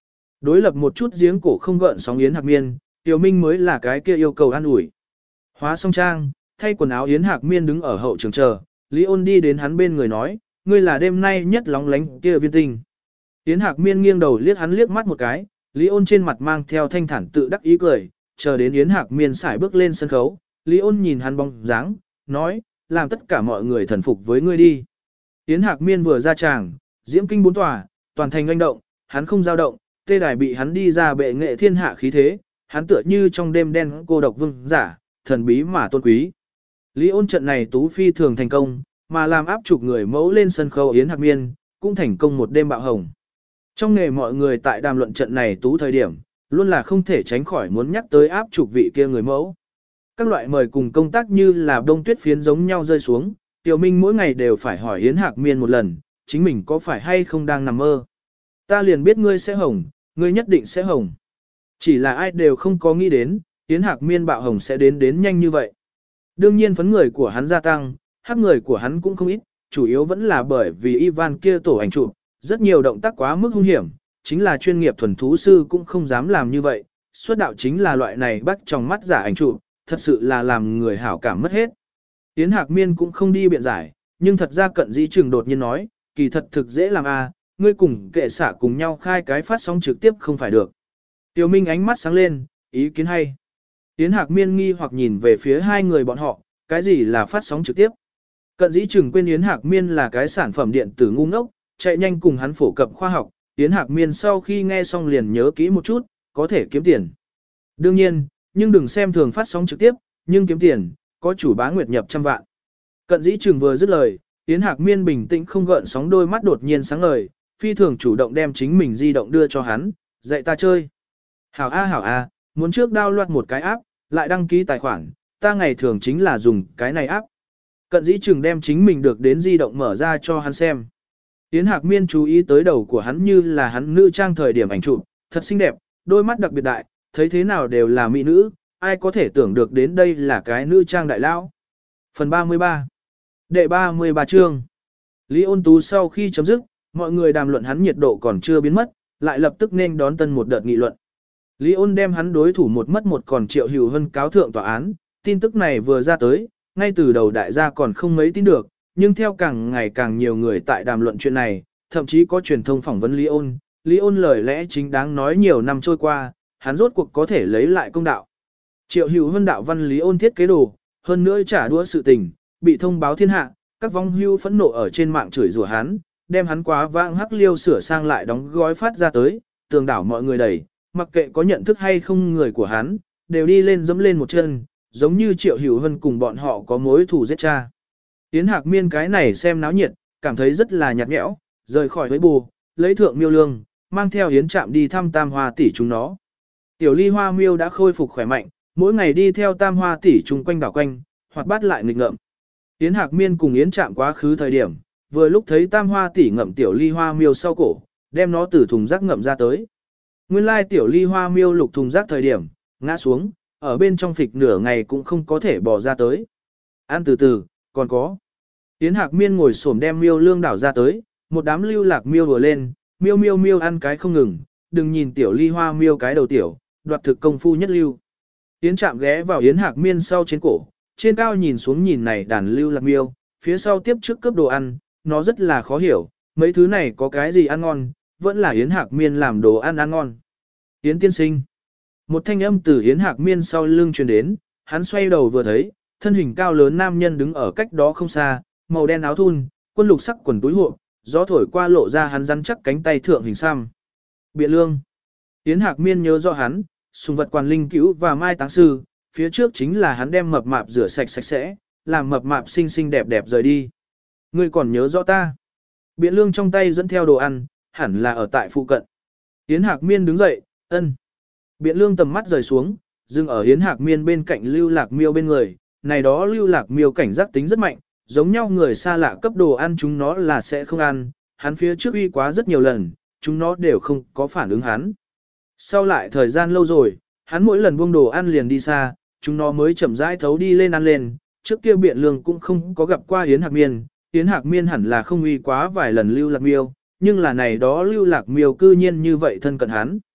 [SPEAKER 1] Đối lập một chút giếng cổ không gợn sóng Yến Hạc Miên, Tiểu Minh mới là cái kia yêu cầu an ủi. Hóa xong trang, thay quần áo Yến Hạc Miên đứng ở hậu trường chờ, Lý Ôn đi đến hắn bên người nói, ngươi là đêm nay nhất lóng lánh kia viên tinh. Yến Hạc Miên nghiêng đầu liếc hắn liếc mắt một cái, Lý Ôn trên mặt mang theo thanh thản tự đắc ý cười, chờ đến Yến Hạc Miên xải bước lên sân khấu, Lý Ôn nhìn hắn bóng dáng, nói, làm tất cả mọi người thần phục với ngươi đi. Yến Hạc Miên vừa ra tràng, diễm kinh bốn tòa, toàn thành oanh động, hắn không dao động, tê đài bị hắn đi ra bệ nghệ thiên hạ khí thế, hắn tựa như trong đêm đen cô độc vương giả, thần bí mà tôn quý. Lý Ôn trận này tú phi thường thành công, mà làm áp chụp người mẫu lên sân khấu Yến Hạc Miên, cũng thành công một đêm bạo hồng. Trong nghề mọi người tại đàm luận trận này tú thời điểm, luôn là không thể tránh khỏi muốn nhắc tới áp chụp vị kia người mẫu. Các loại mời cùng công tác như là đông tuyết phiến giống nhau rơi xuống, Tiểu Minh mỗi ngày đều phải hỏi Yến Hạc Miên một lần, chính mình có phải hay không đang nằm mơ. Ta liền biết ngươi sẽ hồng, ngươi nhất định sẽ hồng. Chỉ là ai đều không có nghĩ đến, Yến Hạc Miên bạo hồng sẽ đến đến nhanh như vậy. Đương nhiên phấn người của hắn gia tăng, hắc người của hắn cũng không ít, chủ yếu vẫn là bởi vì Ivan kia tổ ảnh chụp, rất nhiều động tác quá mức hung hiểm, chính là chuyên nghiệp thuần thú sư cũng không dám làm như vậy, xuất đạo chính là loại này bắt trong mắt giả ảnh chụp, thật sự là làm người hảo cảm mất hết. Yến Hạc Miên cũng không đi biện giải, nhưng thật ra Cận Dĩ Trừng đột nhiên nói, kỳ thật thực dễ làm a, ngươi cùng kệ xả cùng nhau khai cái phát sóng trực tiếp không phải được. Tiểu Minh ánh mắt sáng lên, ý kiến hay. Yến Hạc Miên nghi hoặc nhìn về phía hai người bọn họ, cái gì là phát sóng trực tiếp? Cận Dĩ Trừng quên Yến Hạc Miên là cái sản phẩm điện tử ngu ngốc, chạy nhanh cùng hắn phổ cập khoa học, Yến Hạc Miên sau khi nghe xong liền nhớ kỹ một chút, có thể kiếm tiền. Đương nhiên, nhưng đừng xem thường phát sóng trực tiếp, nhưng kiếm tiền, có chủ bá nguyệt nhập trăm vạn. Cận Dĩ Trừng vừa dứt lời, Yến Hạc Miên bình tĩnh không gợn sóng đôi mắt đột nhiên sáng ngời, phi thường chủ động đem chính mình di động đưa cho hắn, dạy ta chơi. Hảo a hảo a, muốn trước download một cái app, lại đăng ký tài khoản, ta ngày thường chính là dùng cái này app. Cận Dĩ Trừng đem chính mình được đến di động mở ra cho hắn xem. Yến Hạc Miên chú ý tới đầu của hắn như là hắn nữ trang thời điểm ảnh chụp, thật xinh đẹp, đôi mắt đặc biệt đại, thấy thế nào đều là mỹ nữ, ai có thể tưởng được đến đây là cái nữ trang đại lão. Phần ba mươi ba. Đệ ba mươi ba chương. Lý Ôn Tú sau khi chấm dứt, mọi người đàm luận hắn nhiệt độ còn chưa biến mất, lại lập tức nên đón tân một đợt nghị luận. Lý Ôn đem hắn đối thủ một mất một còn Triệu Hữu Hân cáo thượng tòa án, tin tức này vừa ra tới, ngay từ đầu đại gia còn không mấy tin được, nhưng theo càng ngày càng nhiều người tại đàm luận chuyện này, thậm chí có truyền thông phỏng vấn Lý Ôn, Lý Ôn lời lẽ chính đáng nói nhiều năm trôi qua, hắn rốt cuộc có thể lấy lại công đạo. Triệu Hữu Hân đạo văn Lý Ôn thiết kế đồ, hơn nữa trả đũa sự tình, bị thông báo thiên hạ, các vong hưu phẫn nộ ở trên mạng chửi rủa hắn, đem hắn quá vãng hắc liêu sửa sang lại đóng gói phát ra tới, tường đảo mọi người đẩy, mặc kệ có nhận thức hay không người của hắn, đều đi lên dẫm lên một chân, giống như Triệu Hữu Hân cùng bọn họ có mối thù giết cha. Yến Hạc Miên cái này xem náo nhiệt, cảm thấy rất là nhạt nhẽo, rời khỏi với bù, lấy thượng miêu lương, mang theo Yến Trạm đi thăm Tam Hoa tỷ chúng nó. Tiểu Ly Hoa miêu đã khôi phục khỏe mạnh, mỗi ngày đi theo Tam Hoa tỷ chung quanh đảo quanh, hoặc bắt lại nghịch ngợm. Yến Hạc Miên cùng Yến Trạm quá khứ thời điểm, vừa lúc thấy Tam Hoa tỷ ngậm Tiểu Ly Hoa miêu sau cổ, đem nó từ thùng rác ngậm ra tới. Nguyên lai Tiểu Ly Hoa miêu lục thùng rác thời điểm, ngã xuống, ở bên trong phịch nửa ngày cũng không có thể bỏ ra tới. Ăn từ từ, còn có. Yến Hạc Miên ngồi xổm đem miêu lương đảo ra tới, một đám lưu lạc miêu đùa lên, miêu miêu miêu ăn cái không ngừng, đừng nhìn Tiểu Ly Hoa miêu cái đầu tiểu, đoạt thực công phu nhất lưu. Yến Trạm ghé vào Yến Hạc Miên sau trên cổ, trên cao nhìn xuống nhìn này đàn lưu lạc miêu, phía sau tiếp trước cướp đồ ăn, nó rất là khó hiểu, mấy thứ này có cái gì ăn ngon, vẫn là Yến Hạc Miên làm đồ ăn ăn ngon. Yến tiên sinh. Một thanh âm từ Yến Hạc Miên sau lưng truyền đến, hắn xoay đầu vừa thấy, thân hình cao lớn nam nhân đứng ở cách đó không xa, màu đen áo thun, quân lục sắc quần túi hộ, gió thổi qua lộ ra hắn rắn chắc cánh tay thượng hình xăm. Biện Lương. Yến Hạc Miên nhớ rõ hắn, sùng vật quan linh cứu và mai táng sư, phía trước chính là hắn đem mập mạp rửa sạch sạch sẽ, làm mập mạp xinh xinh đẹp đẹp rời đi. Ngươi còn nhớ rõ ta? Biện Lương trong tay dẫn theo đồ ăn, hẳn là ở tại phụ cận. Yến Hạc Miên đứng dậy, ân. Biện Lương tầm mắt rời xuống, dừng ở Yến Hạc Miên bên cạnh Lưu Lạc Miêu bên người, này đó Lưu Lạc Miêu cảnh giác tính rất mạnh, giống nhau người xa lạ cấp đồ ăn chúng nó là sẽ không ăn, hắn phía trước uy quá rất nhiều lần, chúng nó đều không có phản ứng hắn. Sau lại thời gian lâu rồi, hắn mỗi lần buông đồ ăn liền đi xa, chúng nó mới chậm rãi thấu đi lên ăn lên, trước kia Biện Lương cũng không có gặp qua Yến Hạc Miên, Yến Hạc Miên hẳn là không uy quá vài lần Lưu Lạc Miêu, nhưng là này đó Lưu Lạc Miêu cư nhiên như vậy thân cận hắn.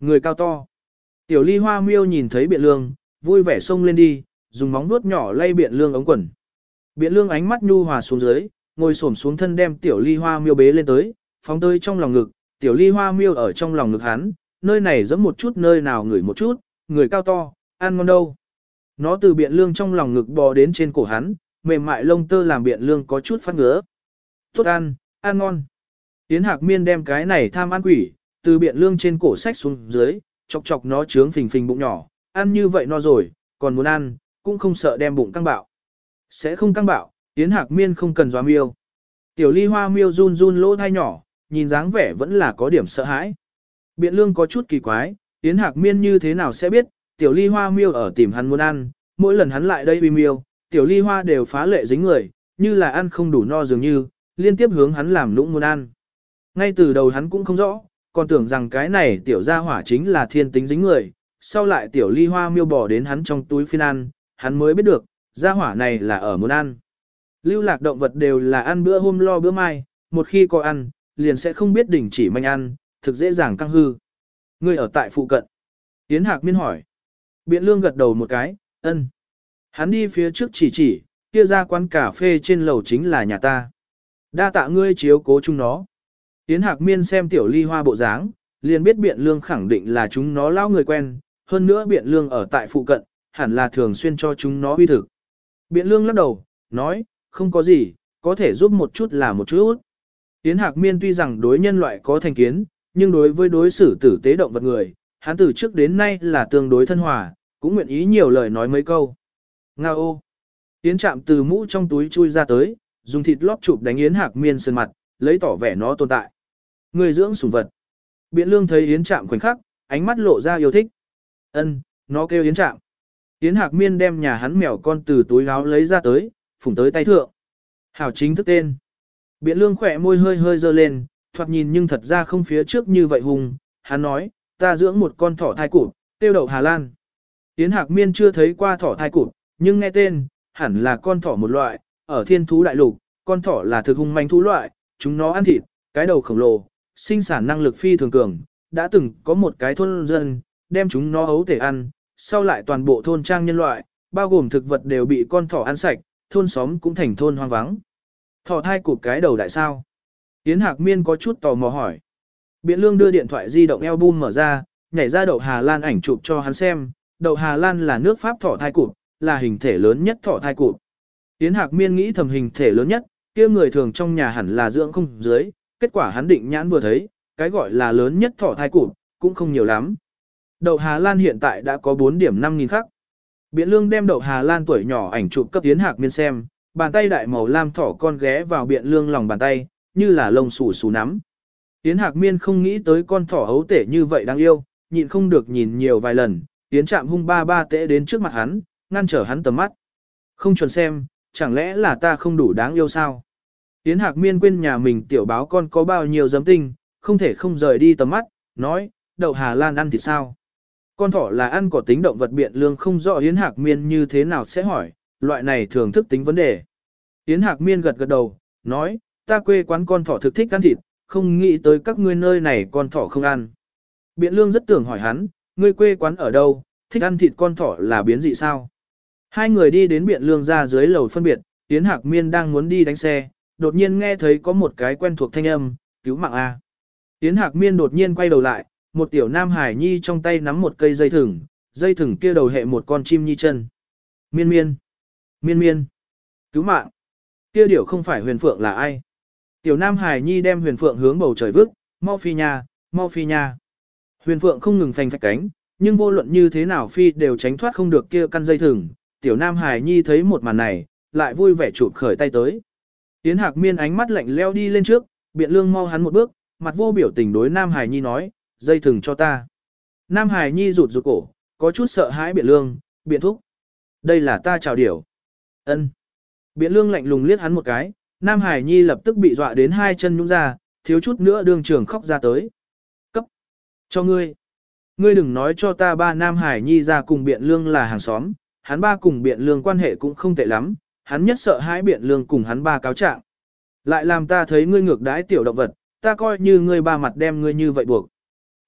[SPEAKER 1] Người cao to. Tiểu ly hoa miêu nhìn thấy biện lương, vui vẻ xông lên đi, dùng móng vuốt nhỏ lay biện lương ống quần. Biện lương ánh mắt nhu hòa xuống dưới, ngồi xổm xuống thân đem tiểu ly hoa miêu bế lên tới, phóng tới trong lòng ngực, tiểu ly hoa miêu ở trong lòng ngực hắn, nơi này giẫm một chút nơi nào ngửi một chút, người cao to, ăn ngon đâu. Nó từ biện lương trong lòng ngực bò đến trên cổ hắn, mềm mại lông tơ làm biện lương có chút phát ngứa. Tốt ăn, ăn ngon. Yến Hạc Miên đem cái này tham ăn quỷ, từ biện lương trên cổ sách xuống dưới, chọc chọc nó trướng phình phình bụng nhỏ, ăn như vậy no rồi, còn muốn ăn, cũng không sợ đem bụng căng bạo. Sẽ không căng bạo, Yến Hạc Miên không cần dọa miêu. Tiểu ly hoa miêu run run lỗ thai nhỏ, nhìn dáng vẻ vẫn là có điểm sợ hãi. Biện lương có chút kỳ quái, Yến Hạc Miên như thế nào sẽ biết, tiểu ly hoa miêu ở tìm hắn muốn ăn, mỗi lần hắn lại đây uy miêu, tiểu ly hoa đều phá lệ dính người, như là ăn không đủ no dường như, liên tiếp hướng hắn làm nũng muốn ăn. Ngay từ đầu hắn cũng không rõ, còn tưởng rằng cái này tiểu gia hỏa chính là thiên tính dính người, sau lại tiểu ly hoa miêu bỏ đến hắn trong túi phiên ăn, hắn mới biết được, gia hỏa này là ở muốn ăn. Lưu lạc động vật đều là ăn bữa hôm lo bữa mai, một khi có ăn, liền sẽ không biết đình chỉ manh ăn, thực dễ dàng căng hư. Ngươi ở tại phụ cận. Yến Hạc Miên hỏi. Biện lương gật đầu một cái, ân. Hắn đi phía trước chỉ chỉ, kia ra quán cà phê trên lầu chính là nhà ta. Đa tạ ngươi chiếu cố chúng nó. Yến Hạc Miên xem tiểu ly hoa bộ dáng, liền biết biện lương khẳng định là chúng nó lao người quen, hơn nữa biện lương ở tại phụ cận, hẳn là thường xuyên cho chúng nó uy thực. Biện lương lắc đầu, nói, không có gì, có thể giúp một chút là một chút. Yến Hạc Miên tuy rằng đối nhân loại có thành kiến, nhưng đối với đối xử tử tế động vật người, hắn từ trước đến nay là tương đối thân hòa, cũng nguyện ý nhiều lời nói mấy câu. Ngao ô! Yến Trạm từ mũ trong túi chui ra tới, dùng thịt lóp chụp đánh Yến Hạc Miên sơn mặt, lấy tỏ vẻ nó tồn tại. Người dưỡng sủng vật. Biện lương thấy Yến Trạm khoảnh khắc, ánh mắt lộ ra yêu thích. Ân, nó kêu Yến Trạm. Yến Hạc Miên đem nhà hắn mèo con từ túi áo lấy ra tới, phủng tới tay thượng. Hảo chính thức tên. Biện lương khỏe môi hơi hơi dơ lên, thoạt nhìn nhưng thật ra không phía trước như vậy hùng. Hắn nói, ta dưỡng một con thỏ thai cụt, tiêu đậu Hà Lan. Yến Hạc Miên chưa thấy qua thỏ thai cụt, nhưng nghe tên, hẳn là con thỏ một loại, ở thiên thú đại lục, con thỏ là thực hung manh thú loại, chúng nó ăn thịt, cái đầu khổng lồ, sinh sản năng lực phi thường cường, đã từng có một cái thôn dân, đem chúng nó ấu thể ăn, sau lại toàn bộ thôn trang nhân loại, bao gồm thực vật đều bị con thỏ ăn sạch, thôn xóm cũng thành thôn hoang vắng. Thỏ thai cụt cái đầu đại sao? Yến Hạc Miên có chút tò mò hỏi. Biện lương đưa điện thoại di động album mở ra, nhảy ra đậu Hà Lan ảnh chụp cho hắn xem, đậu Hà Lan là nước Pháp thỏ thai cụt, là hình thể lớn nhất thỏ thai cụt. Yến Hạc Miên nghĩ thầm hình thể lớn nhất, kia người thường trong nhà hẳn là dưỡng không dưới, kết quả hắn định nhãn vừa thấy, cái gọi là lớn nhất thỏ thai cụt, cũng không nhiều lắm. Đậu Hà Lan hiện tại đã có bốn điểm năm nghìn khắc. Biện lương đem đậu Hà Lan tuổi nhỏ ảnh chụp cấp Yến Hạc Miên xem, bàn tay đại màu lam thỏ con ghé vào biện lương lòng bàn tay, như là lông xù xù nắm. Yến Hạc Miên không nghĩ tới con thỏ ấu tể như vậy đáng yêu, nhịn không được nhìn nhiều vài lần, Yến Trạm hung ba ba tễ đến trước mặt hắn, ngăn trở hắn tầm mắt. Không chuẩn xem, chẳng lẽ là ta không đủ đáng yêu sao? Yến Hạc Miên quên nhà mình tiểu báo con có bao nhiêu giấm tinh, không thể không rời đi tầm mắt, nói, đậu Hà Lan ăn thịt sao? Con thỏ là ăn có tính động vật biện lương không rõ Yến Hạc Miên như thế nào sẽ hỏi, loại này thường thức tính vấn đề. Yến Hạc Miên gật gật đầu, nói, ta quê quán con thỏ thực thích ăn thịt, không nghĩ tới các ngươi nơi này con thỏ không ăn. Biện lương rất tưởng hỏi hắn, ngươi quê quán ở đâu, thích ăn thịt con thỏ là biến dị sao? Hai người đi đến biện lương ra dưới lầu phân biệt, Yến Hạc Miên đang muốn đi đánh xe, đột nhiên nghe thấy có một cái quen thuộc thanh âm, cứu mạng A. Yến Hạc Miên đột nhiên quay đầu lại, một tiểu nam hải nhi trong tay nắm một cây dây thừng, dây thừng kia đầu hệ một con chim nhi chân. Miên miên, miên miên, cứu mạng. Kia điểu không phải Huyền Phượng là ai? Tiểu nam hải nhi đem Huyền Phượng hướng bầu trời vứt, mau phi nha, mau phi nha. Huyền Phượng không ngừng phành phạch cánh, nhưng vô luận như thế nào phi đều tránh thoát không được kia căn dây thừng. Tiểu nam hải nhi thấy một màn này, lại vui vẻ chụp khởi tay tới. Yến Hạc Miên ánh mắt lạnh leo đi lên trước, biện lương mau hắn một bước, mặt vô biểu tình đối nam hải nhi nói, dây thừng cho ta. Nam hải nhi rụt rụt cổ, có chút sợ hãi biện lương, biện thúc. Đây là ta chào điểu. Ân. Biện lương lạnh lùng liếc hắn một cái, nam hải nhi lập tức bị dọa đến hai chân nhũng ra, thiếu chút nữa đường trường khóc ra tới. Cấp. Cho ngươi. Ngươi đừng nói cho ta ba nam hải nhi ra cùng biện lương là hàng xóm, hắn ba cùng biện lương quan hệ cũng không tệ lắm, hắn nhất sợ hãi biện lương cùng hắn ba cáo trạng. Lại làm ta thấy ngươi ngược đãi tiểu động vật, ta coi như ngươi ba mặt đem ngươi như vậy buộc.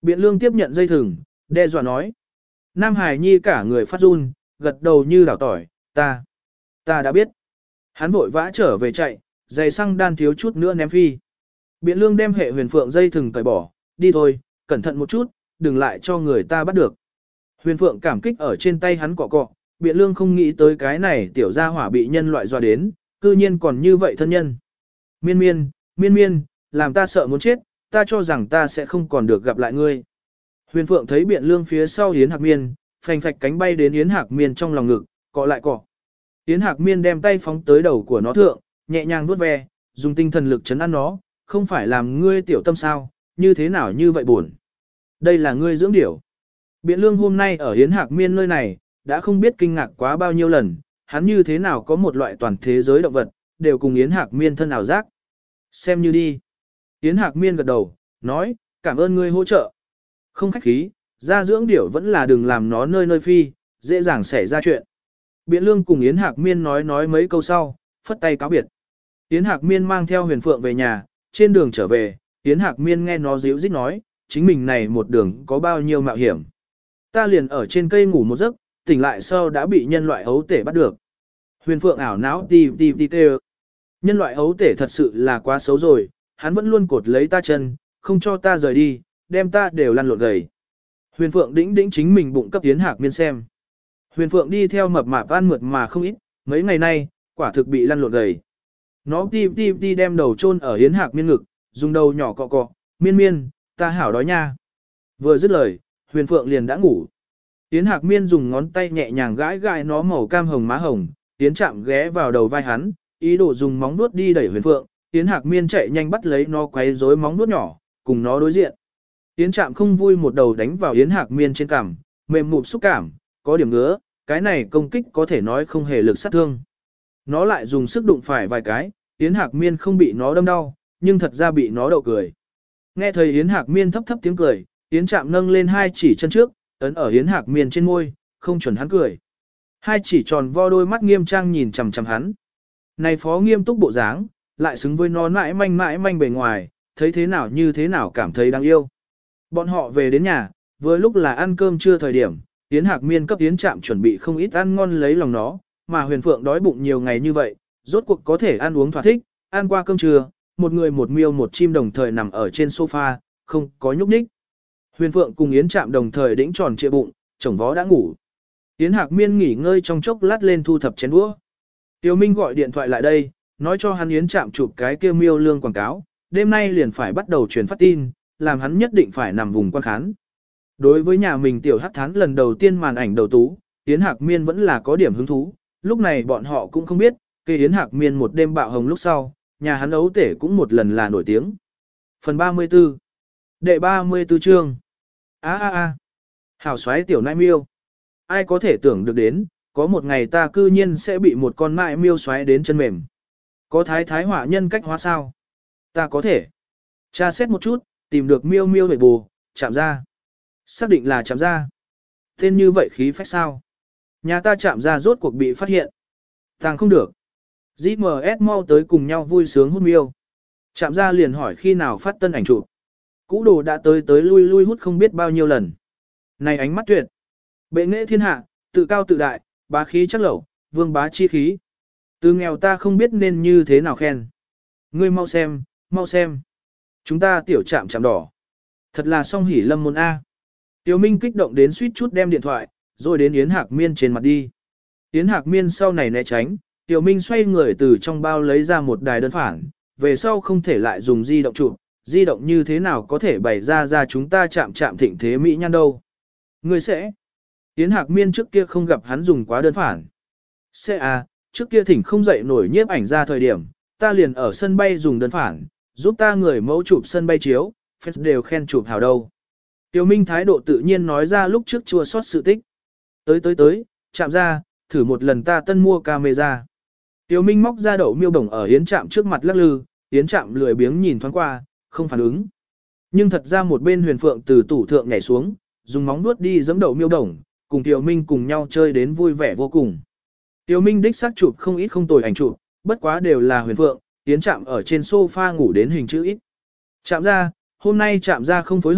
[SPEAKER 1] Biện lương tiếp nhận dây thừng, đe dọa nói. Nam Hải Nhi cả người phát run, gật đầu như đảo tỏi, ta, ta đã biết. Hắn vội vã trở về chạy, giày xăng đan thiếu chút nữa ném phi. Biện lương đem hệ huyền phượng dây thừng cởi bỏ, đi thôi, cẩn thận một chút, đừng lại cho người ta bắt được. Huyền phượng cảm kích ở trên tay hắn cọ cọ, biện lương không nghĩ tới cái này tiểu gia hỏa bị nhân loại dọa đến, cư nhiên còn như vậy thân nhân. Miên miên, miên miên, làm ta sợ muốn chết, ta cho rằng ta sẽ không còn được gặp lại ngươi. Huyền phượng thấy biện lương phía sau Yến Hạc Miên, phành phạch cánh bay đến Yến Hạc Miên trong lòng ngực, cọ lại cọ. Yến Hạc Miên đem tay phóng tới đầu của nó thượng, nhẹ nhàng vuốt ve, dùng tinh thần lực chấn an nó, không phải làm ngươi tiểu tâm sao, như thế nào như vậy buồn. Đây là ngươi dưỡng điểu. Biện lương hôm nay ở Yến Hạc Miên nơi này, đã không biết kinh ngạc quá bao nhiêu lần, hắn như thế nào có một loại toàn thế giới động vật, đều cùng Yến Hạc Miên thân ảo giác. Xem như đi. Yến Hạc Miên gật đầu, nói, cảm ơn ngươi hỗ trợ. Không khách khí, ra dưỡng điểu vẫn là đừng làm nó nơi nơi phi, dễ dàng xảy ra chuyện. Biện lương cùng Yến Hạc Miên nói nói mấy câu sau, phất tay cáo biệt. Yến Hạc Miên mang theo huyền phượng về nhà, trên đường trở về, Yến Hạc Miên nghe nó díu dít nói, chính mình này một đường có bao nhiêu mạo hiểm. Ta liền ở trên cây ngủ một giấc, tỉnh lại sau đã bị nhân loại ấu tể bắt được. Huyền phượng ảo não ti ti ti tê. Nhân loại ấu tể thật sự là quá xấu rồi, hắn vẫn luôn cột lấy ta chân, không cho ta rời đi, đem ta đều lăn lộn gầy. Huyền phượng đĩnh đĩnh chính mình bụng cấp Yến Hạc Miên xem. Huyền phượng đi theo mập mạp ăn mượt mà không ít, mấy ngày nay, quả thực bị lăn lộn gầy. Nó ti ti ti đem đầu chôn ở Yến Hạc Miên ngực, dùng đầu nhỏ cọ cọ, miên miên, ta hảo đói nha. Vừa dứt lời, huyền phượng liền đã ngủ. Yến Hạc Miên dùng ngón tay nhẹ nhàng gãi gãi nó màu cam hồng má hồng, Yến chạm ghé vào đầu vai hắn, ý đồ dùng móng vuốt đi đẩy huyền phượng, Yến Hạc Miên chạy nhanh bắt lấy nó quấy rối móng vuốt nhỏ, cùng nó đối diện. Yến chạm không vui một đầu đánh vào Yến Hạc Miên trên cằm, mềm mụp xúc cảm, có điểm ngứa, cái này công kích có thể nói không hề lực sát thương. Nó lại dùng sức đụng phải vài cái, Yến Hạc Miên không bị nó đâm đau, nhưng thật ra bị nó đậu cười. Nghe thấy Yến Hạc Miên thấp thấp tiếng cười, Yến chạm nâng lên hai chỉ chân trước, ấn ở Yến Hạc Miên trên môi, không chuẩn hắn cười. Hai chỉ tròn vo đôi mắt nghiêm trang nhìn chằm chằm hắn. Này phó nghiêm túc bộ dáng, lại xứng với nó mãi manh mãi manh bề ngoài, thấy thế nào như thế nào cảm thấy đáng yêu. Bọn họ về đến nhà, vừa lúc là ăn cơm trưa thời điểm, Yến Hạc Miên cấp Yến Trạm chuẩn bị không ít ăn ngon lấy lòng nó, mà Huyền Phượng đói bụng nhiều ngày như vậy, rốt cuộc có thể ăn uống thỏa thích, ăn qua cơm trưa, một người một miêu một chim đồng thời nằm ở trên sofa, không có nhúc nhích. Huyền Phượng cùng Yến Trạm đồng thời đĩnh tròn trịa bụng, chồng vó đã ngủ. Yến Hạc Miên nghỉ ngơi trong chốc lát lên thu thập chén đũa. Tiêu Minh gọi điện thoại lại đây, nói cho hắn Yến Trạm chụp cái kia miêu lương quảng cáo, đêm nay liền phải bắt đầu truyền phát tin, làm hắn nhất định phải nằm vùng quan khán. Đối với nhà mình tiểu hắc thán lần đầu tiên màn ảnh đầu tú, Yến Hạc Miên vẫn là có điểm hứng thú, lúc này bọn họ cũng không biết, cây Yến Hạc Miên một đêm bạo hồng lúc sau, nhà hắn ấu tể cũng một lần là nổi tiếng. Phần ba mươi tư Đệ ba mươi tư chương a a a Hảo xoáy tiểu nai miêu. Ai có thể tưởng được đến, có một ngày ta cư nhiên sẽ bị một con nai miêu xoáy đến chân mềm. Có thái thái họa nhân cách hóa sao? Ta có thể. Tra xét một chút, tìm được miêu miêu về bù, chạm ra. Xác định là chạm ra. Tên như vậy khí phách sao? Nhà ta chạm ra rốt cuộc bị phát hiện. Tàng không được. giê em ét mau tới cùng nhau vui sướng hút miêu. Chạm ra liền hỏi khi nào phát tân ảnh chụp. Cũ đồ đã tới tới lui lui hút không biết bao nhiêu lần. Này ánh mắt tuyệt. Bệ nghệ thiên hạ, tự cao tự đại, bá khí chắc lẩu, vương bá chi khí. Từ nghèo ta không biết nên như thế nào khen. Ngươi mau xem, mau xem. Chúng ta tiểu chạm chạm đỏ. Thật là song hỉ lâm môn A. Tiểu Minh kích động đến suýt chút đem điện thoại, rồi đến Yến Hạc Miên trên mặt đi. Yến Hạc Miên sau này né tránh, Tiểu Minh xoay người từ trong bao lấy ra một đài đơn phản, về sau không thể lại dùng di động chụp, di động như thế nào có thể bày ra ra chúng ta chạm chạm thịnh thế mỹ nhan đâu. Ngươi sẽ. Yến Hạc Miên trước kia không gặp hắn dùng quá đơn phản. Sẽ à, trước kia thỉnh không dậy nổi nhiếp ảnh ra thời điểm, ta liền ở sân bay dùng đơn phản, giúp ta người mẫu chụp sân bay chiếu, fans đều khen chụp hào đâu. Tiểu Minh thái độ tự nhiên nói ra lúc trước chua xót sự tích. Tới tới tới, chạm ra, thử một lần ta tân mua camera. Tiểu Minh móc ra đậu miêu bổng ở Yến Trạm trước mặt lắc lư, Yến Trạm lười biếng nhìn thoáng qua, không phản ứng. Nhưng thật ra một bên Huyền Phượng từ tủ thượng nhảy xuống, dùng móng vuốt đi giẫm đậu miêu bổng, cùng Tiểu Minh cùng nhau chơi đến vui vẻ vô cùng. Tiểu Minh đích xác chụp không ít không tồi ảnh chụp, bất quá đều là Huyền Phượng, Yến Trạm ở trên sofa ngủ đến hình chữ ít. Trạm ra, hôm nay Trạm ra không phối hợp,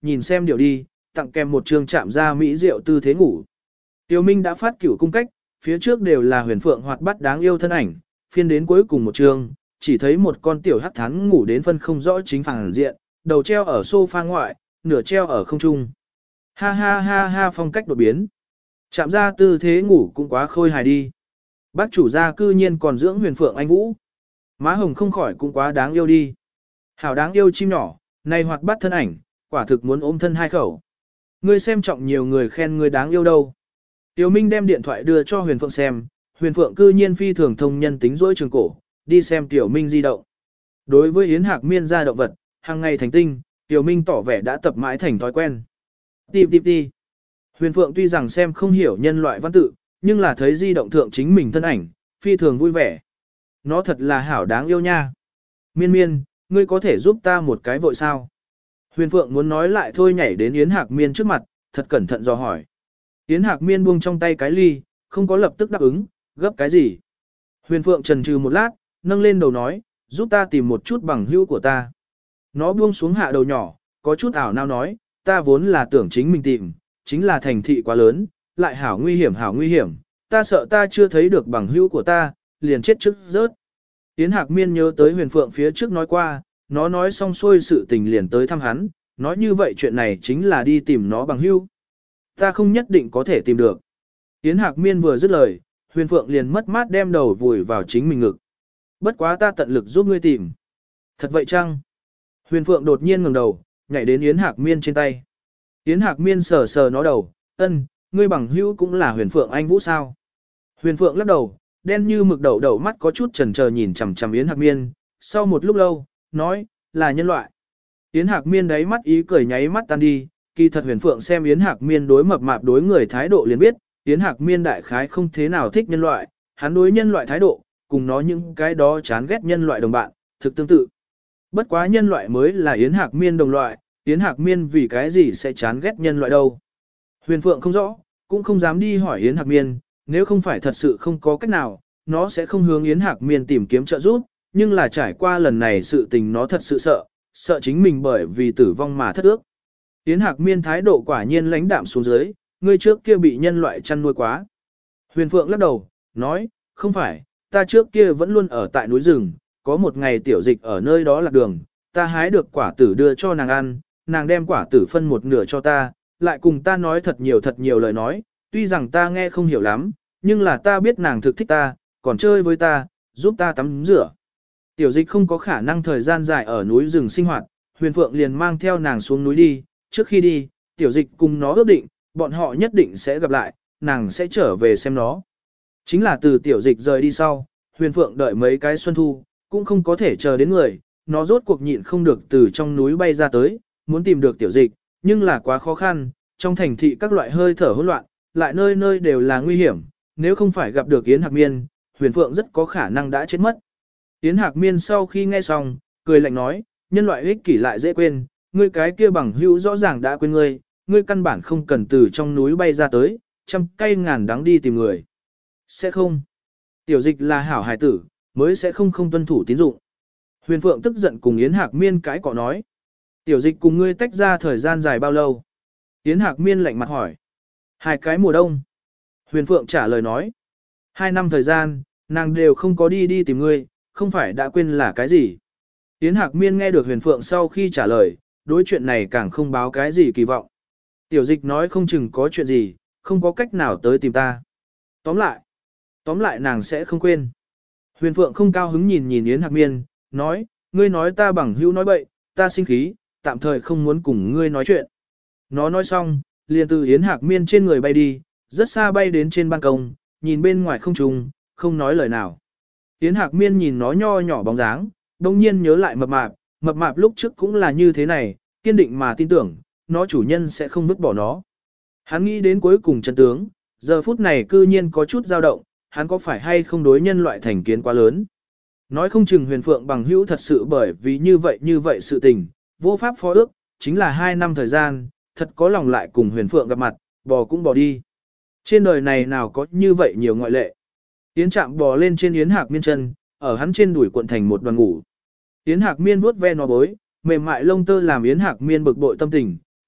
[SPEAKER 1] nhìn xem điều đi, tặng kèm một trường chạm ra mỹ rượu tư thế ngủ. Tiểu Minh đã phát cửu cung cách, phía trước đều là huyền phượng hoạt bát đáng yêu thân ảnh, phiên đến cuối cùng một trường, chỉ thấy một con tiểu hắc thán ngủ đến phân không rõ chính phản diện, đầu treo ở sofa ngoại, nửa treo ở không trung. Ha ha ha ha, phong cách đột biến. Chạm ra tư thế ngủ cũng quá khôi hài đi. Bác chủ gia cư nhiên còn dưỡng huyền phượng anh vũ. Má hồng không khỏi cũng quá đáng yêu đi. Hảo đáng yêu chim nhỏ, này hoạt bát thân ảnh, quả thực muốn ôm thân hai khẩu. Ngươi xem trọng nhiều người khen ngươi đáng yêu đâu. Tiểu Minh đem điện thoại đưa cho huyền phượng xem, huyền phượng cư nhiên phi thường thông nhân tính dỗi trường cổ, đi xem Tiểu Minh di động. Đối với Yến Hạc Miên gia động vật, hàng ngày thành tinh, Tiểu Minh tỏ vẻ đã tập mãi thành thói quen. Tìm tìm đi. Huyền phượng tuy rằng xem không hiểu nhân loại văn tự, nhưng là thấy di động thượng chính mình thân ảnh, phi thường vui vẻ. Nó thật là hảo đáng yêu nha. Miên miên, ngươi có thể giúp ta một cái vội sao? Huyền phượng muốn nói lại thôi nhảy đến Yến Hạc Miên trước mặt, thật cẩn thận dò hỏi. Yến Hạc Miên buông trong tay cái ly, không có lập tức đáp ứng, gấp cái gì? Huyền phượng trần trừ một lát, nâng lên đầu nói, giúp ta tìm một chút bằng hữu của ta. Nó buông xuống hạ đầu nhỏ, có chút ảo nao nói, ta vốn là tưởng chính mình tìm, chính là thành thị quá lớn, lại hảo nguy hiểm hảo nguy hiểm, ta sợ ta chưa thấy được bằng hữu của ta, liền chết trước rớt. Yến Hạc Miên nhớ tới huyền phượng phía trước nói qua, nó nói xong xuôi sự tình liền tới thăm hắn, nói như vậy chuyện này chính là đi tìm nó bằng hữu. Ta không nhất định có thể tìm được. Yến Hạc Miên vừa dứt lời, huyền phượng liền mất mát đem đầu vùi vào chính mình ngực. Bất quá ta tận lực giúp ngươi tìm. Thật vậy chăng? Huyền phượng đột nhiên ngẩng đầu, nhảy đến Yến Hạc Miên trên tay. Yến Hạc Miên sờ sờ nó đầu, ân, ngươi bằng hữu cũng là huyền phượng anh vũ sao? Huyền phượng lắc đầu, đen như mực đầu đầu mắt có chút chần chờ nhìn chằm chằm Yến Hạc Miên, sau một lúc lâu, nói, là nhân loại. Yến Hạc Miên đáy mắt ý cười nháy mắt tan đi, kỳ thật huyền phượng xem Yến Hạc Miên đối mập mạp đối người thái độ liền biết, Yến Hạc Miên đại khái không thế nào thích nhân loại, hắn đối nhân loại thái độ, cùng nó những cái đó chán ghét nhân loại đồng bạn, thực tương tự. Bất quá nhân loại mới là Yến Hạc Miên đồng loại, Yến Hạc Miên vì cái gì sẽ chán ghét nhân loại đâu. Huyền phượng không rõ, cũng không dám đi hỏi Yến Hạc Miên, nếu không phải thật sự không có cách nào, nó sẽ không hướng Yến Hạc Miên tìm kiếm trợ giúp, nhưng là trải qua lần này sự tình nó thật sự sợ, sợ chính mình bởi vì tử vong mà thất ước. Yến Hạc Miên thái độ quả nhiên lãnh đạm xuống dưới, ngươi trước kia bị nhân loại chăn nuôi quá. Huyền phượng lắc đầu, nói, không phải, ta trước kia vẫn luôn ở tại núi rừng, có một ngày tiểu dịch ở nơi đó lạc đường, ta hái được quả tử đưa cho nàng ăn, nàng đem quả tử phân một nửa cho ta, lại cùng ta nói thật nhiều thật nhiều lời nói, tuy rằng ta nghe không hiểu lắm, nhưng là ta biết nàng thực thích ta, còn chơi với ta, giúp ta tắm rửa. Tiểu dịch không có khả năng thời gian dài ở núi rừng sinh hoạt, huyền phượng liền mang theo nàng xuống núi đi, trước khi đi, tiểu dịch cùng nó ước định, bọn họ nhất định sẽ gặp lại, nàng sẽ trở về xem nó. Chính là từ tiểu dịch rời đi sau, huyền phượng đợi mấy cái xuân thu, cũng không có thể chờ đến người, nó rốt cuộc nhịn không được từ trong núi bay ra tới, muốn tìm được tiểu dịch, nhưng là quá khó khăn, trong thành thị các loại hơi thở hỗn loạn, lại nơi nơi đều là nguy hiểm, nếu không phải gặp được Yến Hạc Miên, huyền phượng rất có khả năng đã chết mất. Yến Hạc Miên sau khi nghe xong, cười lạnh nói, nhân loại ích kỷ lại dễ quên, ngươi cái kia bằng hữu rõ ràng đã quên ngươi, ngươi căn bản không cần từ trong núi bay ra tới, trăm cây ngàn đắng đi tìm người. Sẽ không. Tiểu dịch là hảo hài tử, mới sẽ không không tuân thủ tín dụng. Huyền phượng tức giận cùng Yến Hạc Miên cãi cọ nói. Tiểu dịch cùng ngươi tách ra thời gian dài bao lâu? Yến Hạc Miên lạnh mặt hỏi. Hai cái mùa đông. Huyền phượng trả lời nói. Hai năm thời gian, nàng đều không có đi đi tìm ngươi, không phải đã quên là cái gì. Yến Hạc Miên nghe được huyền phượng sau khi trả lời, đối chuyện này càng không báo cái gì kỳ vọng. Tiểu dịch nói không chừng có chuyện gì, không có cách nào tới tìm ta. Tóm lại, tóm lại nàng sẽ không quên. Huyền phượng không cao hứng nhìn nhìn Yến Hạc Miên, nói, ngươi nói ta bằng hữu nói bậy, ta sinh khí, tạm thời không muốn cùng ngươi nói chuyện. Nó nói xong, liền từ Yến Hạc Miên trên người bay đi, rất xa bay đến trên ban công, nhìn bên ngoài không trùng, không nói lời nào. Yến Hạc Miên nhìn nó nho nhỏ bóng dáng, đông nhiên nhớ lại mập mạp, mập mạp lúc trước cũng là như thế này, kiên định mà tin tưởng, nó chủ nhân sẽ không vứt bỏ nó. Hắn nghĩ đến cuối cùng chân tướng, giờ phút này cư nhiên có chút dao động, hắn có phải hay không đối nhân loại thành kiến quá lớn. Nói không chừng huyền phượng bằng hữu thật sự bởi vì như vậy như vậy sự tình, vô pháp phó ước, chính là hai năm thời gian, thật có lòng lại cùng huyền phượng gặp mặt, bò cũng bò đi. Trên đời này nào có như vậy nhiều ngoại lệ. Yến Trạm bò lên trên Yến Hạc Miên chân, ở hắn trên đùi cuộn thành một đoàn ngủ. Yến Hạc Miên vuốt ve nó bối, mềm mại lông tơ làm Yến Hạc Miên bực bội tâm tình,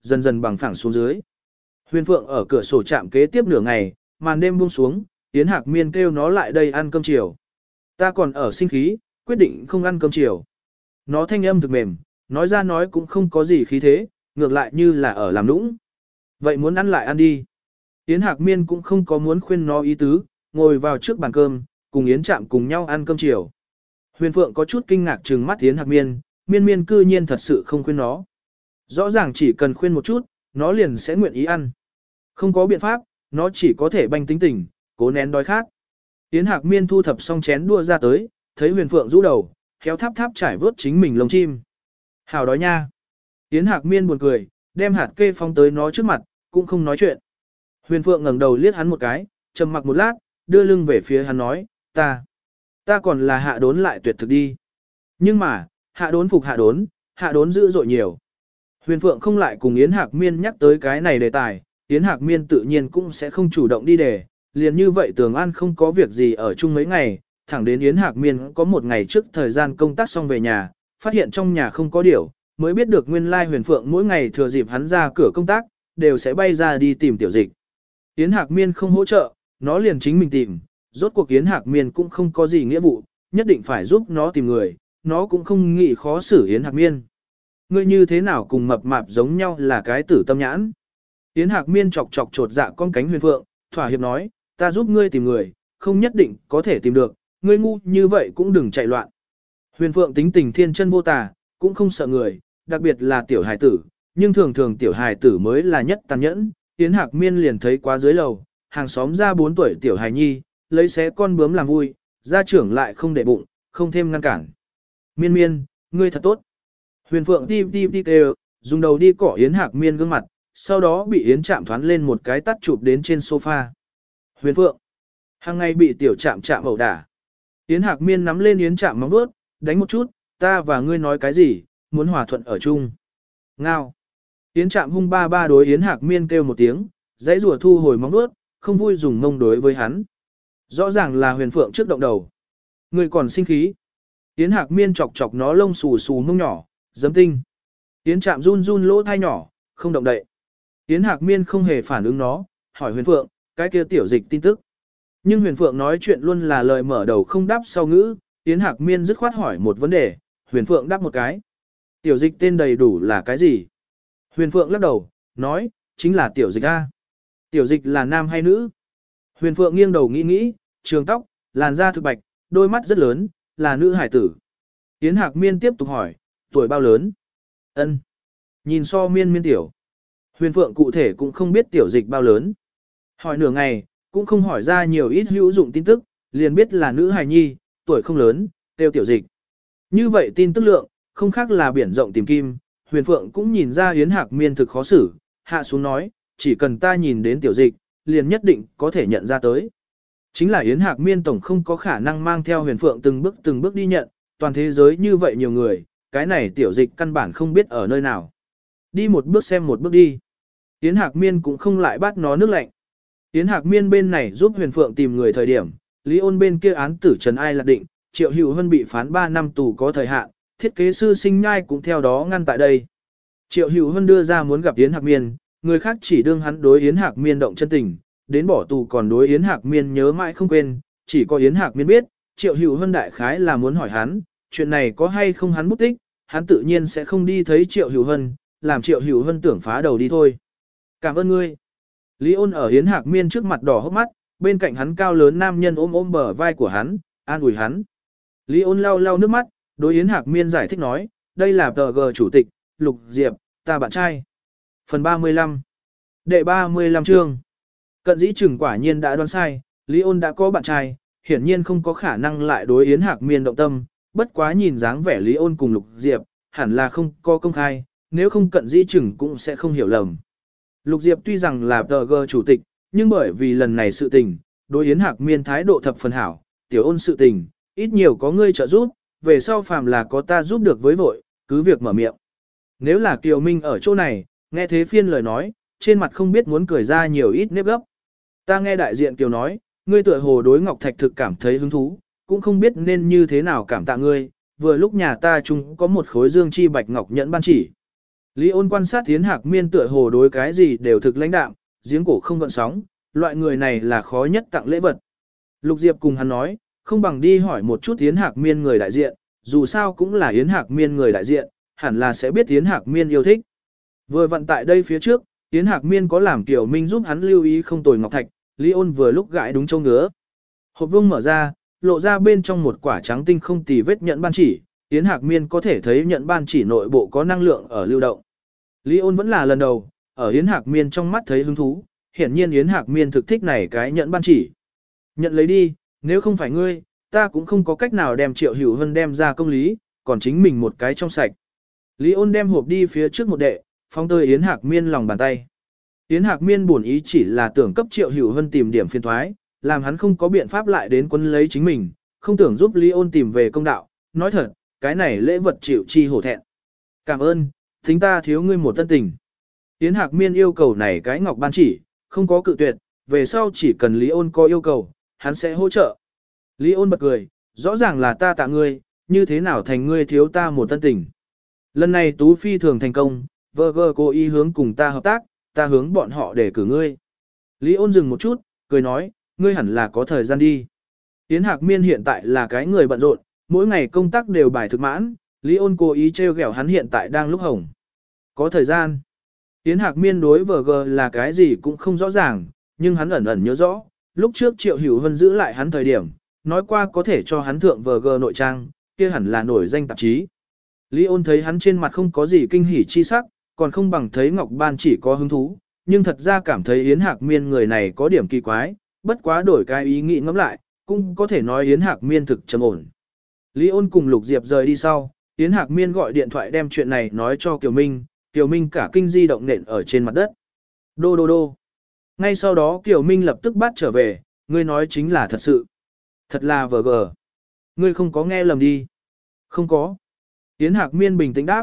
[SPEAKER 1] dần dần bằng phẳng xuống dưới. Huyền Phượng ở cửa sổ chạm kế tiếp nửa ngày, màn đêm buông xuống, Yến Hạc Miên kêu nó lại đây ăn cơm chiều. Ta còn ở sinh khí, quyết định không ăn cơm chiều. Nó thanh âm thực mềm, nói ra nói cũng không có gì khí thế, ngược lại như là ở làm nũng. Vậy muốn ăn lại ăn đi. Yến Hạc Miên cũng không có muốn khuyên nó ý tứ, ngồi vào trước bàn cơm, cùng Yến Trạm cùng nhau ăn cơm chiều. Huyền Phượng có chút kinh ngạc trừng mắt Yến Hạc Miên, miên miên cư nhiên thật sự không khuyên nó. Rõ ràng chỉ cần khuyên một chút, nó liền sẽ nguyện ý ăn. Không có biện pháp, nó chỉ có thể banh tính tình, cố nén đói khát. Yến Hạc Miên thu thập xong chén đua ra tới, thấy Huyền Phượng rũ đầu, khéo tháp tháp trải vớt chính mình lông chim. Hảo đói nha. Yến Hạc Miên buồn cười, đem hạt kê phong tới nó trước mặt, cũng không nói chuyện. Huyền Phượng ngẩng đầu liếc hắn một cái, trầm mặc một lát, đưa lưng về phía hắn nói, ta, ta còn là hạ đốn lại tuyệt thực đi. Nhưng mà, hạ đốn phục hạ đốn, hạ đốn dữ dội nhiều. Huyền Phượng không lại cùng Yến Hạc Miên nhắc tới cái này đề tài, Yến Hạc Miên tự nhiên cũng sẽ không chủ động đi đề, liền như vậy Tường An không có việc gì ở chung mấy ngày, thẳng đến Yến Hạc Miên có một ngày trước thời gian công tác xong về nhà, phát hiện trong nhà không có điểu, mới biết được nguyên lai Huyền Phượng mỗi ngày thừa dịp hắn ra cửa công tác, đều sẽ bay ra đi tìm tiểu dịch. Yến Hạc Miên không hỗ trợ, nó liền chính mình tìm, rốt cuộc Yến Hạc Miên cũng không có gì nghĩa vụ, nhất định phải giúp nó tìm người, nó cũng không nghĩ khó xử Yến Hạc Miên. Ngươi như thế nào cùng mập mạp giống nhau là cái tử tâm nhãn. Yến Hạc Miên chọc chọc trột dạ con cánh Huyền Phượng, thỏa hiệp nói, ta giúp ngươi tìm người, không nhất định có thể tìm được, ngươi ngu như vậy cũng đừng chạy loạn. Huyền Phượng tính tình thiên chân vô tà, cũng không sợ người, đặc biệt là tiểu hài tử, nhưng thường thường tiểu hài tử mới là nhất tàn nhẫn. Yến Hạc Miên liền thấy quá dưới lầu, hàng xóm ra bốn tuổi tiểu hài nhi, lấy xé con bướm làm vui, gia trưởng lại không để bụng, không thêm ngăn cản. Miên miên, ngươi thật tốt. Huyền Phượng đi đi đi kêu, dùng đầu đi cỏ Yến Hạc Miên gương mặt, sau đó bị Yến Trạm thoán lên một cái tắt chụp đến trên sofa. Huyền Phượng, hàng ngày bị tiểu Trạm Trạm ẩu đả. Yến Hạc Miên nắm lên Yến Trạm móng vuốt, đánh một chút, ta và ngươi nói cái gì, muốn hòa thuận ở chung. Ngao. Yến Trạm hung ba ba đối Yến Hạc Miên kêu một tiếng, dãy rùa thu hồi móng vuốt, không vui dùng mông đối với hắn. Rõ ràng là Huyền Phượng trước động đầu. Ngươi còn sinh khí. Yến Hạc Miên chọc chọc nó lông xù xù mông nhỏ, giấm tinh. Yến Trạm run run lỗ thai nhỏ, không động đậy. Yến Hạc Miên không hề phản ứng nó, hỏi Huyền Phượng, cái kia tiểu dịch tin tức. Nhưng Huyền Phượng nói chuyện luôn là lời mở đầu không đáp sau ngữ, Yến Hạc Miên dứt khoát hỏi một vấn đề, Huyền Phượng đáp một cái. Tiểu dịch tên đầy đủ là cái gì? Huyền Phượng lắc đầu, nói, chính là tiểu dịch A. Tiểu dịch là nam hay nữ? Huyền Phượng nghiêng đầu nghĩ nghĩ, trường tóc, làn da thực bạch, đôi mắt rất lớn, là nữ hải tử. Yến Hạc Miên tiếp tục hỏi, tuổi bao lớn? Ân. Nhìn so miên miên tiểu. Huyền Phượng cụ thể cũng không biết tiểu dịch bao lớn. Hỏi nửa ngày, cũng không hỏi ra nhiều ít hữu dụng tin tức, liền biết là nữ hài nhi, tuổi không lớn, tiêu tiểu dịch. Như vậy tin tức lượng, không khác là biển rộng tìm kim, Huyền Phượng cũng nhìn ra Yến Hạc Miên thực khó xử, hạ xuống nói, chỉ cần ta nhìn đến tiểu dịch, liền nhất định có thể nhận ra tới. Chính là Yến Hạc Miên tổng không có khả năng mang theo Huyền Phượng từng bước từng bước đi nhận, toàn thế giới như vậy nhiều người, cái này tiểu dịch căn bản không biết ở nơi nào. Đi một bước xem một bước đi. Yến Hạc Miên cũng không lại bắt nó nước lạnh. Yến Hạc Miên bên này giúp Huyền Phượng tìm người thời điểm, Lý Ôn bên kia án tử trần ai lạc định, Triệu Hữu Hân bị phán ba năm tù có thời hạn, thiết kế sư Sinh Nhai cũng theo đó ngăn tại đây. Triệu Hữu Hân đưa ra muốn gặp Yến Hạc Miên, người khác chỉ đương hắn đối Yến Hạc Miên động chân tình, đến bỏ tù còn đối Yến Hạc Miên nhớ mãi không quên, chỉ có Yến Hạc Miên biết, Triệu Hữu Hân đại khái là muốn hỏi hắn, chuyện này có hay không hắn bút tích, hắn tự nhiên sẽ không đi thấy Triệu Hữu Hân, làm Triệu Hữu Hân tưởng phá đầu đi thôi. Cảm ơn ngươi. Lý Ôn ở Yến Hạc Miên trước mặt đỏ hốc mắt, bên cạnh hắn cao lớn nam nhân ôm ôm bờ vai của hắn, an ủi hắn. Lý Ôn lau lau nước mắt, đối Yến Hạc Miên giải thích nói, đây là tờ G chủ tịch, Lục Diệp, ta bạn trai. Phần ba mươi lăm. Đệ ba mươi lăm chương. Cận dĩ chừng quả nhiên đã đoán sai, Lý Ôn đã có bạn trai, hiển nhiên không có khả năng lại đối Yến Hạc Miên động tâm, bất quá nhìn dáng vẻ Lý Ôn cùng Lục Diệp, hẳn là không có công khai, nếu không cận dĩ chừng cũng sẽ không hiểu lầm. Lục Diệp tuy rằng là tờ G chủ tịch, nhưng bởi vì lần này sự tình, đối Yến Hạc Miên thái độ thập phần hảo, tiểu ôn sự tình, ít nhiều có ngươi trợ giúp, về sau phàm là có ta giúp được với vội, cứ việc mở miệng. Nếu là Kiều Minh ở chỗ này, nghe thế phiên lời nói, trên mặt không biết muốn cười ra nhiều ít nếp gấp. Ta nghe đại diện Kiều nói, ngươi tựa hồ đối Ngọc Thạch thực cảm thấy hứng thú, cũng không biết nên như thế nào cảm tạ ngươi, vừa lúc nhà ta chung có một khối dương chi bạch ngọc nhẫn ban chỉ. Lý ôn quan sát Yến Hạc Miên tựa hồ đối cái gì đều thực lãnh đạm, giếng cổ không gợn sóng, loại người này là khó nhất tặng lễ vật. Lục Diệp cùng hắn nói, không bằng đi hỏi một chút Yến Hạc Miên người đại diện, dù sao cũng là Yến Hạc Miên người đại diện, hẳn là sẽ biết Yến Hạc Miên yêu thích. Vừa vận tại đây phía trước, Yến Hạc Miên có làm Tiểu Minh giúp hắn lưu ý không tồi ngọc thạch, Lý ôn vừa lúc gãi đúng châu ngứa. Hộp vương mở ra, lộ ra bên trong một quả trắng tinh không tì vết nhận ban chỉ, Yến Hạc Miên có thể thấy nhận ban chỉ nội bộ có năng lượng ở lưu động. Lý ôn vẫn là lần đầu, ở Yến Hạc Miên trong mắt thấy hứng thú, hiển nhiên Yến Hạc Miên thực thích này cái nhận ban chỉ. Nhận lấy đi, nếu không phải ngươi, ta cũng không có cách nào đem Triệu Hữu Hân đem ra công lý, còn chính mình một cái trong sạch. Lý ôn đem hộp đi phía trước một đệ, phong tơi Yến Hạc Miên lòng bàn tay. Yến Hạc Miên buồn ý chỉ là tưởng cấp Triệu Hữu Hân tìm điểm phiền thoái, làm hắn không có biện pháp lại đến quân lấy chính mình, không tưởng giúp Lý ôn tìm về công đạo, nói thật, cái này lễ vật chịu chi hổ thẹn. Cảm ơn, thính ta thiếu ngươi một tân tình. Yến Hạc Miên yêu cầu này cái ngọc ban chỉ, không có cự tuyệt, về sau chỉ cần Lý ôn có yêu cầu, hắn sẽ hỗ trợ. Lý ôn bật cười, rõ ràng là ta tạ ngươi, như thế nào thành ngươi thiếu ta một tân tình. Lần này Tú Phi thường thành công, vợ gờ cố ý hướng cùng ta hợp tác, ta hướng bọn họ để cử ngươi. Lý ôn dừng một chút, cười nói, ngươi hẳn là có thời gian đi. Yến Hạc Miên hiện tại là cái người bận rộn, mỗi ngày công tác đều bài thực mãn, Lý ôn cố ý trêu ghẹo hắn hiện tại đang lúc hồng. Có thời gian. Yến Hạc Miên đối vờ gờ là cái gì cũng không rõ ràng, nhưng hắn ẩn ẩn nhớ rõ, lúc trước Triệu Hữu Hân giữ lại hắn thời điểm, nói qua có thể cho hắn thượng vờ gờ nội trang, kia hẳn là nổi danh tạp chí. Lý ôn thấy hắn trên mặt không có gì kinh hỉ chi sắc, còn không bằng thấy Ngọc Ban chỉ có hứng thú, nhưng thật ra cảm thấy Yến Hạc Miên người này có điểm kỳ quái, bất quá đổi cái ý nghĩ ngẫm lại, cũng có thể nói Yến Hạc Miên thực trầm ổn. Lý ôn cùng Lục Diệp rời đi sau, Yến Hạc Miên gọi điện thoại đem chuyện này nói cho Kiều Minh, Kiều Minh cả kinh di động nện ở trên mặt đất. Đô đô đô. Ngay sau đó Kiều Minh lập tức bắt trở về, ngươi nói chính là thật sự. Thật là vờ gờ. Ngươi không có nghe lầm đi. Không có. Yến Hạc Miên bình tĩnh đáp.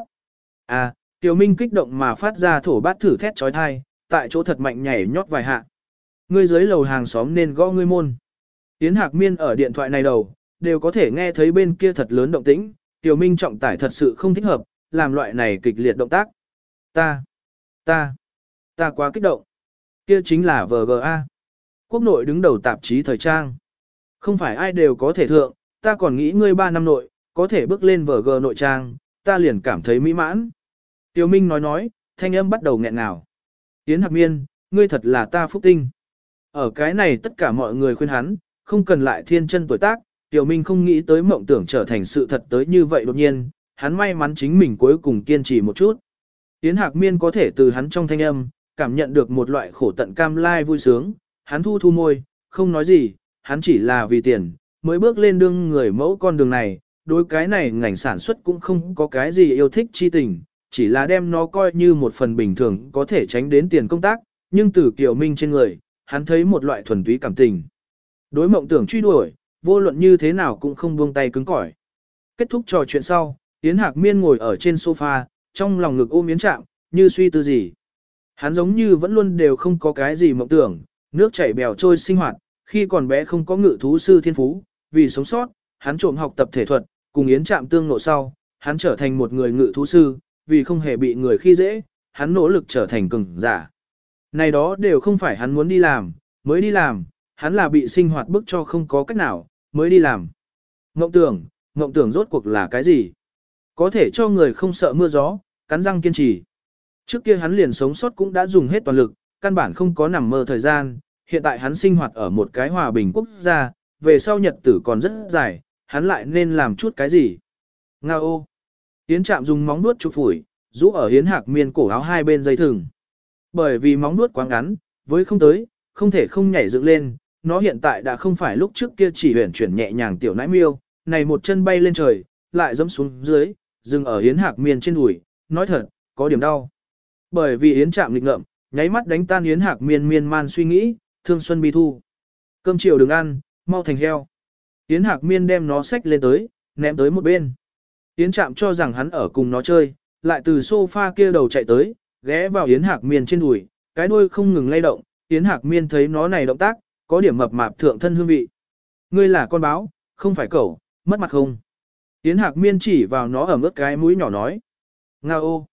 [SPEAKER 1] À, Kiều Minh kích động mà phát ra thổ bát thử thét trói thai, tại chỗ thật mạnh nhảy nhót vài hạ. Ngươi dưới lầu hàng xóm nên gõ ngươi môn. Yến Hạc Miên ở điện thoại này đầu, đều có thể nghe thấy bên kia thật lớn động tĩnh, Kiều Minh trọng tải thật sự không thích hợp, làm loại này kịch liệt động tác. Ta, ta, ta quá kích động. Kia chính là vê giê a. Quốc nội đứng đầu tạp chí thời trang. Không phải ai đều có thể thượng, ta còn nghĩ ngươi ba năm nội, có thể bước lên vê giê nội trang, ta liền cảm thấy mỹ mãn. Kiều Minh nói nói, thanh âm bắt đầu nghẹn ngào. Yến Hạc Miên, ngươi thật là ta phúc tinh. Ở cái này tất cả mọi người khuyên hắn, không cần lại thiên chân tuổi tác, Kiều Minh không nghĩ tới mộng tưởng trở thành sự thật tới như vậy đột nhiên, hắn may mắn chính mình cuối cùng kiên trì một chút. Yến Hạc Miên có thể từ hắn trong thanh âm, cảm nhận được một loại khổ tận cam lai vui sướng, hắn thu thu môi, không nói gì, hắn chỉ là vì tiền, mới bước lên đương người mẫu con đường này, đối cái này ngành sản xuất cũng không có cái gì yêu thích chi tình, chỉ là đem nó coi như một phần bình thường có thể tránh đến tiền công tác, nhưng từ Kiều Minh trên người, hắn thấy một loại thuần túy cảm tình. Đối mộng tưởng truy đuổi, vô luận như thế nào cũng không buông tay cứng cỏi. Kết thúc trò chuyện sau, Yến Hạc Miên ngồi ở trên sofa, trong lòng ngực ôm Yến Trạm, như suy tư gì. Hắn giống như vẫn luôn đều không có cái gì mộng tưởng, nước chảy bèo trôi sinh hoạt, khi còn bé không có ngự thú sư thiên phú, vì sống sót, hắn trộm học tập thể thuật, cùng Yến Trạm tương ngộ sau, hắn trở thành một người ngự thú sư, vì không hề bị người khi dễ, hắn nỗ lực trở thành cường giả. Này đó đều không phải hắn muốn đi làm, mới đi làm, hắn là bị sinh hoạt bức cho không có cách nào, mới đi làm. Ngộng tưởng, ngộng tưởng rốt cuộc là cái gì? Có thể cho người không sợ mưa gió, cắn răng kiên trì. Trước kia hắn liền sống sót cũng đã dùng hết toàn lực, căn bản không có nằm mơ thời gian, hiện tại hắn sinh hoạt ở một cái hòa bình quốc gia, về sau nhật tử còn rất dài, hắn lại nên làm chút cái gì? Nga ô! Yến Trạm dùng móng vuốt chụp phủi, rũ ở Yến Hạc Miên cổ áo hai bên dây thừng. Bởi vì móng vuốt quá ngắn, với không tới, không thể không nhảy dựng lên, nó hiện tại đã không phải lúc trước kia chỉ huyển chuyển nhẹ nhàng tiểu nãi miêu, này một chân bay lên trời, lại giẫm xuống dưới, dừng ở Yến Hạc Miên trên đùi, nói thật, có điểm đau. Bởi vì Yến Trạm nghịch ngợm, nháy mắt đánh tan Yến Hạc Miên miên man suy nghĩ, thương xuân bi thu. Cơm chiều đừng ăn, mau thành heo. Yến Hạc Miên đem nó xách lên tới, ném tới một bên. Yến Trạm cho rằng hắn ở cùng nó chơi, lại từ sofa kia đầu chạy tới, ghé vào Yến Hạc Miên trên đùi, cái đuôi không ngừng lay động, Yến Hạc Miên thấy nó này động tác, có điểm mập mạp thượng thân hương vị. Ngươi là con báo, không phải cẩu, mất mặt không? Yến Hạc Miên chỉ vào nó ở mức cái mũi nhỏ nói. Nga ô!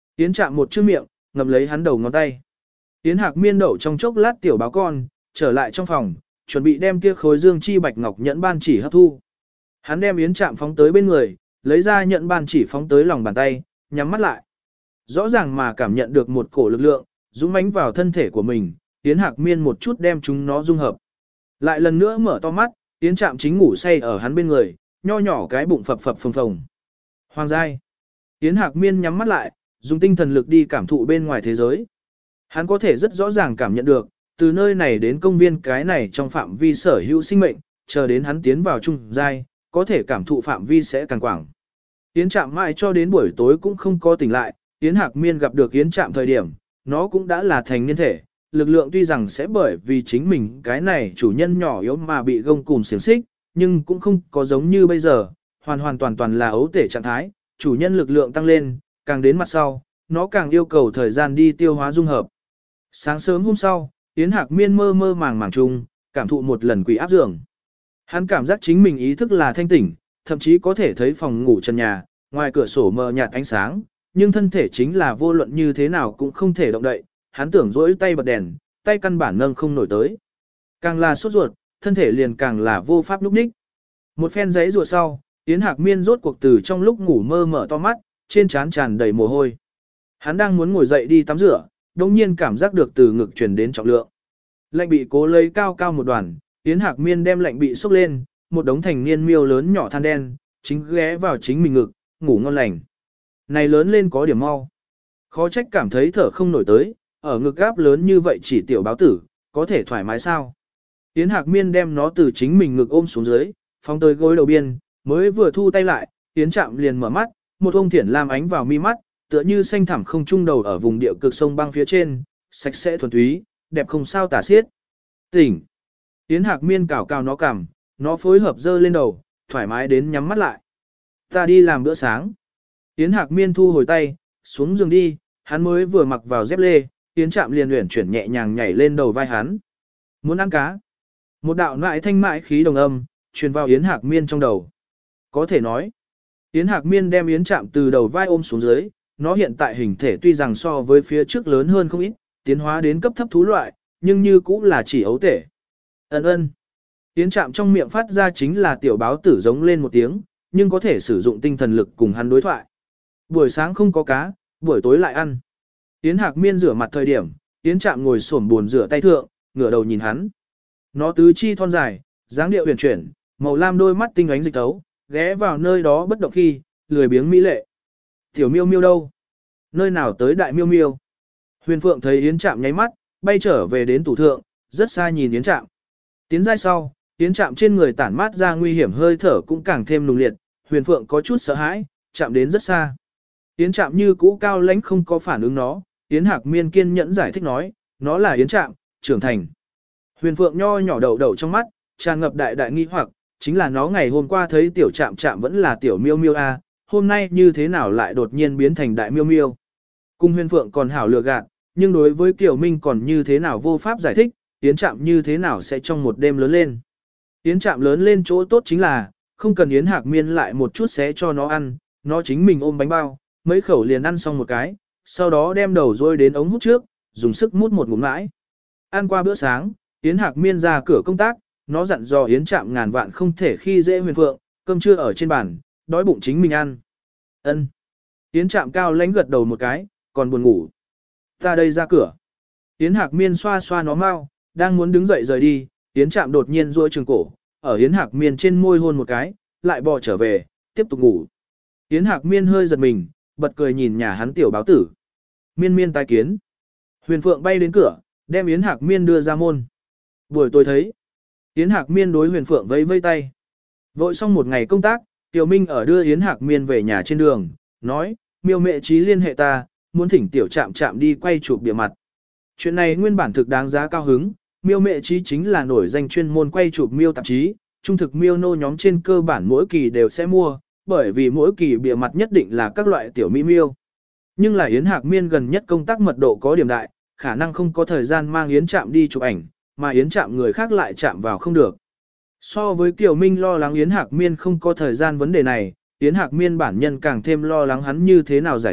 [SPEAKER 1] Yến Trạm một chữ miệng, ngậm lấy hắn đầu ngón tay. Yến Hạc Miên đậu trong chốc lát tiểu báo con, trở lại trong phòng, chuẩn bị đem kia khối dương chi bạch ngọc nhẫn ban chỉ hấp thu. Hắn đem Yến Trạm phóng tới bên người, lấy ra nhẫn ban chỉ phóng tới lòng bàn tay, nhắm mắt lại. Rõ ràng mà cảm nhận được một cổ lực lượng, dũng mãnh vào thân thể của mình, Yến Hạc Miên một chút đem chúng nó dung hợp. Lại lần nữa mở to mắt, Yến Trạm chính ngủ say ở hắn bên người, nho nhỏ cái bụng phập phập phồng phồng. Hoàng giai. Yến Hạc Miên nhắm mắt lại, dùng tinh thần lực đi cảm thụ bên ngoài thế giới. Hắn có thể rất rõ ràng cảm nhận được, từ nơi này đến công viên cái này trong phạm vi sở hữu sinh mệnh, chờ đến hắn tiến vào trung giai, có thể cảm thụ phạm vi sẽ càng quảng. Yến Trạm mãi cho đến buổi tối cũng không có tỉnh lại, Yến Hạc Miên gặp được Yến Trạm thời điểm, nó cũng đã là thành niên thể, lực lượng tuy rằng sẽ bởi vì chính mình cái này chủ nhân nhỏ yếu mà bị gông cùm xiềng xích, nhưng cũng không có giống như bây giờ, hoàn hoàn toàn toàn là ấu tể trạng thái, chủ nhân lực lượng tăng lên, càng đến mặt sau, nó càng yêu cầu thời gian đi tiêu hóa dung hợp. Sáng sớm hôm sau, Yến Hạc Miên mơ mơ màng màng chung, cảm thụ một lần quỷ áp giường. Hắn cảm giác chính mình ý thức là thanh tỉnh, thậm chí có thể thấy phòng ngủ trần nhà, ngoài cửa sổ mờ nhạt ánh sáng, nhưng thân thể chính là vô luận như thế nào cũng không thể động đậy, hắn tưởng dỗi tay bật đèn, tay căn bản nâng không nổi tới. Càng là sốt ruột, thân thể liền càng là vô pháp lúc ních. Một phen giấy rùa sau, Yến Hạc Miên rốt cuộc từ trong lúc ngủ mơ mở to mắt, trên trán tràn đầy mồ hôi. Hắn đang muốn ngồi dậy đi tắm rửa, đồng nhiên cảm giác được từ ngực truyền đến trọng lượng. Lạnh bị cố lấy cao cao một đoàn, Yến Hạc Miên đem lạnh bị xúc lên, một đống thành niên miêu lớn nhỏ than đen, chính ghé vào chính mình ngực, ngủ ngon lành. Này lớn lên có điểm mau. Khó trách cảm thấy thở không nổi tới, ở ngực gáp lớn như vậy chỉ tiểu báo tử, có thể thoải mái sao. Yến Hạc Miên đem nó từ chính mình ngực ôm xuống dưới, phóng tới gối đầu biên, mới vừa thu tay lại, Yến Trạm liền mở mắt, một ông thiển lam ánh vào mi mắt, tựa như xanh thẳm không trung đầu ở vùng địa cực sông băng phía trên, sạch sẽ thuần túy, đẹp không sao tả xiết. Tỉnh. Yến Hạc Miên cào cào nó cằm, nó phối hợp dơ lên đầu, thoải mái đến nhắm mắt lại. Ta đi làm bữa sáng. Yến Hạc Miên thu hồi tay, xuống giường đi, hắn mới vừa mặc vào dép lê, Yến Trạm liền uyển chuyển nhẹ nhàng nhảy lên đầu vai hắn. Muốn ăn cá. Một đạo nại thanh mại khí đồng âm, truyền vào Yến Hạc Miên trong đầu. Có thể nói, Yến Hạc Miên đem Yến Trạm từ đầu vai ôm xuống dưới, nó hiện tại hình thể tuy rằng so với phía trước lớn hơn không ít, tiến hóa đến cấp thấp thú loại, nhưng như cũng là chỉ ấu tể. Ân ân. Yến Trạm trong miệng phát ra chính là tiểu báo tử giống lên một tiếng, nhưng có thể sử dụng tinh thần lực cùng hắn đối thoại. Buổi sáng không có cá, buổi tối lại ăn. Yến Hạc Miên rửa mặt thời điểm, Yến Trạm ngồi xổm buồn rửa tay thượng, ngửa đầu nhìn hắn. Nó tứ chi thon dài, dáng điệu huyền chuyển, màu lam đôi mắt tinh ánh dịch tấu, ghé vào nơi đó bất động khi, lười biếng mỹ lệ. Tiểu miêu miêu đâu? Nơi nào tới đại miêu miêu? Huyền Phượng thấy Yến Trạm nháy mắt, bay trở về đến tủ thượng, rất xa nhìn Yến Trạm. Tiến giai sau, Yến Trạm trên người tản mát ra nguy hiểm hơi thở cũng càng thêm nùng liệt, Huyền Phượng có chút sợ hãi, chạm đến rất xa. Yến Trạm như cũ cao lãnh không có phản ứng nó, Yến Hạc Miên kiên nhẫn giải thích nói, nó là Yến Trạm, trưởng thành. Huyền Phượng nho nhỏ đầu đầu trong mắt, tràn ngập đại đại nghi hoặc, chính là nó ngày hôm qua thấy tiểu Trạm Trạm vẫn là tiểu miêu miêu a, hôm nay như thế nào lại đột nhiên biến thành đại miêu miêu. Cùng Huyền Phượng còn hảo lừa gạt, nhưng đối với Kiều Minh còn như thế nào vô pháp giải thích, Yến Trạm như thế nào sẽ trong một đêm lớn lên. Yến Trạm lớn lên chỗ tốt chính là, không cần Yến Hạc Miên lại một chút xé cho nó ăn, nó chính mình ôm bánh bao, mấy khẩu liền ăn xong một cái, sau đó đem đầu rôi đến ống hút trước, dùng sức mút một ngụm mãi. Ăn qua bữa sáng, Yến Hạc Miên ra cửa công tác, nó dặn dò Yến Trạm ngàn vạn không thể khi dễ Huyền Phượng, cơm trưa ở trên bàn, đói bụng chính mình ăn. Ân. Yến Trạm cao lãnh gật đầu một cái, còn buồn ngủ. Ta đây ra cửa. Yến Hạc Miên xoa xoa nó mau, đang muốn đứng dậy rời đi, Yến Trạm đột nhiên duỗi trường cổ, ở Yến Hạc Miên trên môi hôn một cái, lại bò trở về, tiếp tục ngủ. Yến Hạc Miên hơi giật mình, bật cười nhìn nhà hắn tiểu báo tử. Miên miên tai kiến. Huyền Phượng bay đến cửa, đem Yến Hạc Miên đưa ra môn. Buổi tối thấy, Yến Hạc Miên đối Huyền Phượng vẫy vây tay. Vội xong một ngày công tác, Tiểu Minh ở đưa Yến Hạc Miên về nhà trên đường, nói, miêu mẹ trí liên hệ ta, muốn thỉnh tiểu Trạm Trạm đi quay chụp bìa mặt. Chuyện này nguyên bản thực đáng giá cao hứng, miêu mẹ trí chính là nổi danh chuyên môn quay chụp miêu tạp chí, trung thực miêu nô nhóm trên cơ bản mỗi kỳ đều sẽ mua, bởi vì mỗi kỳ bìa mặt nhất định là các loại tiểu mỹ miêu. Nhưng là Yến Hạc Miên gần nhất công tác mật độ có điểm đại, khả năng không có thời gian mang Yến Trạm đi chụp ảnh, mà Yến Trạm người khác lại chạm vào không được. So với Kiều Minh lo lắng Yến Hạc Miên không có thời gian vấn đề này, Yến Hạc Miên bản nhân càng thêm lo lắng hắn như thế nào giải thích,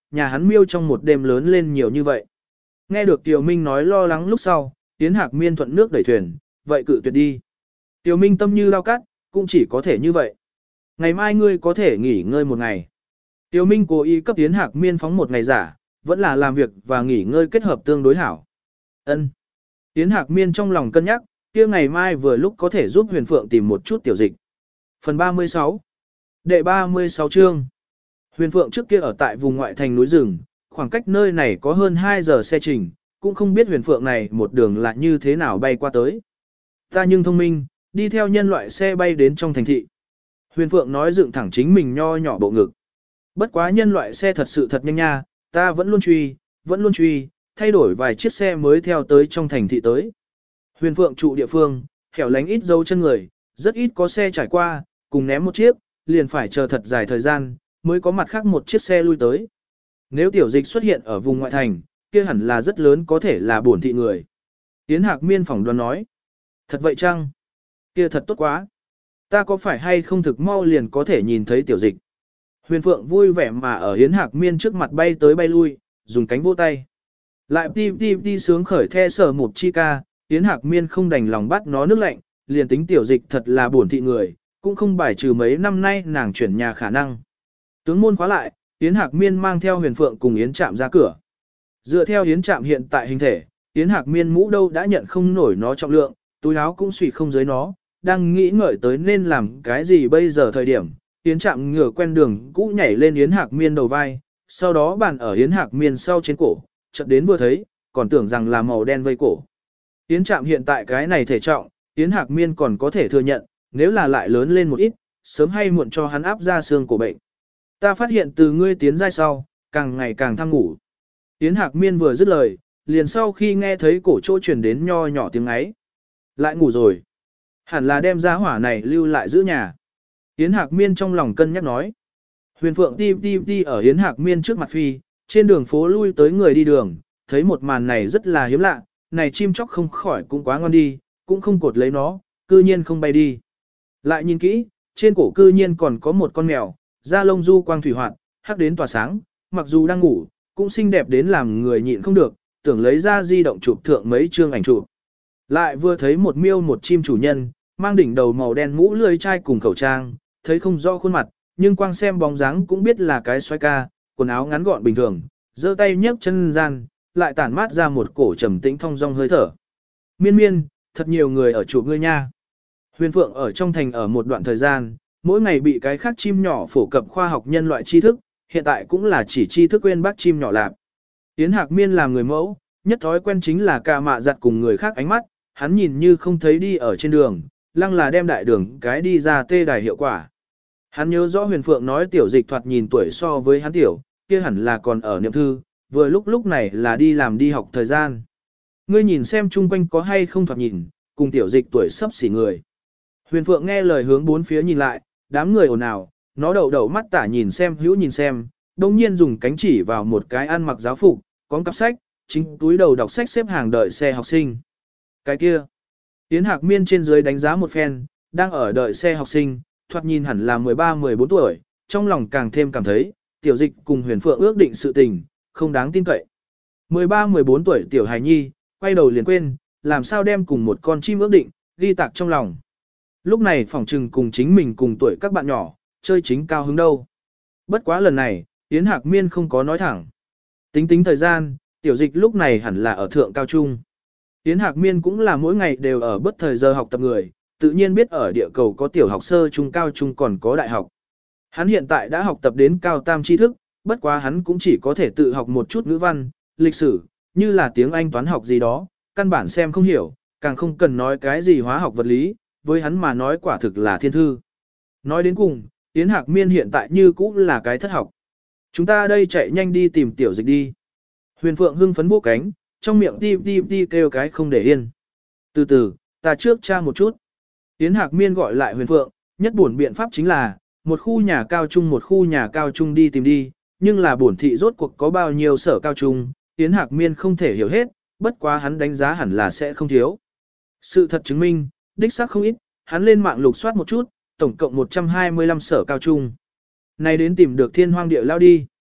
[SPEAKER 1] nhà hắn miêu trong một đêm lớn lên nhiều như vậy. Nghe được Tiểu Minh nói lo lắng lúc sau, Yến Hạc Miên thuận nước đẩy thuyền, vậy cự tuyệt đi. Tiểu Minh tâm như lao cắt, cũng chỉ có thể như vậy. Ngày mai ngươi có thể nghỉ ngơi một ngày. Tiểu Minh cố ý cấp Yến Hạc Miên phóng một ngày giả, vẫn là làm việc và nghỉ ngơi kết hợp tương đối hảo. Ân. Yến Hạc Miên trong lòng cân nhắc, kia ngày mai vừa lúc có thể giúp Huyền Phượng tìm một chút tiểu dịch. Phần ba mươi sáu. Đệ ba mươi sáu chương. Huyền Phượng trước kia ở tại vùng ngoại thành núi rừng, khoảng cách nơi này có hơn hai giờ xe trình, cũng không biết Huyền Phượng này một đường là như thế nào bay qua tới. Ta nhưng thông minh, đi theo nhân loại xe bay đến trong thành thị. Huyền Phượng nói dựng thẳng chính mình nho nhỏ bộ ngực. Bất quá nhân loại xe thật sự thật nhanh nha, ta vẫn luôn truy, vẫn luôn truy, thay đổi vài chiếc xe mới theo tới trong thành thị tới. Huyền Phượng trụ địa phương, hẻo lánh ít dấu chân người, rất ít có xe trải qua, cùng ném một chiếc, liền phải chờ thật dài thời gian, mới có mặt khác một chiếc xe lui tới. Nếu tiểu dịch xuất hiện ở vùng ngoại thành, kia hẳn là rất lớn có thể là bổn thị người. Yến Hạc Miên phỏng đoán nói. Thật vậy chăng? Kia thật tốt quá. Ta có phải hay không thực mau liền có thể nhìn thấy tiểu dịch? Huyền Phượng vui vẻ mà ở Yến Hạc Miên trước mặt bay tới bay lui, dùng cánh vỗ tay. Lại ti ti ti sướng khởi the sở một chi ca, Yến Hạc Miên không đành lòng bắt nó nước lạnh, liền tính tiểu dịch thật là bổn thị người, cũng không bài trừ mấy năm nay nàng chuyển nhà khả năng. Tướng môn khóa lại, Yến Hạc Miên mang theo Huyền Phượng cùng Yến Trạm ra cửa. Dựa theo Yến Trạm hiện tại hình thể, Yến Hạc Miên mũ đâu đã nhận không nổi nó trọng lượng, túi áo cũng suy không dưới nó, đang nghĩ ngợi tới nên làm cái gì bây giờ thời điểm. Yến Trạm ngửa quen đường cũ nhảy lên Yến Hạc Miên đầu vai, sau đó bàn ở Yến Hạc Miên sau trên cổ, chợt đến vừa thấy, còn tưởng rằng là màu đen vây cổ. Yến Trạm hiện tại cái này thể trọng, Yến Hạc Miên còn có thể thừa nhận, nếu là lại lớn lên một ít, sớm hay muộn cho hắn áp ra xương cổ bệnh. Ta phát hiện từ ngươi tiến giai sau, càng ngày càng tham ngủ. Yến Hạc Miên vừa dứt lời, liền sau khi nghe thấy cổ chỗ truyền đến nho nhỏ tiếng ấy. Lại ngủ rồi. Hẳn là đem giá hỏa này lưu lại giữ nhà. Yến Hạc Miên trong lòng cân nhắc nói. Huyền Phượng ti ti ti ở Yến Hạc Miên trước mặt phi, trên đường phố lui tới người đi đường, thấy một màn này rất là hiếm lạ, này chim chóc không khỏi cũng quá ngon đi, cũng không cột lấy nó, cư nhiên không bay đi. Lại nhìn kỹ, trên cổ cư nhiên còn có một con mèo, da lông du quang thủy hoạt, hắc đến tỏa sáng, mặc dù đang ngủ, cũng xinh đẹp đến làm người nhịn không được, tưởng lấy ra di động chụp thượng mấy chương ảnh chụp. Lại vừa thấy một miêu một chim chủ nhân, mang đỉnh đầu màu đen mũ lưỡi chai cùng khẩu trang, thấy không rõ khuôn mặt, nhưng quang xem bóng dáng cũng biết là cái xoay ca, quần áo ngắn gọn bình thường, giơ tay nhấc chân gian, lại tản mát ra một cổ trầm tĩnh thong dong hơi thở. Miên miên, thật nhiều người ở chụp ngươi nha. Huyền Phượng ở trong thành ở một đoạn thời gian, mỗi ngày bị cái khác chim nhỏ phổ cập khoa học nhân loại tri thức, hiện tại cũng là chỉ tri thức quên bác chim nhỏ lạp. Yến Hạc Miên làm người mẫu, nhất thói quen chính là ca mạ giặt cùng người khác ánh mắt, hắn nhìn như không thấy đi ở trên đường, lăng là đem đại đường cái đi ra tê đài hiệu quả. Hắn nhớ rõ Huyền Phượng nói tiểu dịch thoạt nhìn tuổi so với hắn tiểu, kia hẳn là còn ở niệm thư, vừa lúc lúc này là đi làm đi học thời gian. Ngươi nhìn xem chung quanh có hay không thoạt nhìn, cùng tiểu dịch tuổi sắp xỉ người. Huyền Phượng nghe lời hướng bốn phía nhìn lại, đám người ồn ào, nó đầu đầu mắt tả nhìn xem hữu nhìn xem, đồng nhiên dùng cánh chỉ vào một cái ăn mặc giáo phục, có cặp sách, chính túi đầu đọc sách xếp hàng đợi xe học sinh. Cái kia, Yến Hạc Miên trên dưới đánh giá một phen, đang ở đợi xe học sinh, thoạt nhìn hẳn là mười ba mười bốn tuổi, trong lòng càng thêm cảm thấy, tiểu dịch cùng Huyền Phượng ước định sự tình, không đáng tin cậy. mười ba mười bốn tuổi tiểu hài nhi, quay đầu liền quên, làm sao đem cùng một con chim ước định, ghi tạc trong lòng. Lúc này phỏng trừng cùng chính mình cùng tuổi các bạn nhỏ, chơi chính cao hứng đâu. Bất quá lần này, Yến Hạc Miên không có nói thẳng. Tính tính thời gian, tiểu dịch lúc này hẳn là ở thượng cao trung. Yến Hạc Miên cũng là mỗi ngày đều ở bất thời giờ học tập người, tự nhiên biết ở địa cầu có tiểu học sơ trung cao trung còn có đại học. Hắn hiện tại đã học tập đến cao tam tri thức, bất quá hắn cũng chỉ có thể tự học một chút ngữ văn, lịch sử, như là tiếng Anh toán học gì đó, căn bản xem không hiểu, càng không cần nói cái gì hóa học vật lý, với hắn mà nói quả thực là thiên thư. Nói đến cùng, Yến Hạc Miên hiện tại như cũ là cái thất học. Chúng ta đây chạy nhanh đi tìm tiểu dịch đi. Huyền Phượng hưng phấn bốc cánh, trong miệng ti ti ti kêu cái không để yên. Từ từ, ta trước tra một chút. Yến Hạc Miên gọi lại Huyền Phượng, nhất buồn biện pháp chính là, một khu nhà cao trung một khu nhà cao trung đi tìm đi, nhưng là bổn thị rốt cuộc có bao nhiêu sở cao trung, Yến Hạc Miên không thể hiểu hết, bất quá hắn đánh giá hẳn là sẽ không thiếu. Sự thật chứng minh, đích xác không ít, hắn lên mạng lục soát một chút, tổng cộng một trăm hai mươi lăm sở cao trung. Này đến tìm được thiên hoang địa lao đi.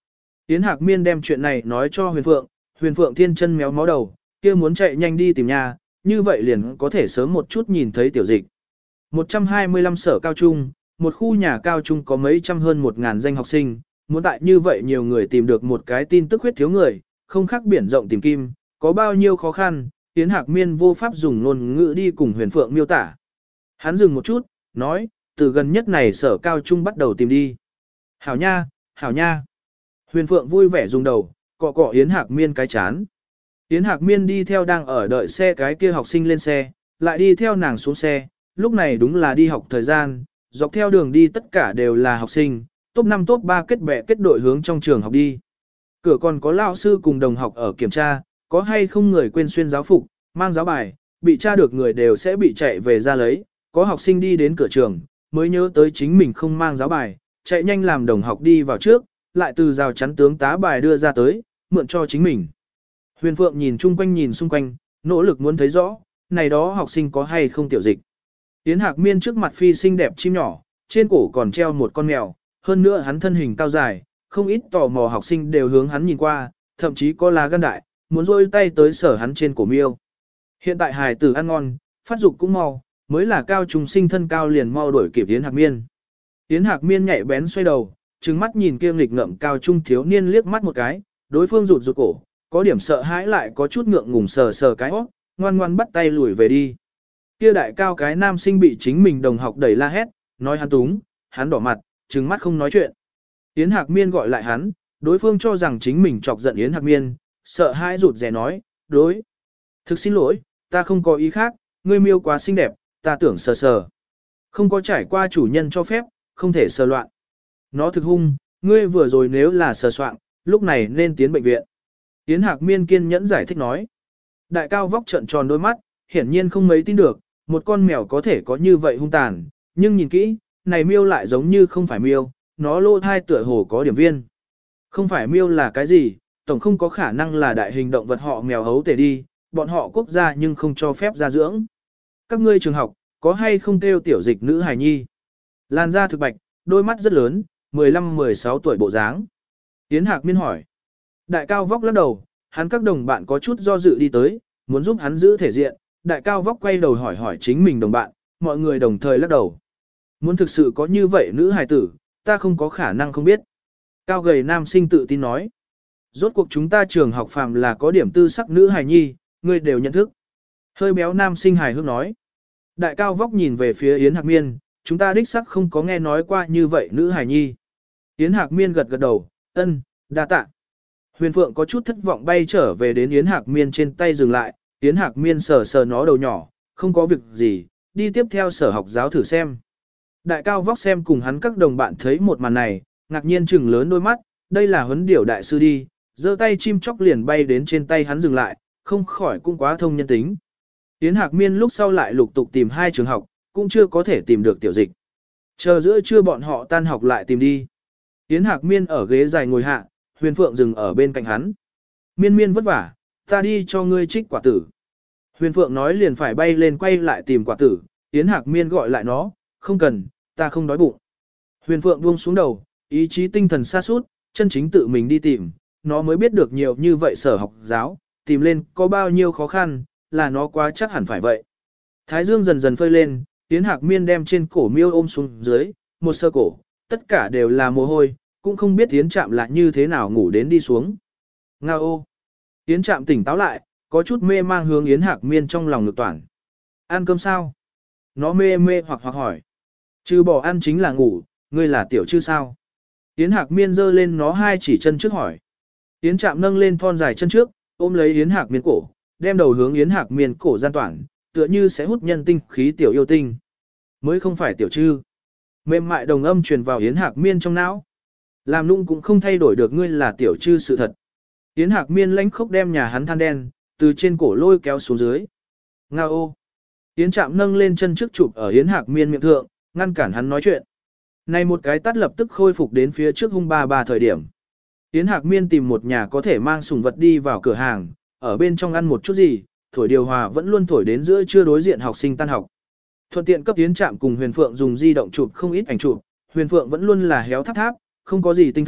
[SPEAKER 1] Yến Hạc Miên đem chuyện này nói cho Huyền Phượng, Huyền Phượng thiên chân méo mó đầu, kia muốn chạy nhanh đi tìm nhà, như vậy liền có thể sớm một chút nhìn thấy tiểu dịch. một trăm hai mươi lăm sở cao trung, một khu nhà cao trung có mấy trăm hơn một ngàn danh học sinh, muốn tại như vậy nhiều người tìm được một cái tin tức huyết thiếu người, không khác biển rộng tìm kim, có bao nhiêu khó khăn, Yến Hạc Miên vô pháp dùng ngôn ngữ đi cùng Huyền Phượng miêu tả. Hắn dừng một chút, nói, từ gần nhất này sở cao trung bắt đầu tìm đi. Hảo nha, hảo nha. Huyền Phượng vui vẻ dùng đầu, cọ cọ Yến Hạc Miên cái chán. Yến Hạc Miên đi theo đang ở đợi xe cái kia học sinh lên xe, lại đi theo nàng xuống xe, lúc này đúng là đi học thời gian, dọc theo đường đi tất cả đều là học sinh, top năm top ba kết bè kết đội hướng trong trường học đi. Cửa còn có lão sư cùng đồng học ở kiểm tra, có hay không người quên xuyên giáo phục, mang giáo bài, bị tra được người đều sẽ bị chạy về ra lấy, có học sinh đi đến cửa trường, mới nhớ tới chính mình không mang giáo bài, chạy nhanh làm đồng học đi vào trước, lại từ rào chắn tướng tá bài đưa ra tới, mượn cho chính mình. Huyền Phượng nhìn chung quanh nhìn xung quanh, nỗ lực muốn thấy rõ, này đó học sinh có hay không tiểu dịch. Yến Hạc Miên trước mặt phi xinh đẹp chim nhỏ, trên cổ còn treo một con mèo, hơn nữa hắn thân hình cao dài, không ít tò mò học sinh đều hướng hắn nhìn qua, thậm chí có lá gan đại, muốn rôi tay tới sở hắn trên cổ miêu. Hiện tại hài tử ăn ngon, phát dục cũng mau, mới là cao trung sinh thân cao liền mau đuổi kịp Yến Hạc Miên. Yến Hạc Miên nhạy bén xoay đầu, trừng mắt nhìn kia nghịch ngợm cao trung thiếu niên liếc mắt một cái, đối phương rụt rụt cổ, có điểm sợ hãi lại có chút ngượng ngùng sờ sờ cái óc, ngoan ngoan bắt tay lùi về đi. Kia đại cao cái nam sinh bị chính mình đồng học đẩy la hét, nói hắn túng, hắn đỏ mặt, trừng mắt không nói chuyện. Yến Hạc Miên gọi lại hắn, đối phương cho rằng chính mình chọc giận Yến Hạc Miên, sợ hãi rụt rè nói, đối. Thực xin lỗi, ta không có ý khác, ngươi miêu quá xinh đẹp, ta tưởng sờ sờ. Không có trải qua chủ nhân cho phép, không thể sờ loạn. Nó thực hung, ngươi vừa rồi nếu là sờ soạn, lúc này nên tiến bệnh viện. Yến Hạc Miên kiên nhẫn giải thích nói. Đại cao vóc trận tròn đôi mắt, hiển nhiên không mấy tin được, một con mèo có thể có như vậy hung tàn, nhưng nhìn kỹ, này miêu lại giống như không phải miêu, nó lô thai tựa hồ có điểm viên. Không phải miêu là cái gì, tổng không có khả năng là đại hình động vật họ mèo hấu tể đi, bọn họ quốc gia nhưng không cho phép ra dưỡng. Các ngươi trường học, có hay không kêu tiểu dịch nữ hài nhi? Làn da thực bạch, đôi mắt rất lớn, mười lăm mười sáu tuổi bộ dáng. Yến Hạc Miên hỏi. Đại cao vóc lắc đầu, hắn các đồng bạn có chút do dự đi tới, muốn giúp hắn giữ thể diện. Đại cao vóc quay đầu hỏi hỏi chính mình đồng bạn, mọi người đồng thời lắc đầu. Muốn thực sự có như vậy nữ hài tử, ta không có khả năng không biết. Cao gầy nam sinh tự tin nói. Rốt cuộc chúng ta trường học phàm là có điểm tư sắc nữ hài nhi, ngươi đều nhận thức. Hơi béo nam sinh hài hước nói. Đại cao vóc nhìn về phía Yến Hạc Miên, chúng ta đích sắc không có nghe nói qua như vậy nữ hài nhi. Yến Hạc Miên gật gật đầu, ân, đa tạ. Huyền Phượng có chút thất vọng bay trở về đến Yến Hạc Miên trên tay dừng lại, Yến Hạc Miên sờ sờ nó đầu nhỏ, không có việc gì, đi tiếp theo sở học giáo thử xem. Đại cao vóc xem cùng hắn các đồng bạn thấy một màn này, ngạc nhiên trừng lớn đôi mắt, đây là huấn điểu đại sư đi, giơ tay chim chóc liền bay đến trên tay hắn dừng lại, không khỏi cũng quá thông nhân tính. Yến Hạc Miên lúc sau lại lục tục tìm hai trường học, cũng chưa có thể tìm được tiểu dịch. Chờ giữa trưa bọn họ tan học lại tìm đi. Yến Hạc Miên ở ghế dài ngồi hạ, Huyền Phượng dừng ở bên cạnh hắn. Miên miên vất vả, ta đi cho ngươi trích quả tử. Huyền Phượng nói liền phải bay lên quay lại tìm quả tử, Yến Hạc Miên gọi lại nó, không cần, ta không đói bụng. Huyền Phượng buông xuống đầu, ý chí tinh thần sa sút, chân chính tự mình đi tìm, nó mới biết được nhiều như vậy sở học giáo, tìm lên có bao nhiêu khó khăn, là nó quá chắc hẳn phải vậy. Thái dương dần dần phơi lên, Yến Hạc Miên đem trên cổ miêu ôm xuống dưới, một sơ cổ, tất cả đều là mồ hôi, cũng không biết Yến Trạm là như thế nào ngủ đến đi xuống. Nga ô! Yến Trạm tỉnh táo lại, có chút mê mang hướng Yến Hạc Miên trong lòng ngực toàn. Ăn cơm sao? Nó mê mê hoặc hoặc hỏi. Chứ bỏ ăn chính là ngủ, ngươi là tiểu chư sao? Yến Hạc Miên giơ lên nó hai chỉ chân trước hỏi. Yến Trạm nâng lên thon dài chân trước, ôm lấy Yến Hạc Miên cổ, đem đầu hướng Yến Hạc Miên cổ gian toàn, tựa như sẽ hút nhân tinh khí tiểu yêu tinh. Mới không phải tiểu chư. Mềm mại đồng âm truyền vào Yến Hạc Miên trong não. Làm nung cũng không thay đổi được ngươi là tiểu chư sự thật. Yến Hạc Miên lãnh khốc đem nhà hắn than đen, từ trên cổ lôi kéo xuống dưới. Nga ô! Yến Trạm nâng lên chân trước chụp ở Yến Hạc Miên miệng thượng, ngăn cản hắn nói chuyện. Này một cái tắt lập tức khôi phục đến phía trước hung ba ba thời điểm. Yến Hạc Miên tìm một nhà có thể mang sủng vật đi vào cửa hàng, ở bên trong ăn một chút gì, thổi điều hòa vẫn luôn thổi đến giữa trưa đối diện học sinh tan học. Thuận tiện cấp Yến Trạm cùng Huyền Phượng dùng di động chụp không ít ảnh chụp, Huyền Phượng vẫn luôn là héo tháp tháp, không có gì tinh thần,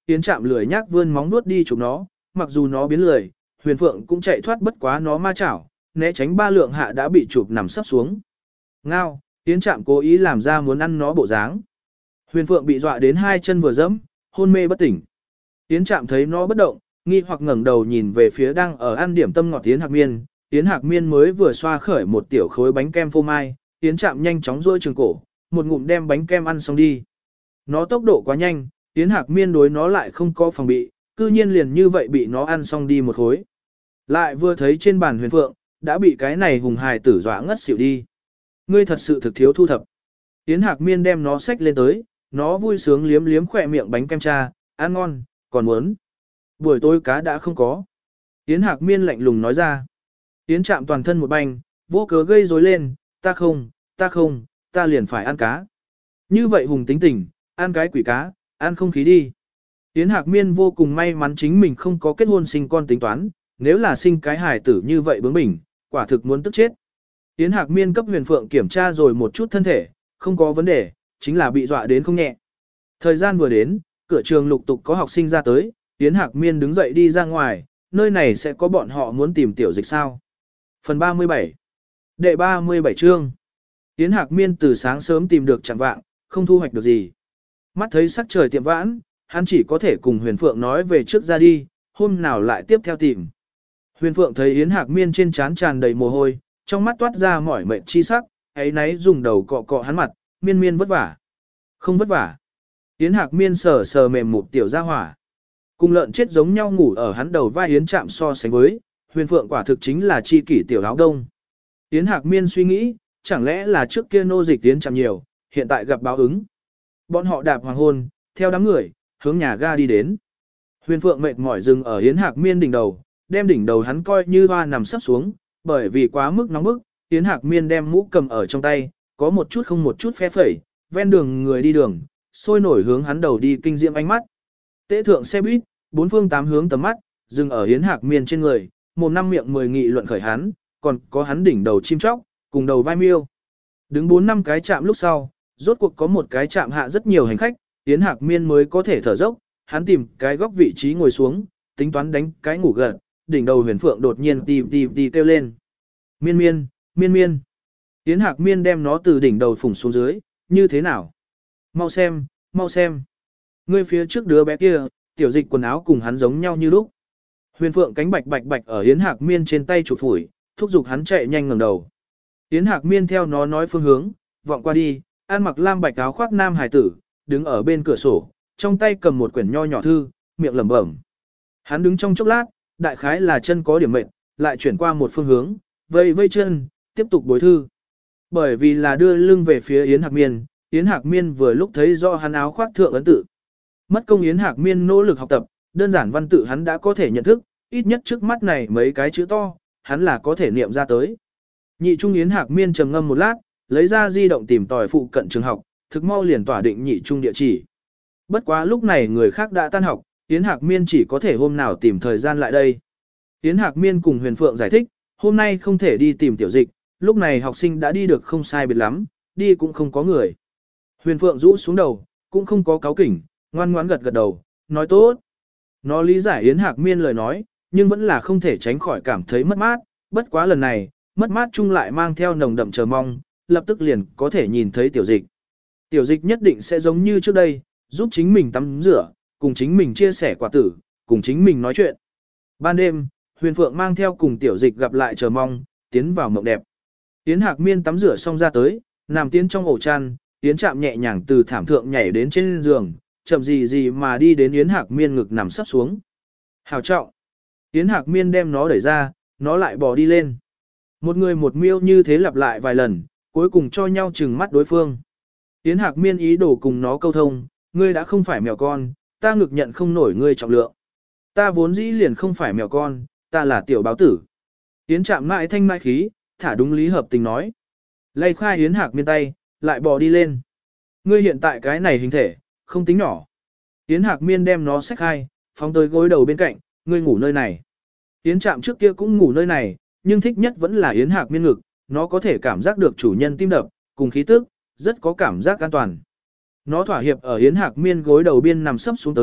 [SPEAKER 1] Yến Trạm lười nhác vươn móng nuốt đi chụp nó, mặc dù nó biến lười, Huyền Phượng cũng chạy thoát bất quá nó ma chảo, né tránh ba lượng hạ đã bị chụp nằm sấp xuống. Ngao, Yến Trạm cố ý làm ra muốn ăn nó bộ dáng. Huyền Phượng bị dọa đến hai chân vừa dẫm, hôn mê bất tỉnh. Yến Trạm thấy nó bất động, nghi hoặc ngẩng đầu nhìn về phía đang ở ăn điểm tâm ngọt Yến Hạc Miên. Yến Hạc Miên mới vừa xoa khởi một tiểu khối bánh kem phô mai, Yến Trạm nhanh chóng duỗi trường cổ, một ngụm đem bánh kem ăn xong đi. Nó tốc độ quá nhanh, Yến Hạc Miên đối nó lại không có phòng bị, cư nhiên liền như vậy bị nó ăn xong đi một khối. Lại vừa thấy trên bàn Huyền Phượng, đã bị cái này hùng hài tử dọa ngất xỉu đi. Ngươi thật sự thực thiếu thu thập. Yến Hạc Miên đem nó xách lên tới, nó vui sướng liếm liếm khỏe miệng bánh kem cha, ăn ngon, còn muốn. Buổi tối cá đã không có. Yến Hạc Miên lạnh lùng nói ra. Yến Trạm toàn thân một banh, vô cớ gây rối lên, ta không, ta không, ta liền phải ăn cá. Như vậy hùng tính tình, ăn cái quỷ cá, ăn không khí đi. Yến Hạc Miên vô cùng may mắn chính mình không có kết hôn sinh con tính toán, nếu là sinh cái hài tử như vậy bướng bỉnh, quả thực muốn tức chết. Yến Hạc Miên cấp Huyền Phượng kiểm tra rồi một chút thân thể, không có vấn đề, chính là bị dọa đến không nhẹ. Thời gian vừa đến, cửa trường lục tục có học sinh ra tới, Yến Hạc Miên đứng dậy đi ra ngoài, nơi này sẽ có bọn họ muốn tìm tiểu dịch sao. Phần ba mươi bảy Đệ ba mươi bảy chương Yến Hạc Miên từ sáng sớm tìm được chẳng vạng, không thu hoạch được gì. Mắt thấy sắc trời tiệm vãn, hắn chỉ có thể cùng Huyền Phượng nói về trước ra đi, hôm nào lại tiếp theo tìm. Huyền Phượng thấy Yến Hạc Miên trên trán tràn đầy mồ hôi, trong mắt toát ra mỏi mệt chi sắc, ấy nấy dùng đầu cọ cọ hắn mặt, miên miên vất vả. Không vất vả. Yến Hạc Miên sờ sờ mềm một tiểu ra hỏa. Cùng lợn chết giống nhau ngủ ở hắn đầu vai Yến Trạm so sánh với, Huyền Phượng quả thực chính là chi kỷ tiểu áo đông. Yến Hạc Miên suy nghĩ, chẳng lẽ là trước kia nô dịch Yến Trạm nhiều, hiện tại gặp báo ứng. Bọn họ đạp hoàng hôn, theo đám người, hướng nhà ga đi đến. Huyền Phượng mệt mỏi dừng ở Yến Hạc Miên đỉnh đầu, đem đỉnh đầu hắn coi như hoa nằm sắp xuống, bởi vì quá mức nóng bức, Yến Hạc Miên đem mũ cầm ở trong tay, có một chút không một chút phe phẩy, ven đường người đi đường, sôi nổi hướng hắn đầu đi kinh diệm ánh mắt. Tế thượng xe buýt, bốn phương tám hướng tầm mắt, dừng ở Yến Hạc Miên trên người, một năm miệng mười nghị luận khởi hắn, còn có hắn đỉnh đầu chim chóc, cùng đầu vai miêu. Đứng bốn năm cái chạm lúc sau, rốt cuộc có một cái chạm hạ rất nhiều hành khách, Yến Hạc Miên mới có thể thở dốc, hắn tìm cái góc vị trí ngồi xuống, tính toán đánh cái ngủ gật, đỉnh đầu Huyền Phượng đột nhiên tì tì tì kêu lên. Miên miên, miên miên. Yến Hạc Miên đem nó từ đỉnh đầu phủng xuống dưới, như thế nào? Mau xem, mau xem. Ngươi phía trước đứa bé kia, tiểu dịch quần áo cùng hắn giống nhau như lúc. Huyền Phượng cánh bạch bạch bạch ở Yến Hạc Miên trên tay chụp phủi, thúc giục hắn chạy nhanh ngẩng đầu. Yến Hạc Miên theo nó nói phương hướng, vọng qua đi, ăn mặc lam bạch áo khoác nam hải tử, đứng ở bên cửa sổ, trong tay cầm một quyển nho nhỏ thư, miệng lẩm bẩm. Hắn đứng trong chốc lát, đại khái là chân có điểm mệt, lại chuyển qua một phương hướng, vây vây chân, tiếp tục bối thư. Bởi vì là đưa lưng về phía Yến Hạc Miên, Yến Hạc Miên vừa lúc thấy do hắn áo khoác thượng ấn tự. Mất công Yến Hạc Miên nỗ lực học tập, đơn giản văn tự hắn đã có thể nhận thức, ít nhất trước mắt này mấy cái chữ to, hắn là có thể niệm ra tới. Nhị trung Yến Hạc Miên trầm ngâm một lát, lấy ra di động tìm tòi phụ cận trường học, thực mau liền tỏa định nhị trung địa chỉ. Bất quá lúc này người khác đã tan học, Yến Hạc Miên chỉ có thể hôm nào tìm thời gian lại đây. Yến Hạc Miên cùng Huyền Phượng giải thích, hôm nay không thể đi tìm tiểu dịch, lúc này học sinh đã đi được không sai biệt lắm, đi cũng không có người. Huyền Phượng rũ xuống đầu, cũng không có cáo kỉnh, ngoan ngoãn gật gật đầu, nói tốt. Nó lý giải Yến Hạc Miên lời nói, nhưng vẫn là không thể tránh khỏi cảm thấy mất mát, bất quá lần này, mất mát chung lại mang theo nồng đậm chờ mong, lập tức liền có thể nhìn thấy tiểu dịch. Tiểu dịch nhất định sẽ giống như trước đây, giúp chính mình tắm rửa, cùng chính mình chia sẻ quả tử, cùng chính mình nói chuyện. Ban đêm, Huyền Phượng mang theo cùng tiểu dịch gặp lại chờ mong, tiến vào mộng đẹp. Yến Hạc Miên tắm rửa xong ra tới, nằm tiến trong ổ chăn, Yến Trạm nhẹ nhàng từ thảm thượng nhảy đến trên giường, chậm gì gì mà đi đến Yến Hạc Miên ngực nằm sắp xuống. Hào trọng. Yến Hạc Miên đem nó đẩy ra, nó lại bò đi lên. Một người một miêu như thế lặp lại vài lần, cuối cùng cho nhau chừng mắt đối phương. Yến Hạc Miên ý đồ cùng nó câu thông, ngươi đã không phải mèo con, ta ngực nhận không nổi ngươi trọng lượng. Ta vốn dĩ liền không phải mèo con, ta là tiểu báo tử. Yến Trạm mãi thanh mãi khí, thả đúng lý hợp tình nói. Lay khai Yến Hạc Miên tay, lại bò đi lên. Ngươi hiện tại cái này hình thể, không tính nhỏ. Yến Hạc Miên đem nó xách khai, phóng tới gối đầu bên cạnh, ngươi ngủ nơi này. Yến Trạm trước kia cũng ngủ nơi này, nhưng thích nhất vẫn là Yến Hạc Miên ngực, nó có thể cảm giác được chủ nhân tim đập, cùng khí tức, rất có cảm giác an toàn. Nó thỏa hiệp ở Yến Hạc Miên gối đầu biên nằm sấp xuống tới,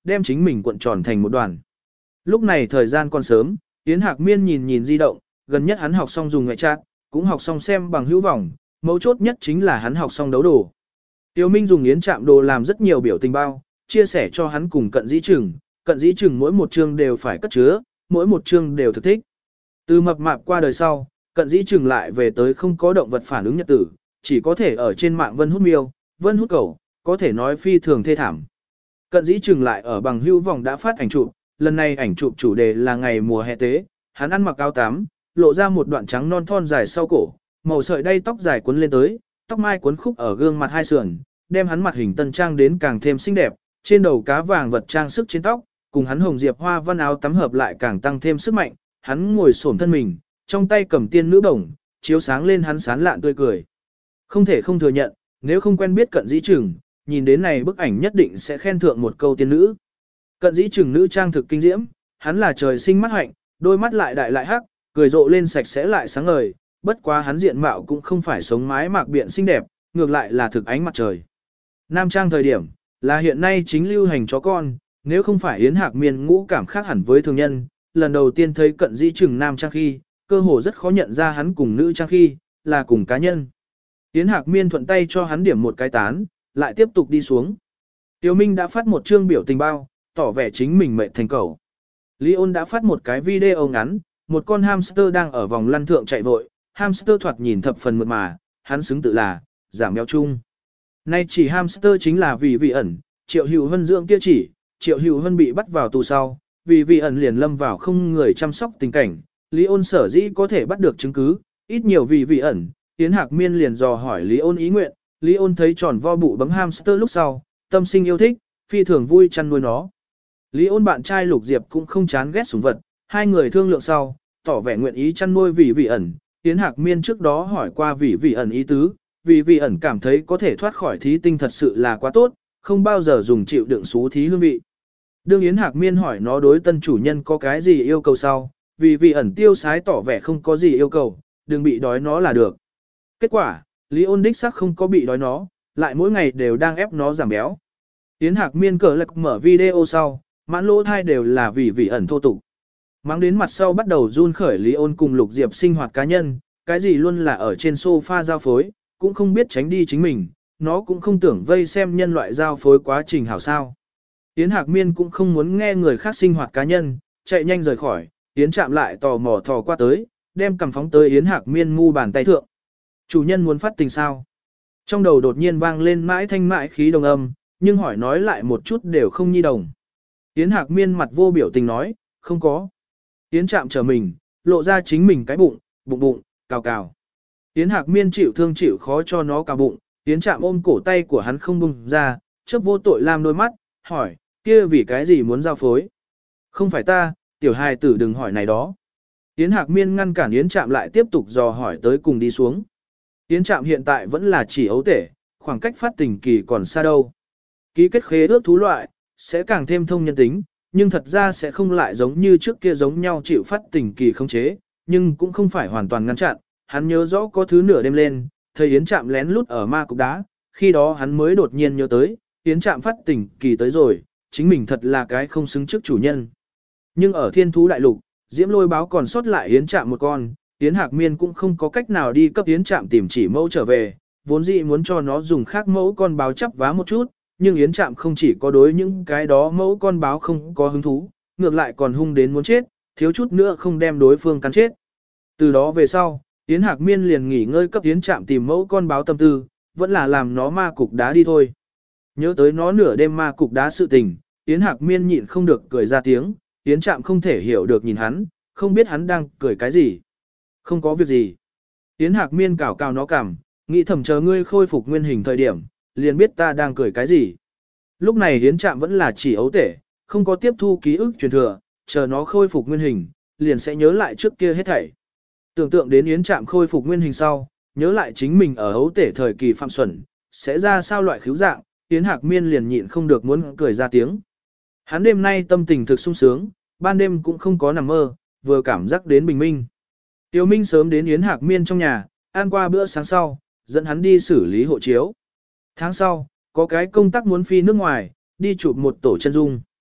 [SPEAKER 1] đem chính mình cuộn tròn thành một đoàn. Lúc này thời gian còn sớm, Yến Hạc Miên nhìn nhìn di động, gần nhất hắn học xong dùng ngoại chat, cũng học xong xem bằng hữu vọng, mấu chốt nhất chính là hắn học xong đấu đồ. Tiêu Minh dùng Yến Trạm đồ làm rất nhiều biểu tình bao, chia sẻ cho hắn cùng Cận Dĩ Trừng, Cận Dĩ Trừng mỗi một chương đều phải cất chứa, mỗi một chương đều thực thích. Từ mập mạp qua đời sau, Cận Dĩ Trừng lại về tới không có động vật phản ứng nhật tử, chỉ có thể ở trên mạng vân hút miêu, vân hút cẩu, có thể nói phi thường thê thảm. Cận Dĩ Trừng lại ở bằng hữu vòng đã phát ảnh chụp, lần này ảnh chụp chủ đề là ngày mùa hè tế, hắn ăn mặc áo tắm, lộ ra một đoạn trắng non thon dài sau cổ, màu sợi đay tóc dài cuốn lên tới, tóc mai cuốn khúc ở gương mặt hai sườn, đem hắn mặt hình tân trang đến càng thêm xinh đẹp, trên đầu cá vàng vật trang sức trên tóc, cùng hắn hồng diệp hoa văn áo tắm hợp lại càng tăng thêm sức mạnh, hắn ngồi xổm thân mình, trong tay cầm tiên nữ bổng, chiếu sáng lên hắn sán lạn tươi cười. Không thể không thừa nhận, nếu không quen biết Cận Dĩ Trừng, nhìn đến này bức ảnh nhất định sẽ khen thượng một câu tiên nữ. Cận Dĩ Trừng nữ trang thực kinh diễm, hắn là trời sinh mắt hạnh, đôi mắt lại đại lại hắc, cười rộ lên sạch sẽ lại sáng ngời, bất quá hắn diện mạo cũng không phải sống mái mạc biện xinh đẹp, ngược lại là thực ánh mặt trời. Nam trang thời điểm, là hiện nay chính lưu hành chó con, nếu không phải Yến Hạc Miên ngũ cảm khác hẳn với thường nhân, lần đầu tiên thấy Cận Dĩ Trừng nam trang khi, cơ hồ rất khó nhận ra hắn cùng nữ trang khi, là cùng cá nhân. Yến Hạc Miên thuận tay cho hắn điểm một cái tán, lại tiếp tục đi xuống. Tiêu Minh đã phát một chương biểu tình bao, tỏ vẻ chính mình mệt thành cầu. Lý Ôn đã phát một cái video ngắn, một con hamster đang ở vòng lăn thượng chạy vội, hamster thoạt nhìn thập phần mượt mà, hắn xứng tự là, giảm béo chung. Nay chỉ hamster chính là vì vị ẩn, Triệu Hữu Hân dưỡng kia chỉ, Triệu Hữu Hân bị bắt vào tù sau, vì vị ẩn liền lâm vào không người chăm sóc tình cảnh, Lý Ôn sở dĩ có thể bắt được chứng cứ, ít nhiều vì vị ẩn, Yến Hạc Miên liền dò hỏi Lý Ôn ý nguyện, Lý Ôn thấy tròn vo bụ bấm hamster lúc sau, tâm sinh yêu thích, phi thường vui chăn nuôi nó. Lý Ôn bạn trai Lục Diệp cũng không chán ghét sủng vật, hai người thương lượng sau, tỏ vẻ nguyện ý chăn nuôi vì vị ẩn, Yến Hạc Miên trước đó hỏi qua vì vị ẩn ý tứ, vì vị ẩn cảm thấy có thể thoát khỏi thí tinh thật sự là quá tốt, không bao giờ dùng chịu đựng xú thí hương vị. Đương Yến Hạc Miên hỏi nó đối tân chủ nhân có cái gì yêu cầu sau, vì vị ẩn tiêu sái tỏ vẻ không có gì yêu cầu, đừng bị đói nó là được. Kết quả, Lý Ôn đích xác không có bị đói nó, lại mỗi ngày đều đang ép nó giảm béo. Yến Hạc Miên cờ lạc mở video sau, mãn lỗ thai đều là vì vị ẩn thô tục. Mang đến mặt sau bắt đầu run khởi Lý Ôn cùng Lục Diệp sinh hoạt cá nhân, cái gì luôn là ở trên sofa giao phối, cũng không biết tránh đi chính mình, nó cũng không tưởng vây xem nhân loại giao phối quá trình hảo sao. Yến Hạc Miên cũng không muốn nghe người khác sinh hoạt cá nhân, chạy nhanh rời khỏi, Yến Trạm lại tò mò thò qua tới, đem cầm phóng tới Yến Hạc Miên mu bàn tay thượng. Chủ nhân muốn phát tình sao? Trong đầu đột nhiên vang lên mãi thanh mãi khí đồng âm, nhưng hỏi nói lại một chút đều không nhi đồng. Yến Hạc Miên mặt vô biểu tình nói, không có. Yến Trạm trở mình, lộ ra chính mình cái bụng, bụng bụng, cào cào. Yến Hạc Miên chịu thương chịu khó cho nó cào bụng, Yến Trạm ôm cổ tay của hắn không buông ra, chớp vô tội làm đôi mắt, hỏi, kia vì cái gì muốn giao phối? Không phải ta, tiểu hài tử đừng hỏi này đó. Yến Hạc Miên ngăn cản Yến Trạm lại tiếp tục dò hỏi tới cùng đi xuống. Yến Trạm hiện tại vẫn là chỉ ấu tể, khoảng cách phát tình kỳ còn xa đâu. Ký kết khế ước thú loại, sẽ càng thêm thông nhân tính, nhưng thật ra sẽ không lại giống như trước kia giống nhau chịu phát tình kỳ không chế, nhưng cũng không phải hoàn toàn ngăn chặn. Hắn nhớ rõ có thứ nửa đêm lên, thấy Yến Trạm lén lút ở ma cục đá, khi đó hắn mới đột nhiên nhớ tới, Yến Trạm phát tình kỳ tới rồi, chính mình thật là cái không xứng trước chủ nhân. Nhưng ở thiên thú đại lục, Diễm Lôi báo còn sót lại Yến Trạm một con, Yến Hạc Miên cũng không có cách nào đi cấp Yến Trạm tìm chỉ mẫu trở về, vốn dĩ muốn cho nó dùng khác mẫu con báo chắp vá một chút, nhưng Yến Trạm không chỉ có đối những cái đó mẫu con báo không có hứng thú, ngược lại còn hung đến muốn chết, thiếu chút nữa không đem đối phương cắn chết. Từ đó về sau, Yến Hạc Miên liền nghỉ ngơi cấp Yến Trạm tìm mẫu con báo tâm tư, vẫn là làm nó ma cục đá đi thôi. Nhớ tới nó nửa đêm ma cục đá sự tình, Yến Hạc Miên nhịn không được cười ra tiếng, Yến Trạm không thể hiểu được nhìn hắn, không biết hắn đang cười cái gì. Không có việc gì. Yến Hạc Miên cào cào nó cằm, nghĩ thầm chờ ngươi khôi phục nguyên hình thời điểm, liền biết ta đang cười cái gì. Lúc này Yến Trạm vẫn là chỉ ấu tể, không có tiếp thu ký ức truyền thừa, chờ nó khôi phục nguyên hình, liền sẽ nhớ lại trước kia hết thảy. Tưởng tượng đến Yến Trạm khôi phục nguyên hình sau, nhớ lại chính mình ở ấu tể thời kỳ phạm xuẩn, sẽ ra sao loại khiếu dạng, Yến Hạc Miên liền nhịn không được muốn cười ra tiếng. Hắn đêm nay tâm tình thực sung sướng, ban đêm cũng không có nằm mơ, vừa cảm giác đến bình minh. Tiêu Minh sớm đến Yến Hạc Miên trong nhà, ăn qua bữa sáng sau, dẫn hắn đi xử lý hộ chiếu. Tháng sau, có cái công tác muốn phi nước ngoài, đi chụp một tổ chân dung.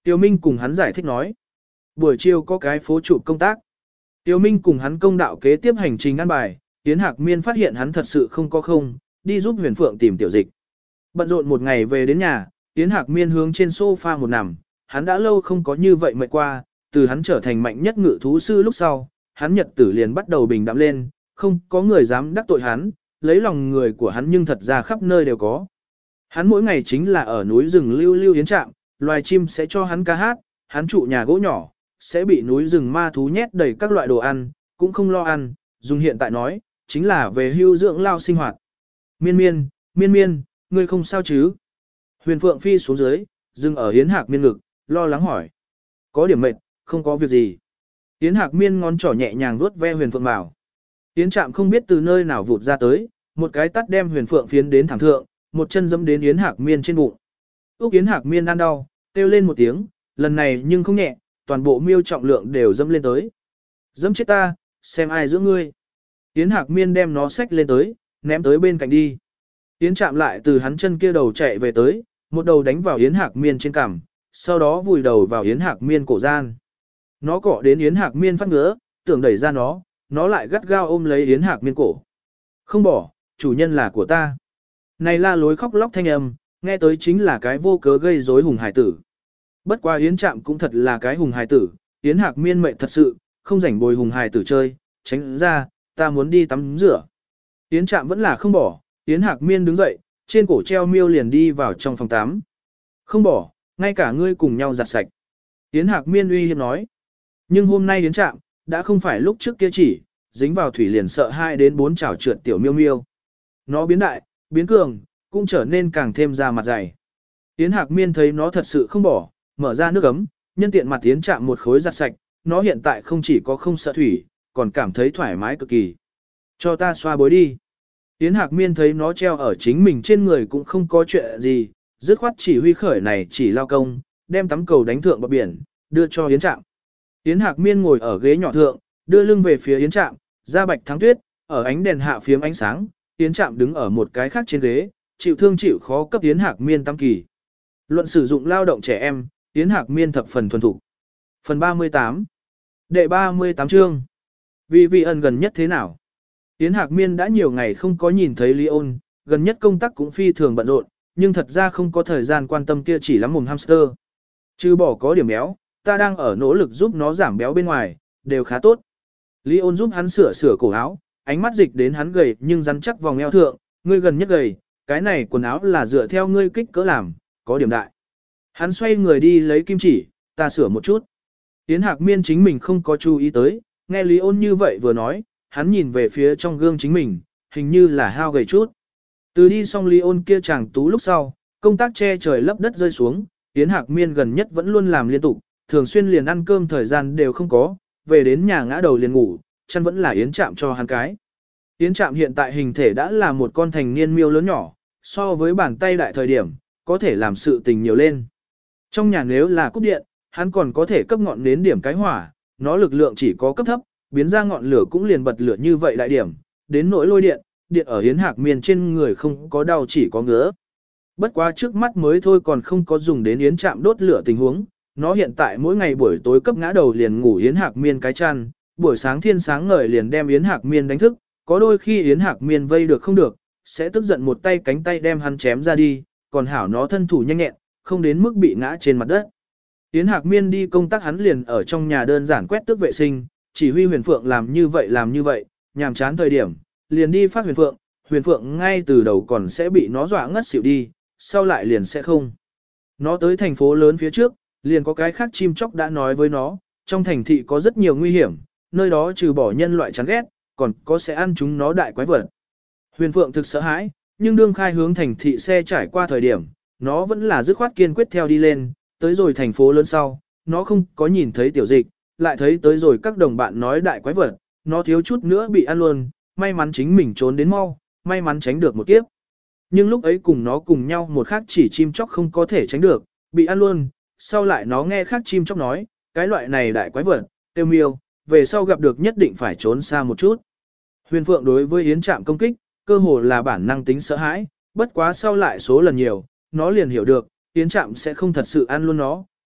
[SPEAKER 1] Tiêu Minh cùng hắn giải thích nói. Buổi chiều có cái phố chụp công tác. Tiêu Minh cùng hắn công đạo kế tiếp hành trình ăn bài, Yến Hạc Miên phát hiện hắn thật sự không có không, đi giúp Huyền Phượng tìm tiểu dịch. Bận rộn một ngày về đến nhà, Yến Hạc Miên hướng trên sofa một nằm, hắn đã lâu không có như vậy mệt qua, từ hắn trở thành mạnh nhất ngự thú sư lúc sau, hắn nhật tử liền bắt đầu bình đạm lên, không có người dám đắc tội hắn, lấy lòng người của hắn nhưng thật ra khắp nơi đều có. Hắn mỗi ngày chính là ở núi rừng lưu lưu yến trạm, loài chim sẽ cho hắn ca hát, hắn trụ nhà gỗ nhỏ, sẽ bị núi rừng ma thú nhét đầy các loại đồ ăn, cũng không lo ăn, dùng hiện tại nói, chính là về hưu dưỡng lao sinh hoạt. Miên miên, miên miên, ngươi không sao chứ? Huyền Phượng phi xuống dưới, dừng ở Yến Hạc Miên ngực, lo lắng hỏi. Có điểm mệt, không có việc gì. Yến Hạc Miên ngón trỏ nhẹ nhàng vuốt ve Huyền Phượng bảo. Yến Trạm không biết từ nơi nào vụt ra tới, một cái tắt đem Huyền Phượng phiến đến thẳng thượng, một chân dẫm đến Yến Hạc Miên trên bụng. Úc Yến Hạc Miên ăn đau, kêu lên một tiếng, lần này nhưng không nhẹ, toàn bộ miêu trọng lượng đều dẫm lên tới. Dẫm chết ta, xem ai giữa ngươi. Yến Hạc Miên đem nó xách lên tới, ném tới bên cạnh đi. Yến Trạm lại từ hắn chân kia đầu chạy về tới, một đầu đánh vào Yến Hạc Miên trên cằm, sau đó vùi đầu vào Yến Hạc Miên cổ gian. Nó cọ đến Yến Hạc Miên phát ngứa, tưởng đẩy ra nó, nó lại gắt gao ôm lấy Yến Hạc Miên cổ. Không bỏ, chủ nhân là của ta. Này la lối khóc lóc thanh âm, nghe tới chính là cái vô cớ gây rối hùng hải tử. Bất qua Yến Trạm cũng thật là cái hùng hải tử, Yến Hạc Miên mệnh thật sự, không rảnh bồi hùng hải tử chơi, tránh ra, ta muốn đi tắm rửa. Yến Trạm vẫn là không bỏ, Yến Hạc Miên đứng dậy, trên cổ treo miêu liền đi vào trong phòng tắm. Không bỏ, ngay cả ngươi cùng nhau giặt sạch. Yến Hạc Miên uy hiếp nói. Nhưng hôm nay Yến Trạm, đã không phải lúc trước kia chỉ, dính vào thủy liền sợ hai đến bốn chảo trượt tiểu miêu miêu. Nó biến đại, biến cường, cũng trở nên càng thêm ra mặt dày. Yến Hạc Miên thấy nó thật sự không bỏ, mở ra nước ấm, nhân tiện mặt Yến Trạm một khối giặt sạch, nó hiện tại không chỉ có không sợ thủy, còn cảm thấy thoải mái cực kỳ. Cho ta xoa bối đi. Yến Hạc Miên thấy nó treo ở chính mình trên người cũng không có chuyện gì, dứt khoát chỉ huy khởi này chỉ lao công, đem tắm cầu đánh thượng bờ biển, đưa cho Yến Trạm. Yến Hạc Miên ngồi ở ghế nhỏ thượng, đưa lưng về phía Yến Trạm, da bạch thắng tuyết, ở ánh đèn hạ phiếm ánh sáng, Yến Trạm đứng ở một cái khác trên ghế, chịu thương chịu khó cấp Yến Hạc Miên tam kỳ. Luận sử dụng lao động trẻ em, Yến Hạc Miên thập phần thuần thục. Phần ba mươi tám. Đệ ba mươi tám chương. Vì vị ẩn gần nhất thế nào? Yến Hạc Miên đã nhiều ngày không có nhìn thấy Lý Ôn, gần nhất công tác cũng phi thường bận rộn, nhưng thật ra không có thời gian quan tâm kia chỉ lắm mồm hamster. Chứ bỏ có điểm béo, ta đang ở nỗ lực giúp nó giảm béo bên ngoài, đều khá tốt. Lý Ôn giúp hắn sửa sửa cổ áo, ánh mắt dịch đến hắn gầy nhưng rắn chắc vòng eo thượng, ngươi gần nhất gầy, cái này quần áo là dựa theo ngươi kích cỡ làm, có điểm đại. Hắn xoay người đi lấy kim chỉ, ta sửa một chút. Yến Hạc Miên chính mình không có chú ý tới, nghe Lý Ôn như vậy vừa nói, hắn nhìn về phía trong gương chính mình, hình như là hao gầy chút. Từ đi xong Lý Ôn kia chàng tú lúc sau, công tác che trời lấp đất rơi xuống, Yến Hạc Miên gần nhất vẫn luôn làm liên tục, thường xuyên liền ăn cơm thời gian đều không có, về đến nhà ngã đầu liền ngủ, chân vẫn là Yến Trạm cho hắn cái. Yến Trạm hiện tại hình thể đã là một con thành niên miêu lớn nhỏ, so với bàn tay đại thời điểm, có thể làm sự tình nhiều lên. Trong nhà nếu là cúp điện, hắn còn có thể cấp ngọn nến điểm cái hỏa, nó lực lượng chỉ có cấp thấp, biến ra ngọn lửa cũng liền bật lửa như vậy đại điểm, đến nỗi lôi điện, điện ở Yến Hạc Miên trên người không có đau chỉ có ngứa. Bất quá trước mắt mới thôi còn không có dùng đến Yến Trạm đốt lửa tình huống, nó hiện tại mỗi ngày buổi tối cấp ngã đầu liền ngủ Yến Hạc Miên cái chăn, buổi sáng thiên sáng ngời liền đem Yến Hạc Miên đánh thức, có đôi khi Yến Hạc Miên vây được không được, sẽ tức giận một tay cánh tay đem hắn chém ra đi, còn hảo nó thân thủ nhanh nhẹn, không đến mức bị ngã trên mặt đất. Yến Hạc Miên đi công tác hắn liền ở trong nhà đơn giản quét tước vệ sinh, chỉ huy Huyền Phượng làm như vậy làm như vậy, nhàm chán thời điểm, liền đi phát Huyền Phượng, Huyền Phượng ngay từ đầu còn sẽ bị nó dọa ngất xỉu đi, sau lại liền sẽ không. Nó tới thành phố lớn phía trước, liền có cái khác chim chóc đã nói với nó, trong thành thị có rất nhiều nguy hiểm, nơi đó trừ bỏ nhân loại chán ghét, còn có sẽ ăn chúng nó đại quái vật. Huyền Phượng thực sợ hãi, nhưng đương khai hướng thành thị xe trải qua thời điểm, nó vẫn là dứt khoát kiên quyết theo đi lên, tới rồi thành phố lớn sau, nó không có nhìn thấy tiểu dịch, lại thấy tới rồi các đồng bạn nói đại quái vật, nó thiếu chút nữa bị ăn luôn, may mắn chính mình trốn đến mau, may mắn tránh được một kiếp. Nhưng lúc ấy cùng nó cùng nhau một khác chỉ chim chóc không có thể tránh được, bị ăn luôn, sau lại nó nghe khác chim chóc nói, cái loại này đại quái vật, tiêu miêu, về sau gặp được nhất định phải trốn xa một chút. Huyền Phượng đối với Yến Trạm công kích, cơ hồ là bản năng tính sợ hãi, bất quá sau lại số lần nhiều, nó liền hiểu được, Yến Trạm sẽ không thật sự ăn luôn nó,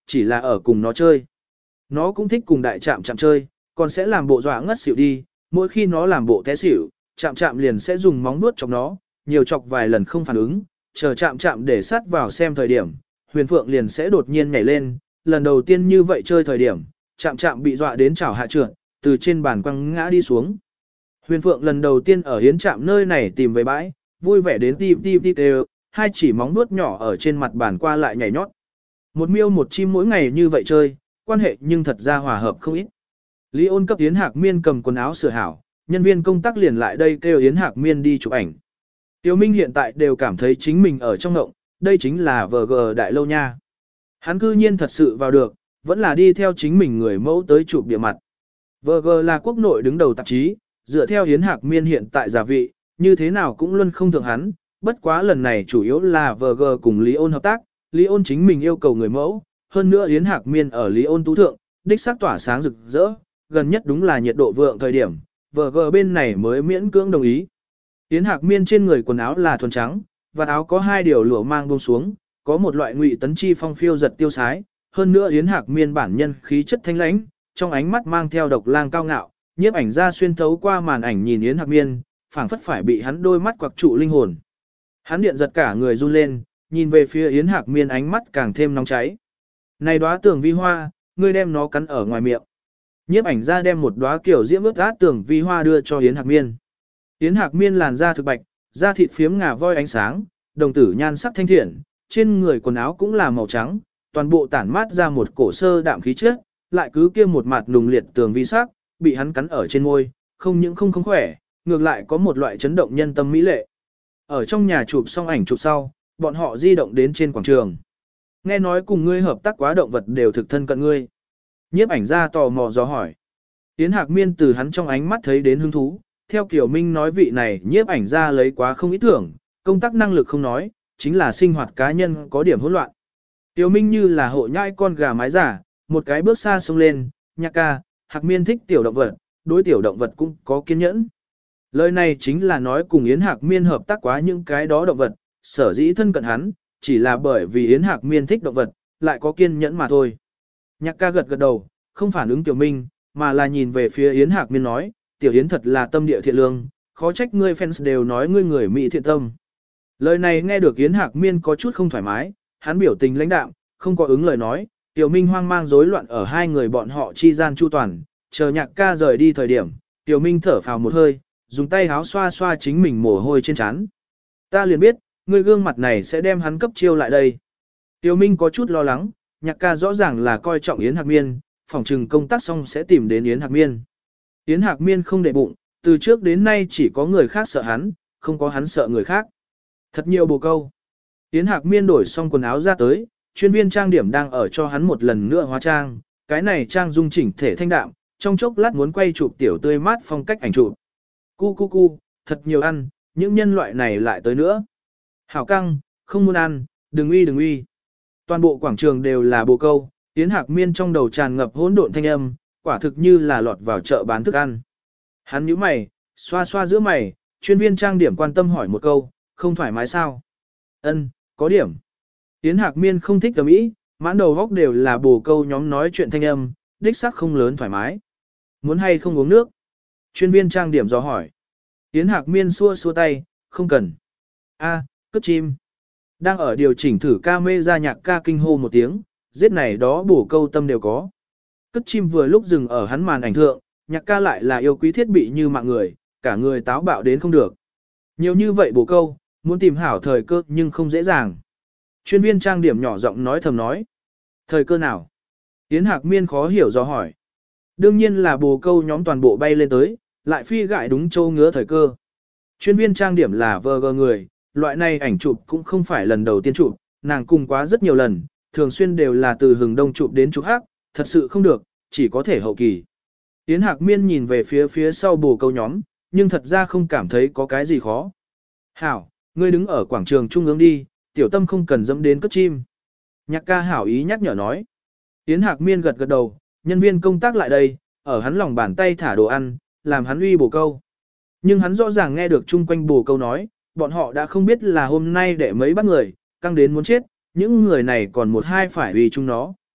[SPEAKER 1] chỉ là ở cùng nó chơi. Nó cũng thích cùng đại trạm chạm chơi, còn sẽ làm bộ dọa ngất xỉu đi, mỗi khi nó làm bộ té xỉu, chạm chạm liền sẽ dùng móng vuốt chọc nó, nhiều chọc vài lần không phản ứng, chờ chạm chạm để sát vào xem thời điểm, Huyền Phượng liền sẽ đột nhiên nhảy lên, lần đầu tiên như vậy chơi thời điểm, chạm chạm bị dọa đến chảo hạ trượt, từ trên bàn quăng ngã đi xuống. Huyền Phượng lần đầu tiên ở hiến trạm nơi này tìm về bãi, vui vẻ đến tim tim tim đều, hai chỉ móng vuốt nhỏ ở trên mặt bàn qua lại nhảy nhót. Một miêu một chim mỗi ngày như vậy chơi, quan hệ nhưng thật ra hòa hợp không ít. Lý Ôn cấp Yến Hạc Miên cầm quần áo sửa hảo, nhân viên công tác liền lại đây kêu Yến Hạc Miên đi chụp ảnh. Tiêu Minh hiện tại đều cảm thấy chính mình ở trong ngộng, đây chính là vê giê đại lâu nha. Hắn cư nhiên thật sự vào được, vẫn là đi theo chính mình người mẫu tới chụp địa mặt. vê giê là quốc nội đứng đầu tạp chí, dựa theo Yến Hạc Miên hiện tại giả vị, như thế nào cũng luôn không thượng hắn, bất quá lần này chủ yếu là vê giê cùng Lý Ôn hợp tác, Lý Ôn chính mình yêu cầu người mẫu, hơn nữa Yến Hạc Miên ở Lý Ôn tú thượng, đích xác tỏa sáng rực rỡ, gần nhất đúng là nhiệt độ vượng thời điểm, vê giê bên này mới miễn cưỡng đồng ý. Yến Hạc Miên trên người quần áo là thuần trắng, và áo có hai điều lụa mang buông xuống, có một loại ngụy tấn chi phong phiêu giật tiêu sái, hơn nữa Yến Hạc Miên bản nhân khí chất thanh lãnh, trong ánh mắt mang theo độc lang cao ngạo, nhiếp ảnh ra xuyên thấu qua màn ảnh nhìn Yến Hạc Miên, phảng phất phải bị hắn đôi mắt quặc trụ linh hồn. Hắn điện giật cả người run lên, nhìn về phía Yến Hạc Miên ánh mắt càng thêm nóng cháy. Này đóa tường vi hoa, ngươi đem nó cắn ở ngoài miệng. Nhiếp ảnh ra đem một đóa kiểu diễm ướt át tường vi hoa đưa cho Yến Hạc Miên. Yến Hạc Miên làn da thực bạch, da thịt phiếm ngà voi ánh sáng, đồng tử nhan sắc thanh thiện, trên người quần áo cũng là màu trắng, toàn bộ tản mát ra một cổ sơ đạm khí chất, lại cứ kia một mặt nùng liệt tường vi sắc, bị hắn cắn ở trên môi, không những không không khỏe, ngược lại có một loại chấn động nhân tâm mỹ lệ. Ở trong nhà chụp xong ảnh chụp sau, bọn họ di động đến trên quảng trường. Nghe nói cùng ngươi hợp tác quá động vật đều thực thân cận ngươi. Nhiếp ảnh ra tò mò dò hỏi. Yến Hạc Miên từ hắn trong ánh mắt thấy đến hứng thú, theo Kiều Minh nói vị này nhiếp ảnh ra lấy quá không ý tưởng, công tác năng lực không nói, chính là sinh hoạt cá nhân có điểm hỗn loạn. Kiều Minh như là hộ nhãi con gà mái giả, một cái bước xa xông lên, nhạc ca, Hạc Miên thích tiểu động vật, đối tiểu động vật cũng có kiên nhẫn. Lời này chính là nói cùng Yến Hạc Miên hợp tác quá những cái đó động vật, sở dĩ thân cận hắn, chỉ là bởi vì Yến Hạc Miên thích động vật, lại có kiên nhẫn mà thôi. Nhạc ca gật gật đầu, không phản ứng Tiểu Minh, mà là nhìn về phía Yến Hạc Miên nói, Tiểu Yến thật là tâm địa thiện lương, khó trách ngươi fans đều nói ngươi người Mỹ thiện tâm. Lời này nghe được Yến Hạc Miên có chút không thoải mái, hắn biểu tình lãnh đạm, không có ứng lời nói, Tiểu Minh hoang mang rối loạn ở hai người bọn họ chi gian chu toàn, chờ nhạc ca rời đi thời điểm, Tiểu Minh thở phào một hơi, dùng tay háo xoa xoa chính mình mồ hôi trên trán. Ta liền biết, ngươi gương mặt này sẽ đem hắn cấp chiêu lại đây. Tiểu Minh có chút lo lắng, nhạc ca rõ ràng là coi trọng Yến Hạc Miên, phòng trừng công tác xong sẽ tìm đến Yến Hạc Miên. Yến Hạc Miên không để bụng, từ trước đến nay chỉ có người khác sợ hắn, không có hắn sợ người khác. Thật nhiều bồ câu. Yến Hạc Miên đổi xong quần áo ra tới, chuyên viên trang điểm đang ở cho hắn một lần nữa hóa trang, cái này trang dung chỉnh thể thanh đạm, trong chốc lát muốn quay chụp tiểu tươi mát phong cách ảnh chụp. Cu cu cu, thật nhiều ăn, những nhân loại này lại tới nữa. Hảo căng, không muốn ăn, đừng uy đừng uy. Toàn bộ quảng trường đều là bồ câu, Yến Hạc Miên trong đầu tràn ngập hỗn độn thanh âm, quả thực như là lọt vào chợ bán thức ăn. Hắn nhíu mày, xoa xoa giữa mày, chuyên viên trang điểm quan tâm hỏi một câu, không thoải mái sao? Ân, có điểm. Yến Hạc Miên không thích ầm ĩ, mãn đầu góc đều là bồ câu nhóm nói chuyện thanh âm, đích xác không lớn thoải mái. Muốn hay không uống nước? Chuyên viên trang điểm dò hỏi. Yến Hạc Miên xua xua tay, không cần. A, cất chim. Đang ở điều chỉnh thử ca mê ra nhạc ca kinh hô một tiếng, giết này đó bổ câu tâm đều có. Cất chim vừa lúc dừng ở hắn màn ảnh thượng, nhạc ca lại là yêu quý thiết bị như mạng người, cả người táo bạo đến không được. Nhiều như vậy bổ câu, muốn tìm hảo thời cơ nhưng không dễ dàng. Chuyên viên trang điểm nhỏ giọng nói thầm nói. Thời cơ nào? Yến Hạc Miên khó hiểu do hỏi. Đương nhiên là bồ câu nhóm toàn bộ bay lên tới, lại phi gại đúng châu ngứa thời cơ. Chuyên viên trang điểm là vờ gờ người, loại này ảnh chụp cũng không phải lần đầu tiên chụp, nàng cùng quá rất nhiều lần, thường xuyên đều là từ hừng đông chụp đến chụp hắc, thật sự không được, chỉ có thể hậu kỳ. Yến Hạc Miên nhìn về phía phía sau bồ câu nhóm, nhưng thật ra không cảm thấy có cái gì khó. Hảo, ngươi đứng ở quảng trường trung ương đi, tiểu tâm không cần dẫm đến cất chim. Nhạc ca hảo ý nhắc nhở nói. Yến Hạc Miên gật gật đầu, nhân viên công tác lại đây, ở hắn lòng bàn tay thả đồ ăn, làm hắn uy bồ câu. Nhưng hắn rõ ràng nghe được chung quanh bồ câu nói, bọn họ đã không biết là hôm nay để mấy bắt người, căng đến muốn chết, những người này còn một hai phải uy chung nó.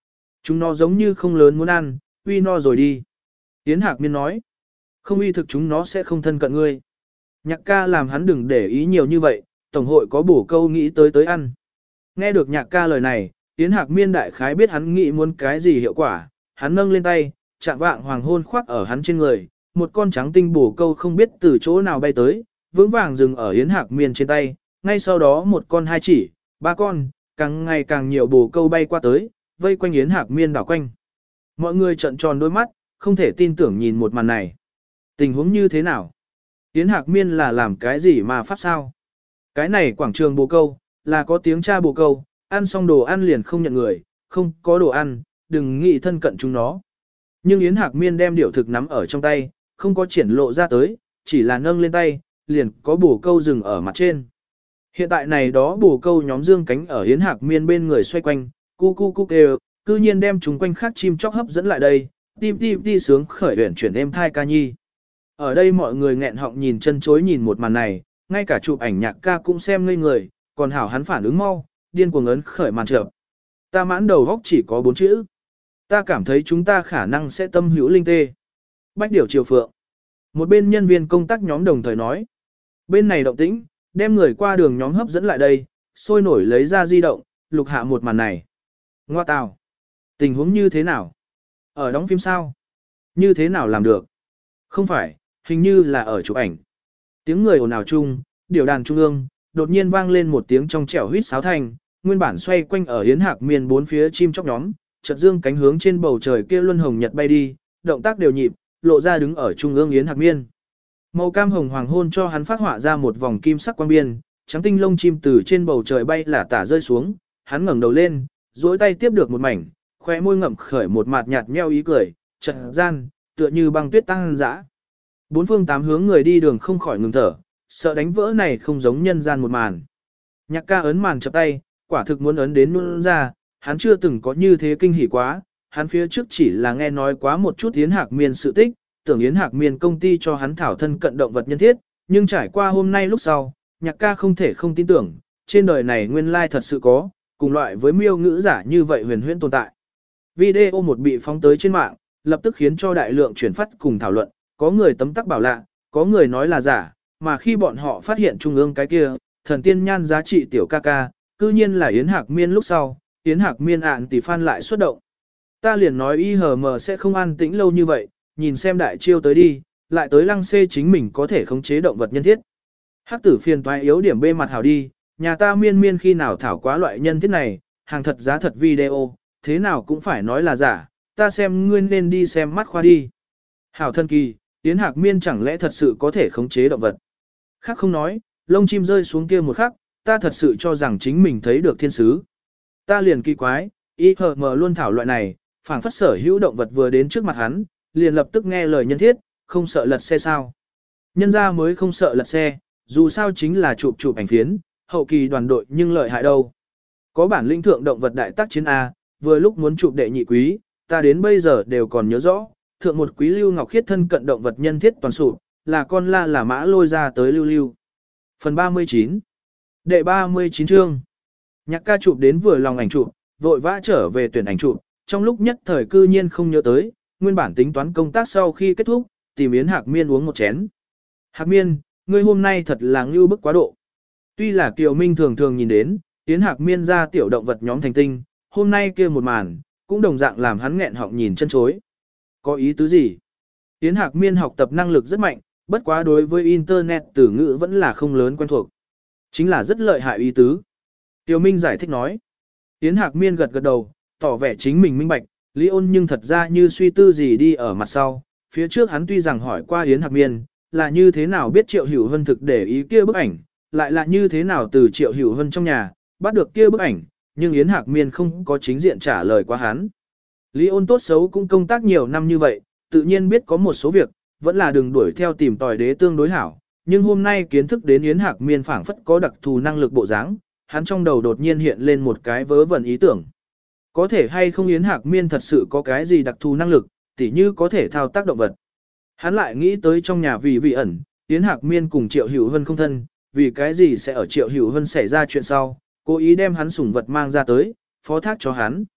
[SPEAKER 1] Chúng nó giống như không lớn muốn ăn, uy no rồi đi. Yến Hạc Miên nói, không uy thực chúng nó sẽ không thân cận ngươi. Nhạc ca làm hắn đừng để ý nhiều như vậy, tổng hội có bổ câu nghĩ tới tới ăn. Nghe được nhạc ca lời này, Yến Hạc Miên đại khái biết hắn nghĩ muốn cái gì hiệu quả, hắn nâng lên tay, chạm vạng hoàng hôn khoác ở hắn trên người, một con trắng tinh bổ câu không biết từ chỗ nào bay tới, vững vàng dừng ở Yến Hạc Miên trên tay, ngay sau đó một con hai chỉ, ba con, càng ngày càng nhiều bổ câu bay qua tới, vây quanh Yến Hạc Miên đảo quanh. Mọi người trợn tròn đôi mắt, không thể tin tưởng nhìn một màn này. Tình huống như thế nào? Yến Hạc Miên là làm cái gì mà pháp sao? Cái này quảng trường bồ câu, là có tiếng cha bồ câu, ăn xong đồ ăn liền không nhận người, không có đồ ăn, đừng nghĩ thân cận chúng nó. Nhưng Yến Hạc Miên đem điểu thực nắm ở trong tay, không có triển lộ ra tới, chỉ là nâng lên tay, liền có bồ câu dừng ở mặt trên. Hiện tại này đó bồ câu nhóm dương cánh ở Yến Hạc Miên bên người xoay quanh, cu cu cu kêu, cư nhiên đem chúng quanh khác chim chóc hấp dẫn lại đây, tim tim đi sướng khởi uyển chuyển êm thai ca nhi. Ở đây mọi người nghẹn họng nhìn chân chối nhìn một màn này, ngay cả chụp ảnh nhạc ca cũng xem ngây người, còn hảo hắn phản ứng mau, điên cuồng ấn khởi màn chợp. Ta mãn đầu góc chỉ có bốn chữ. Ta cảm thấy chúng ta khả năng sẽ tâm hữu linh tê. Bách điểu triều phượng. Một bên nhân viên công tác nhóm đồng thời nói. Bên này động tĩnh, đem người qua đường nhóm hấp dẫn lại đây, sôi nổi lấy ra di động, lục hạ một màn này. Ngoa tào. Tình huống như thế nào? Ở đóng phim sao? Như thế nào làm được? Không phải, hình như là ở chụp ảnh. Tiếng người ồn ào chung, điều đàn trung ương, đột nhiên vang lên một tiếng trong trẻo huýt sáo thanh, nguyên bản xoay quanh ở Yến Hạc Miên bốn phía chim chóc nhóm, chợt dương cánh hướng trên bầu trời kia luân hồng nhật bay đi, động tác đều nhịp, lộ ra đứng ở trung ương Yến Hạc Miên. Màu cam hồng hoàng hôn cho hắn phát họa ra một vòng kim sắc quang biên, trắng tinh lông chim từ trên bầu trời bay là tả rơi xuống, hắn ngẩng đầu lên, duỗi tay tiếp được một mảnh, khóe môi ngậm khởi một mặt nhạt nheo ý cười, chợt gian, tựa như băng tuyết tăng dã. Bốn phương tám hướng người đi đường không khỏi ngừng thở, sợ đánh vỡ này không giống nhân gian một màn. Nhạc ca ấn màn chập tay, quả thực muốn ấn đến luôn ra, hắn chưa từng có như thế kinh hỉ quá, hắn phía trước chỉ là nghe nói quá một chút Yến Hạc Miên sự tích, tưởng Yến Hạc Miên công ty cho hắn thảo thân cận động vật nhân thiết, nhưng trải qua hôm nay lúc sau, nhạc ca không thể không tin tưởng, trên đời này nguyên lai thật sự có, cùng loại với miêu ngữ giả như vậy huyền huyễn tồn tại. Video một bị phóng tới trên mạng, lập tức khiến cho đại lượng chuyển phát cùng thảo luận, có người tấm tắc bảo lạ, có người nói là giả, mà khi bọn họ phát hiện trung ương cái kia, thần tiên nhan giá trị tiểu ca ca, cư nhiên là Yến Hạc Miên lúc sau, Yến Hạc Miên ạn tỷ phan lại xuất động. Ta liền nói y hờ mờ sẽ không an tĩnh lâu như vậy, nhìn xem đại chiêu tới đi, lại tới lăng xê chính mình có thể khống chế động vật nhân thiết. Hắc tử phiền toái yếu điểm bê mặt hảo đi, nhà ta miên miên khi nào thảo quá loại nhân thiết này, hàng thật giá thật video, thế nào cũng phải nói là giả, ta xem ngươi nên đi xem mắt khoa đi. Hảo thân kỳ, Yến Hạc Miên chẳng lẽ thật sự có thể khống chế động vật. Khác không nói, lông chim rơi xuống kia một khắc, ta thật sự cho rằng chính mình thấy được thiên sứ. Ta liền kỳ quái, y hờ mờ luôn thảo loại này, phảng phất sở hữu động vật vừa đến trước mặt hắn, liền lập tức nghe lời nhân thiết, không sợ lật xe sao. Nhân ra mới không sợ lật xe, dù sao chính là chụp chụp ảnh phiến, hậu kỳ đoàn đội nhưng lợi hại đâu. Có bản lĩnh thượng động vật đại tác chiến A, vừa lúc muốn chụp đệ nhị quý, ta đến bây giờ đều còn nhớ rõ, thượng một quý lưu ngọc khiết thân cận động vật nhân thiết toàn sụp, là con la là mã lôi ra tới lưu lưu. Phần ba mươi chín. Đệ ba mươi chín chương. Nhạc ca chụp đến vừa lòng ảnh chụp, vội vã trở về tuyển ảnh chụp, trong lúc nhất thời cư nhiên không nhớ tới, nguyên bản tính toán công tác sau khi kết thúc, tìm Yến Hạc Miên uống một chén. Hạc Miên, ngươi hôm nay thật là ngưu bức quá độ. Tuy là Kiều Minh thường thường nhìn đến, Yến Hạc Miên ra tiểu động vật nhóm thành tinh, hôm nay kia một màn, cũng đồng dạng làm hắn nghẹn họng nhìn chân chối. Có ý tứ gì? Yến Hạc Miên học tập năng lực rất mạnh, bất quá đối với Internet từ ngữ vẫn là không lớn quen thuộc. Chính là rất lợi hại ý tứ. Kiều Minh giải thích nói. Yến Hạc Miên gật gật đầu, tỏ vẻ chính mình minh bạch, Lý Ôn nhưng thật ra như suy tư gì đi ở mặt sau. Phía trước hắn tuy rằng hỏi qua Yến Hạc Miên, là như thế nào biết Triệu Hữu Hân thực để ý kia bức ảnh, lại là như thế nào từ Triệu Hữu Hân trong nhà, bắt được kia bức ảnh, nhưng Yến Hạc Miên không có chính diện trả lời qua hắn. Lý Ôn tốt xấu cũng công tác nhiều năm như vậy, tự nhiên biết có một số việc, vẫn là đừng đuổi theo tìm tòi đế tương đối hảo, nhưng hôm nay kiến thức đến Yến Hạc Miên phảng phất có đặc thù năng lực bộ dáng, hắn trong đầu đột nhiên hiện lên một cái vớ vẩn ý tưởng. Có thể hay không Yến Hạc Miên thật sự có cái gì đặc thù năng lực, tỉ như có thể thao tác động vật. Hắn lại nghĩ tới trong nhà vì vị ẩn, Yến Hạc Miên cùng Triệu Hữu Hân không thân, vì cái gì sẽ ở Triệu Hữu Hân xảy ra chuyện sau, cố ý đem hắn sủng vật mang ra tới, phó thác cho hắn.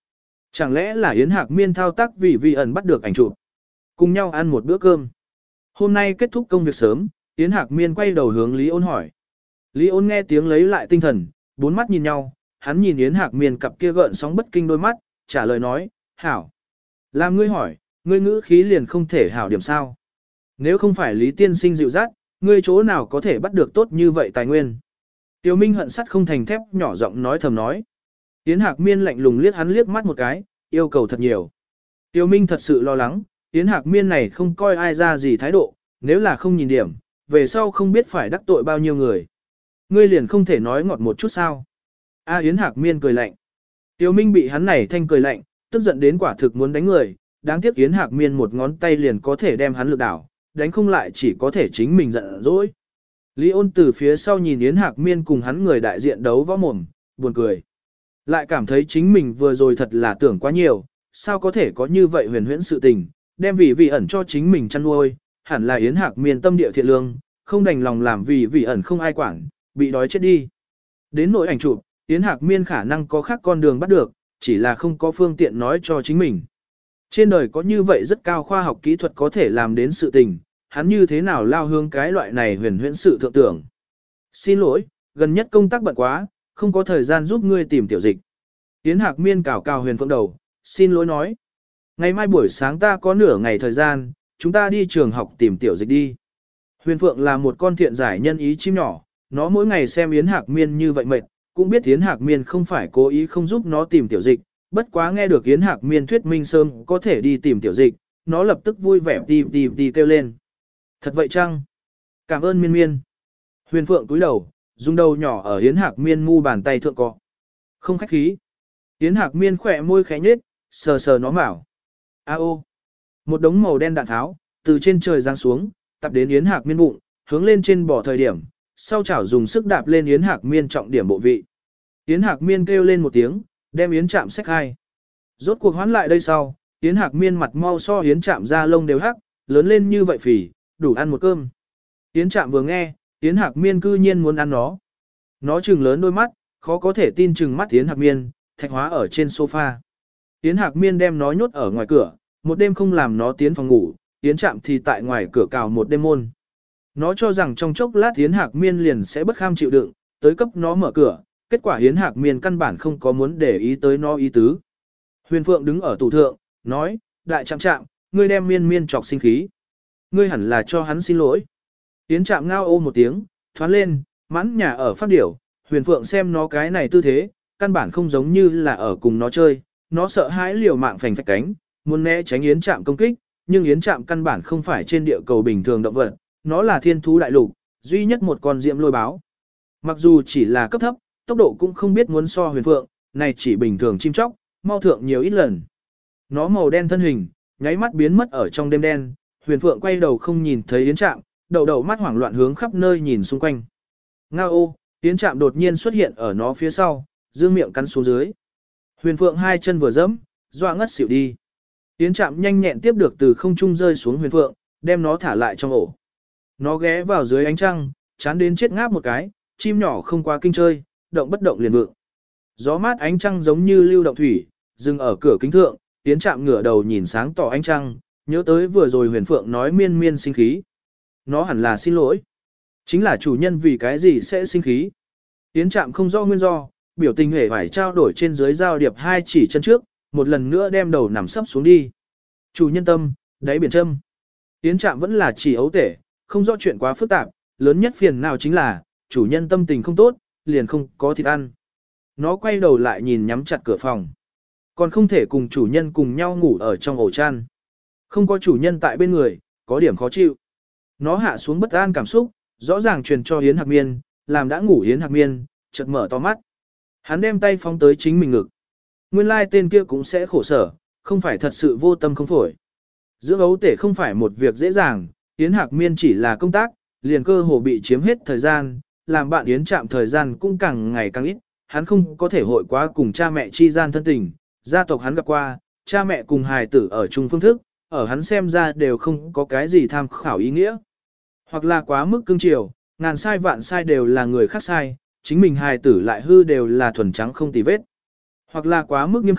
[SPEAKER 1] Chẳng lẽ là Yến Hạc Miên thao tác vì vi ẩn bắt được ảnh chụp. Cùng nhau ăn một bữa cơm. Hôm nay kết thúc công việc sớm, Yến Hạc Miên quay đầu hướng Lý Ôn hỏi. Lý Ôn nghe tiếng lấy lại tinh thần, bốn mắt nhìn nhau, hắn nhìn Yến Hạc Miên cặp kia gợn sóng bất kinh đôi mắt, trả lời nói, hảo. Làm ngươi hỏi, ngươi ngữ khí liền không thể hảo điểm sao. Nếu không phải Lý Tiên Sinh dịu dắt, ngươi chỗ nào có thể bắt được tốt như vậy tài nguyên. Tiêu Minh hận sắt không thành thép nhỏ giọng nói thầm nói. Yến Hạc Miên lạnh lùng liếc hắn liếc mắt một cái, yêu cầu thật nhiều. Tiêu Minh thật sự lo lắng, Yến Hạc Miên này không coi ai ra gì thái độ, nếu là không nhìn điểm, về sau không biết phải đắc tội bao nhiêu người. Ngươi liền không thể nói ngọt một chút sao. A Yến Hạc Miên cười lạnh. Tiêu Minh bị hắn này thanh cười lạnh, tức giận đến quả thực muốn đánh người, đáng tiếc Yến Hạc Miên một ngón tay liền có thể đem hắn lực đảo, đánh không lại chỉ có thể chính mình giận dỗi. Lý Ôn từ phía sau nhìn Yến Hạc Miên cùng hắn người đại diện đấu võ mồm, buồn cười. Lại cảm thấy chính mình vừa rồi thật là tưởng quá nhiều, sao có thể có như vậy huyền huyễn sự tình, đem vì vị ẩn cho chính mình chăn nuôi, hẳn là Yến Hạc Miên tâm địa thiện lương, không đành lòng làm vì vị ẩn không ai quản, bị đói chết đi. Đến nỗi ảnh chụp, Yến Hạc Miên khả năng có khác con đường bắt được, chỉ là không có phương tiện nói cho chính mình. Trên đời có như vậy rất cao khoa học kỹ thuật có thể làm đến sự tình, hắn như thế nào lao hướng cái loại này huyền huyễn sự thượng tưởng. Xin lỗi, gần nhất công tác bận quá, không có thời gian giúp ngươi tìm tiểu dịch. Yến Hạc Miên cào cào Huyền Phượng đầu, xin lỗi nói. Ngày mai buổi sáng ta có nửa ngày thời gian, chúng ta đi trường học tìm tiểu dịch đi. Huyền Phượng là một con thiện giải nhân ý chim nhỏ, nó mỗi ngày xem Yến Hạc Miên như vậy mệt, cũng biết Yến Hạc Miên không phải cố ý không giúp nó tìm tiểu dịch, bất quá nghe được Yến Hạc Miên thuyết minh sớm có thể đi tìm tiểu dịch, nó lập tức vui vẻ đi đi đi kêu lên. Thật vậy chăng? Cảm ơn Miên Miên. Huyền Phượng cúi đầu, dùng đầu nhỏ ở Yến Hạc Miên mu bàn tay thượng cọ. Không khách khí. Yến Hạc Miên khỏe môi khẽ nhếch, sờ sờ nó bảo. A ô. Một đống màu đen đạn tháo, từ trên trời giáng xuống, tập đến Yến Hạc Miên bụng, hướng lên trên bỏ thời điểm, sau chảo dùng sức đạp lên Yến Hạc Miên trọng điểm bộ vị. Yến Hạc Miên kêu lên một tiếng, đem Yến Trạm xách hai. Rốt cuộc hoán lại đây sau, Yến Hạc Miên mặt mau so Yến Trạm da lông đều hắc, lớn lên như vậy phì, đủ ăn một cơm. Yến Trạm vừa nghe, Yến Hạc Miên cư nhiên muốn ăn nó. Nó trừng lớn đôi mắt, khó có thể tin trừng mắt Yến Hạc Miên, thạch hóa ở trên sofa. Yến Hạc Miên đem nó nhốt ở ngoài cửa, một đêm không làm nó tiến phòng ngủ, Yến Trạm thì tại ngoài cửa cào một đêm môn. Nó cho rằng trong chốc lát Yến Hạc Miên liền sẽ bất kham chịu đựng, tới cấp nó mở cửa, kết quả Yến Hạc Miên căn bản không có muốn để ý tới nó ý tứ. Huyền Phượng đứng ở tủ thượng, nói, đại Trạm Trạm, ngươi đem Miên Miên chọc sinh khí. Ngươi hẳn là cho hắn xin lỗi. Yến Trạm ngao ô một tiếng, thoán lên, mãn nhà ở phát điểu, Huyền Phượng xem nó cái này tư thế, căn bản không giống như là ở cùng nó chơi, nó sợ hãi liều mạng phành phạch cánh, muốn né tránh Yến Trạm công kích, nhưng Yến Trạm căn bản không phải trên địa cầu bình thường động vật, nó là thiên thú đại lục, duy nhất một con diệm lôi báo. Mặc dù chỉ là cấp thấp, tốc độ cũng không biết muốn so Huyền Phượng, này chỉ bình thường chim chóc, mau thượng nhiều ít lần. Nó màu đen thân hình, nháy mắt biến mất ở trong đêm đen, Huyền Phượng quay đầu không nhìn thấy Yến Trạm, đầu đầu mắt hoảng loạn hướng khắp nơi nhìn xung quanh. Ngao ô, Yến Trạm đột nhiên xuất hiện ở nó phía sau, dương miệng cắn xuống dưới. Huyền Phượng hai chân vừa dẫm, dọa ngất xỉu đi. Yến Trạm nhanh nhẹn tiếp được từ không trung rơi xuống Huyền Phượng, đem nó thả lại trong ổ. Nó ghé vào dưới ánh trăng, chán đến chết ngáp một cái, chim nhỏ không quá kinh chơi, động bất động liền vượng. Gió mát ánh trăng giống như lưu động thủy, dừng ở cửa kính thượng, Yến Trạm ngửa đầu nhìn sáng tỏ ánh trăng, nhớ tới vừa rồi Huyền Phượng nói miên miên sinh khí. Nó hẳn là xin lỗi. Chính là chủ nhân vì cái gì sẽ sinh khí. Yến Trạm không rõ nguyên do, biểu tình hề phải trao đổi trên dưới giao điệp hai chỉ chân trước, một lần nữa đem đầu nằm sấp xuống đi. Chủ nhân tâm, đáy biển châm. Yến Trạm vẫn là chỉ ấu tể, không rõ chuyện quá phức tạp, lớn nhất phiền nào chính là, chủ nhân tâm tình không tốt, liền không có thịt ăn. Nó quay đầu lại nhìn nhắm chặt cửa phòng. Còn không thể cùng chủ nhân cùng nhau ngủ ở trong ổ chăn. Không có chủ nhân tại bên người, có điểm khó chịu. Nó hạ xuống bất an cảm xúc, rõ ràng truyền cho Yến Hạc Miên, làm đã ngủ Yến Hạc Miên, chợt mở to mắt. Hắn đem tay phóng tới chính mình ngực. Nguyên lai tên kia cũng sẽ khổ sở, không phải thật sự vô tâm không phổi. Dưỡng ấu tể không phải một việc dễ dàng, Yến Hạc Miên chỉ là công tác, liền cơ hồ bị chiếm hết thời gian, làm bạn Yến Trạm thời gian cũng càng ngày càng ít, hắn không có thể hội quá cùng cha mẹ chi gian thân tình, gia tộc hắn gặp qua, cha mẹ cùng hài tử ở chung phương thức, ở hắn xem ra đều không có cái gì tham khảo ý nghĩa. Hoặc là quá mức cương chiều, ngàn sai vạn sai đều là người khác sai, chính mình hài tử lại hư đều là thuần trắng không tì vết. Hoặc là quá mức nghiêm khắc,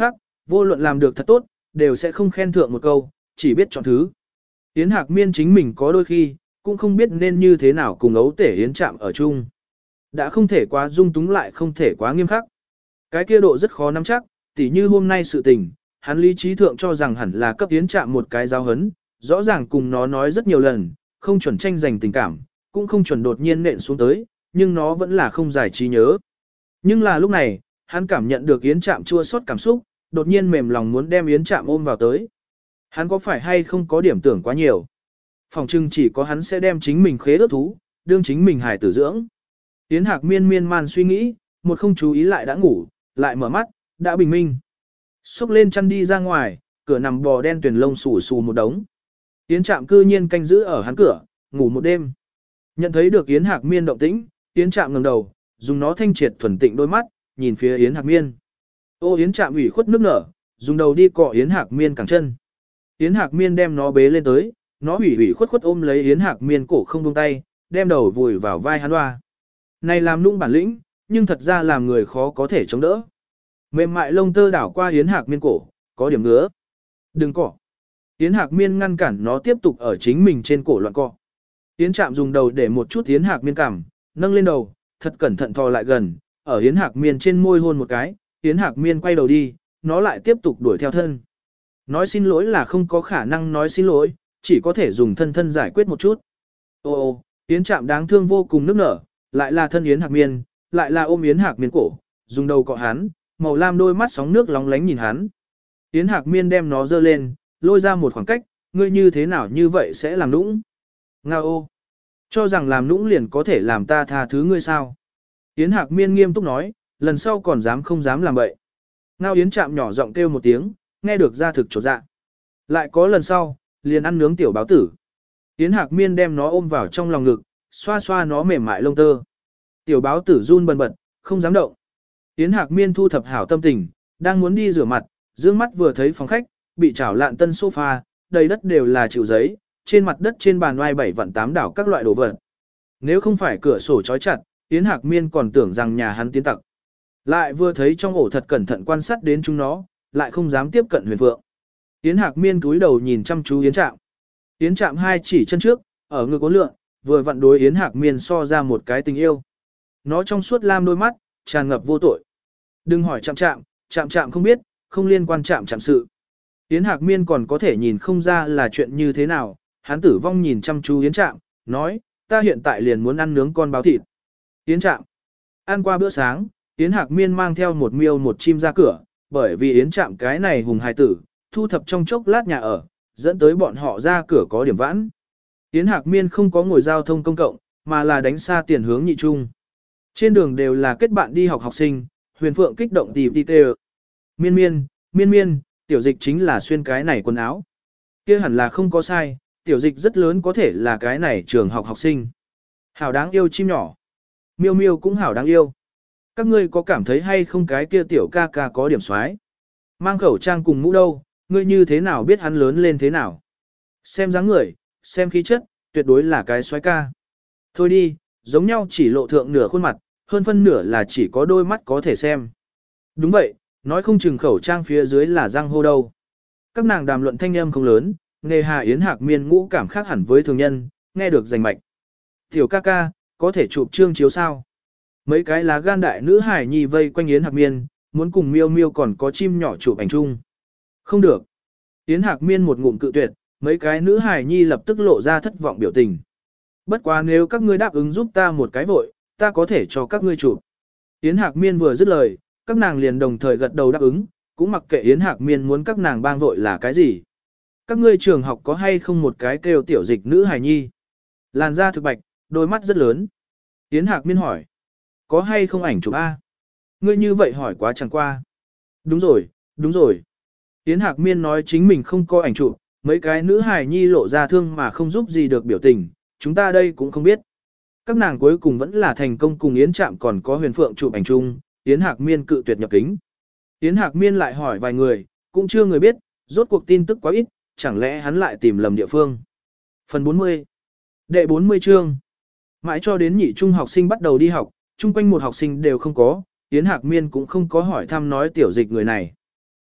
[SPEAKER 1] vô luận làm được thật tốt, đều sẽ không khen thượng một câu, chỉ biết chọn thứ. Yến Hạc Miên chính mình có đôi khi, cũng không biết nên như thế nào cùng ấu tể Yến Trạm ở chung. Đã không thể quá dung túng lại không thể quá nghiêm khắc. Cái kia độ rất khó nắm chắc, tỉ như hôm nay sự tình, hắn lý trí thượng cho rằng hẳn là cấp Yến Trạm một cái giáo hấn, rõ ràng cùng nó nói rất nhiều lần, không chuẩn tranh giành tình cảm, cũng không chuẩn đột nhiên nện xuống tới, nhưng nó vẫn là không giải trí nhớ. Nhưng là lúc này, hắn cảm nhận được Yến Trạm chua xót cảm xúc, đột nhiên mềm lòng muốn đem Yến Trạm ôm vào tới. Hắn có phải hay không có điểm tưởng quá nhiều? Phòng trưng chỉ có hắn sẽ đem chính mình khế ước thú, đương chính mình hài tử dưỡng. Yến Hạc miên miên man suy nghĩ, một không chú ý lại đã ngủ, lại mở mắt, đã bình minh. Xúc lên chăn đi ra ngoài, cửa nằm bò đen tuyển lông xù xù một đống. Yến Trạm cư nhiên canh giữ ở hắn cửa, ngủ một đêm. Nhận thấy được Yến Hạc miên động tĩnh, Yến Trạm ngẩng đầu, dùng nó thanh triệt thuần tịnh đôi mắt, nhìn phía Yến Hạc miên. Ô Yến Trạm ủy khuất nước nở, dùng đầu đi cọ Yến Hạc miên cẳng chân. Yến Hạc miên đem nó bế lên tới, nó ủy ủy khuất khuất ôm lấy Yến Hạc miên cổ không buông tay, đem đầu vùi vào vai hắn hoa. Này làm nũng bản lĩnh, nhưng thật ra làm người khó có thể chống đỡ. Mềm mại lông tơ đảo qua Yến Hạc miên cổ, có điểm ngứa. Đừng cọ. Yến Hạc miên ngăn cản nó tiếp tục ở chính mình trên cổ loạn cọ. Yến Trạm dùng đầu để một chút Yến Hạc miên cằm, nâng lên đầu, thật cẩn thận thò lại gần, ở Yến Hạc miên trên môi hôn một cái, Yến Hạc miên quay đầu đi, nó lại tiếp tục đuổi theo thân. Nói xin lỗi là không có khả năng nói xin lỗi, chỉ có thể dùng thân thân giải quyết một chút. Ô ô, Yến Trạm đáng thương vô cùng nức nở, lại là thân Yến Hạc miên, lại là ôm Yến Hạc miên cổ, dùng đầu cọ hắn, màu lam đôi mắt sóng nước lóng lánh nhìn hắn. Yến Hạc miên đem nó dơ lên, lôi ra một khoảng cách, ngươi như thế nào như vậy sẽ làm nũng. Ngao ô, cho rằng làm nũng liền có thể làm ta tha thứ ngươi sao. Yến Hạc miên nghiêm túc nói, lần sau còn dám không dám làm vậy. Ngao Yến Trạm nhỏ giọng kêu một tiếng, nghe được ra thực chột dạ. Lại có lần sau, liền ăn nướng tiểu báo tử. Yến Hạc miên đem nó ôm vào trong lòng ngực, xoa xoa nó mềm mại lông tơ. Tiểu báo tử run bần bật, không dám động. Yến Hạc miên thu thập hảo tâm tình, đang muốn đi rửa mặt, dương mắt vừa thấy phòng khách, bị chảo lạn tân sofa, đầy đất đều là chịu giấy, trên mặt đất trên bàn oai bảy vặn tám đảo các loại đồ vật. Nếu không phải cửa sổ trói chặt, Yến Hạc miên còn tưởng rằng nhà hắn tiến tặc. Lại vừa thấy trong ổ thật cẩn thận quan sát đến chúng nó, lại không dám tiếp cận Huyền Phượng. Yến Hạc miên cúi đầu nhìn chăm chú Yến Trạm. Yến Trạm hai chỉ chân trước, ở ngực có lượng, vừa vặn đối Yến Hạc miên so ra một cái tình yêu. Nó trong suốt lam đôi mắt, tràn ngập vô tội. Đừng hỏi Trạm Trạm, Trạm Trạm không biết, không liên quan Trạm Trạm sự. Yến Hạc miên còn có thể nhìn không ra là chuyện như thế nào, hắn tử vong nhìn chăm chú Yến Trạm, nói, ta hiện tại liền muốn ăn nướng con báo thịt. Yến Trạm, ăn qua bữa sáng, Yến Hạc miên mang theo một miêu một chim ra cửa, bởi vì Yến Trạm cái này hùng hài tử, thu thập trong chốc lát nhà ở, dẫn tới bọn họ ra cửa có điểm vãn. Yến Hạc miên không có ngồi giao thông công cộng, mà là đánh xa tiền hướng nhị trung. Trên đường đều là kết bạn đi học học sinh, Huyền Phượng kích động tìm đi tê. Miên miên, miên miên, tiểu dịch chính là xuyên cái này quần áo. Kia hẳn là không có sai, tiểu dịch rất lớn có thể là cái này trường học học sinh. Hảo đáng yêu chim nhỏ. Miêu miêu cũng hảo đáng yêu. Các ngươi có cảm thấy hay không cái kia tiểu ca ca có điểm xoái? Mang khẩu trang cùng mũ đâu, ngươi như thế nào biết hắn lớn lên thế nào? Xem dáng người, xem khí chất, tuyệt đối là cái xoái ca. Thôi đi, giống nhau chỉ lộ thượng nửa khuôn mặt, hơn phân nửa là chỉ có đôi mắt có thể xem. Đúng vậy, nói không chừng khẩu trang phía dưới là răng hô đâu. Các nàng đàm luận thanh âm không lớn, nghề hà Yến Hạc miên ngũ cảm khác hẳn với thường nhân, nghe được rành mạch. Tiểu ca ca, có thể chụp trương chiếu sao? Mấy cái lá gan đại nữ hải nhi vây quanh Yến Hạc miên, muốn cùng miêu miêu còn có chim nhỏ chụp ảnh chung. Không được. Yến Hạc miên một ngụm cự tuyệt, mấy cái nữ hải nhi lập tức lộ ra thất vọng biểu tình. Bất quá nếu các ngươi đáp ứng giúp ta một cái vội, ta có thể cho các ngươi chụp. Yến Hạc miên vừa dứt lời, các nàng liền đồng thời gật đầu đáp ứng, cũng mặc kệ Yến Hạc miên muốn các nàng bang vội là cái gì. Các ngươi trường học có hay không một cái kêu tiểu dịch nữ hài nhi? Làn da thực bạch, đôi mắt rất lớn. Yến Hạc miên hỏi. Có hay không ảnh chụp A? Ngươi như vậy hỏi quá chẳng qua. Đúng rồi, đúng rồi. Yến Hạc miên nói chính mình không có ảnh chụp, mấy cái nữ hài nhi lộ ra thương mà không giúp gì được biểu tình, chúng ta đây cũng không biết. Các nàng cuối cùng vẫn là thành công cùng Yến Trạm còn có Huyền Phượng chụp ảnh chung, Yến Hạc miên cự tuyệt nhập kính. Yến Hạc miên lại hỏi vài người, cũng chưa người biết, rốt cuộc tin tức quá ít, chẳng lẽ hắn lại tìm lầm địa phương. Phần bốn mươi. Đệ bốn mươi chương. Mãi cho đến nhị trung học sinh bắt đầu đi học, chung quanh một học sinh đều không có, Yến Hạc miên cũng không có hỏi thăm nói tiểu dịch người này.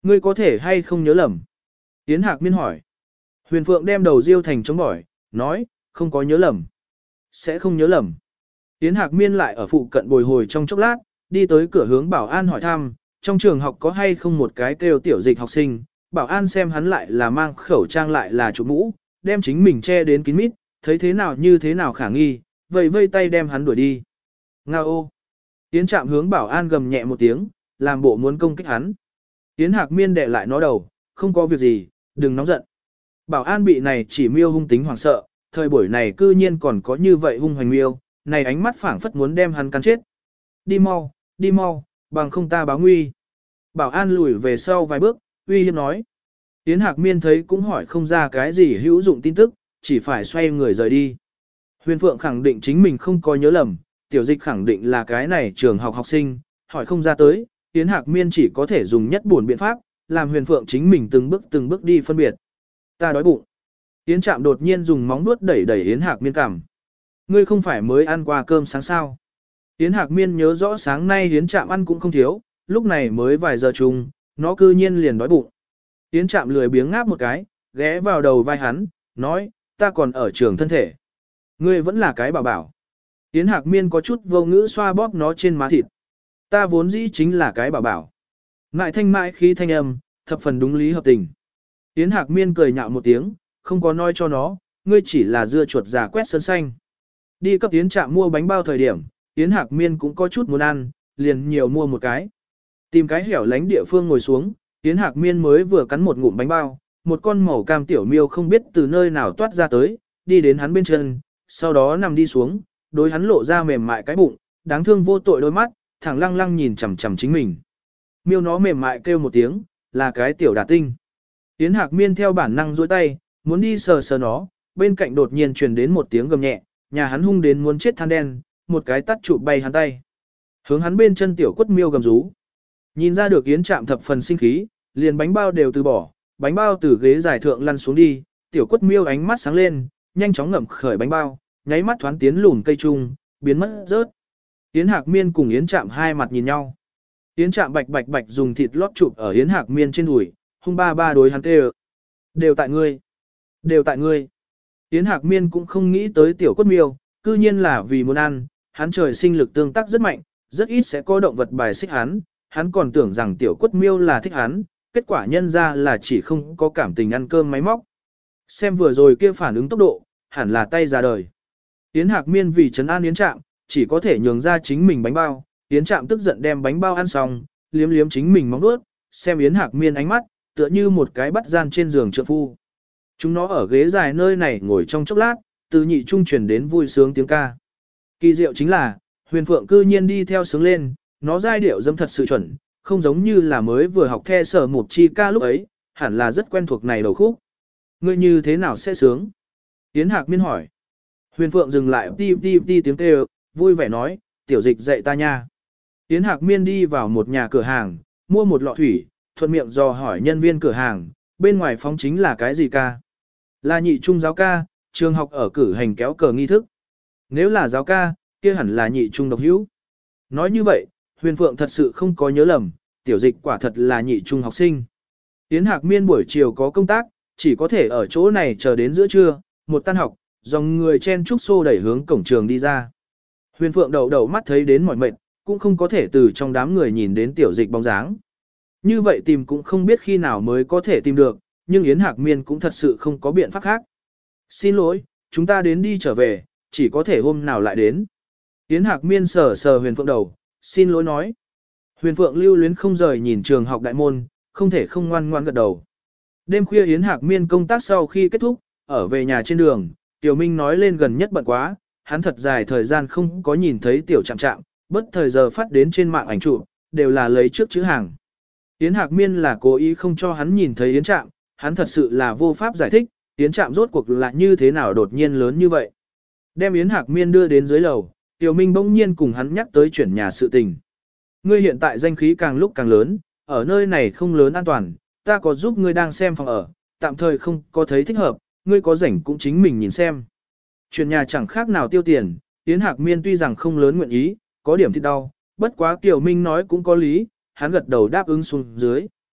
[SPEAKER 1] Ngươi có thể hay không nhớ lầm? Yến Hạc Miên hỏi. Huyền Phượng đem đầu riêu thành chống bỏi, nói, không có nhớ lầm. Sẽ không nhớ lầm. Yến Hạc Miên lại ở phụ cận bồi hồi trong chốc lát, đi tới cửa hướng bảo an hỏi thăm, trong trường học có hay không một cái kêu tiểu dịch học sinh, bảo an xem hắn lại là mang khẩu trang lại là chụp mũ, đem chính mình che đến kín mít, thấy thế nào như thế nào khả nghi, vậy vây tay đem hắn đuổi đi. Nga ô! Yến Trạm hướng bảo an gầm nhẹ một tiếng, làm bộ muốn công kích hắn. Yến Hạc Miên đè lại nó đầu, không có việc gì, đừng nóng giận. Bảo an bị này chỉ miêu hung tính hoảng sợ, thời buổi này cư nhiên còn có như vậy hung hoành miêu, này ánh mắt phảng phất muốn đem hắn cắn chết. Đi mau, đi mau, bằng không ta báo nguy. Bảo an lùi về sau vài bước, uy hiếp nói. Yến Hạc Miên thấy cũng hỏi không ra cái gì hữu dụng tin tức, chỉ phải xoay người rời đi. Huyền Phượng khẳng định chính mình không có nhớ lầm, tiểu dịch khẳng định là cái này trường học học sinh, hỏi không ra tới, Yến Hạc Miên chỉ có thể dùng nhất buồn biện pháp, làm Huyền Phượng chính mình từng bước từng bước đi phân biệt. Ta đói bụng. Yến Trạm đột nhiên dùng móng vuốt đẩy đẩy Yến Hạc Miên cằm. Ngươi không phải mới ăn qua cơm sáng sao? Yến Hạc Miên nhớ rõ sáng nay Yến Trạm ăn cũng không thiếu, lúc này mới vài giờ chung, nó cư nhiên liền đói bụng. Yến Trạm lười biếng ngáp một cái, ghé vào đầu vai hắn, nói, ta còn ở trường thân thể. Ngươi vẫn là cái bảo bảo. Yến Hạc Miên có chút vô ngữ xoa bóp nó trên má thịt. Ta vốn dĩ chính là cái bảo bảo. Ngại thanh mãi khí thanh âm, thập phần đúng lý hợp tình. Yến Hạc Miên cười nhạo một tiếng, không có nói cho nó, ngươi chỉ là dưa chuột già quét sơn xanh. Đi cấp Yến Trạm mua bánh bao thời điểm, Yến Hạc Miên cũng có chút muốn ăn, liền nhiều mua một cái. Tìm cái hẻo lánh địa phương ngồi xuống, Yến Hạc Miên mới vừa cắn một ngụm bánh bao, một con màu cam tiểu miêu không biết từ nơi nào toát ra tới, đi đến hắn bên chân, sau đó nằm đi xuống, đối hắn lộ ra mềm mại cái bụng, đáng thương vô tội đôi mắt, thẳng lăng lăng nhìn chằm chằm chính mình. Miêu nó mềm mại kêu một tiếng, là cái tiểu đà tinh. Yến Hạc Miên theo bản năng duỗi tay, muốn đi sờ sờ nó, bên cạnh đột nhiên truyền đến một tiếng gầm nhẹ, nhà hắn hung đến muốn chết than đen, một cái tắt chụp bay hắn tay. Hướng hắn bên chân tiểu quất miêu gầm rú. Nhìn ra được Yến Trạm thập phần sinh khí, liền bánh bao đều từ bỏ, bánh bao từ ghế giải thượng lăn xuống đi, tiểu quất miêu ánh mắt sáng lên, nhanh chóng ngậm khởi bánh bao, nháy mắt thoáng tiến lùn cây trung, biến mất rớt. Yến Hạc Miên cùng Yến Trạm hai mặt nhìn nhau. Yến Trạm bạch bạch bạch dùng thịt lót chụp ở Yến Hạc Miên trên đùi, hung ba ba đối hắn kêu. Đều tại ngươi. Đều tại ngươi. Yến Hạc Miên cũng không nghĩ tới tiểu quất miêu, cư nhiên là vì muốn ăn, hắn trời sinh lực tương tác rất mạnh, rất ít sẽ có động vật bài xích hắn, hắn còn tưởng rằng tiểu quất miêu là thích hắn, kết quả nhân ra là chỉ không có cảm tình ăn cơm máy móc. Xem vừa rồi kia phản ứng tốc độ, hẳn là tay ra đời. Yến Hạc Miên vì trấn an Yến Trạm, chỉ có thể nhường ra chính mình bánh bao, Yến Trạm tức giận đem bánh bao ăn xong, liếm liếm chính mình móng vuốt, xem Yến Hạc Miên ánh mắt, tựa như một cái bắt gian trên giường trượng phu. Chúng nó ở ghế dài nơi này ngồi trong chốc lát, từ nhị trung truyền đến vui sướng tiếng ca. Kỳ diệu chính là, Huyền Phượng cư nhiên đi theo sướng lên, nó giai điệu dâm thật sự chuẩn, không giống như là mới vừa học the sở một chi ca lúc ấy, hẳn là rất quen thuộc này đầu khúc. Ngươi như thế nào sẽ sướng? Yến Hạc Miên hỏi. Huyền Phượng dừng lại ti ti ti tiếng kêu, vui vẻ nói, tiểu dịch dạy ta nha. Yến Hạc Miên đi vào một nhà cửa hàng, mua một lọ thủy, thuận miệng dò hỏi nhân viên cửa hàng, bên ngoài phóng chính là cái gì ca? Là nhị trung giáo ca, trường học ở cử hành kéo cờ nghi thức. Nếu là giáo ca, kia hẳn là nhị trung độc hữu. Nói như vậy, Huyền Phượng thật sự không có nhớ lầm, tiểu dịch quả thật là nhị trung học sinh. Yến Hạc Miên buổi chiều có công tác, chỉ có thể ở chỗ này chờ đến giữa trưa, một tan học, dòng người chen trúc xô đẩy hướng cổng trường đi ra. Huyền Phượng đầu đầu mắt thấy đến mỏi mệt, cũng không có thể từ trong đám người nhìn đến tiểu dịch bóng dáng. Như vậy tìm cũng không biết khi nào mới có thể tìm được, nhưng Yến Hạc Miên cũng thật sự không có biện pháp khác. Xin lỗi, chúng ta đến đi trở về, chỉ có thể hôm nào lại đến. Yến Hạc Miên sờ sờ Huyền Phượng đầu, xin lỗi nói. Huyền Phượng lưu luyến không rời nhìn trường học đại môn, không thể không ngoan ngoan gật đầu. Đêm khuya Yến Hạc Miên công tác sau khi kết thúc, ở về nhà trên đường, Tiểu Minh nói lên gần nhất bận quá, hắn thật dài thời gian không có nhìn thấy Tiểu Trạm Trạm, bất thời giờ phát đến trên mạng ảnh chụp, đều là lấy trước chữ hàng. Yến Hạc Miên là cố ý không cho hắn nhìn thấy Yến Trạm, hắn thật sự là vô pháp giải thích, Yến Trạm rốt cuộc là như thế nào đột nhiên lớn như vậy. Đem Yến Hạc Miên đưa đến dưới lầu, Tiểu Minh bỗng nhiên cùng hắn nhắc tới chuyển nhà sự tình. Ngươi hiện tại danh khí càng lúc càng lớn, ở nơi này không lớn an toàn, ta có giúp ngươi đang xem phòng ở, tạm thời không có thấy thích hợp, ngươi có rảnh cũng chính mình nhìn xem. Chuyển nhà chẳng khác nào tiêu tiền, Yến Hạc Miên tuy rằng không lớn nguyện ý, có điểm thịt đau, bất quá Tiểu Minh nói cũng có lý, hắn gật đầu đáp ứng xuống dưới.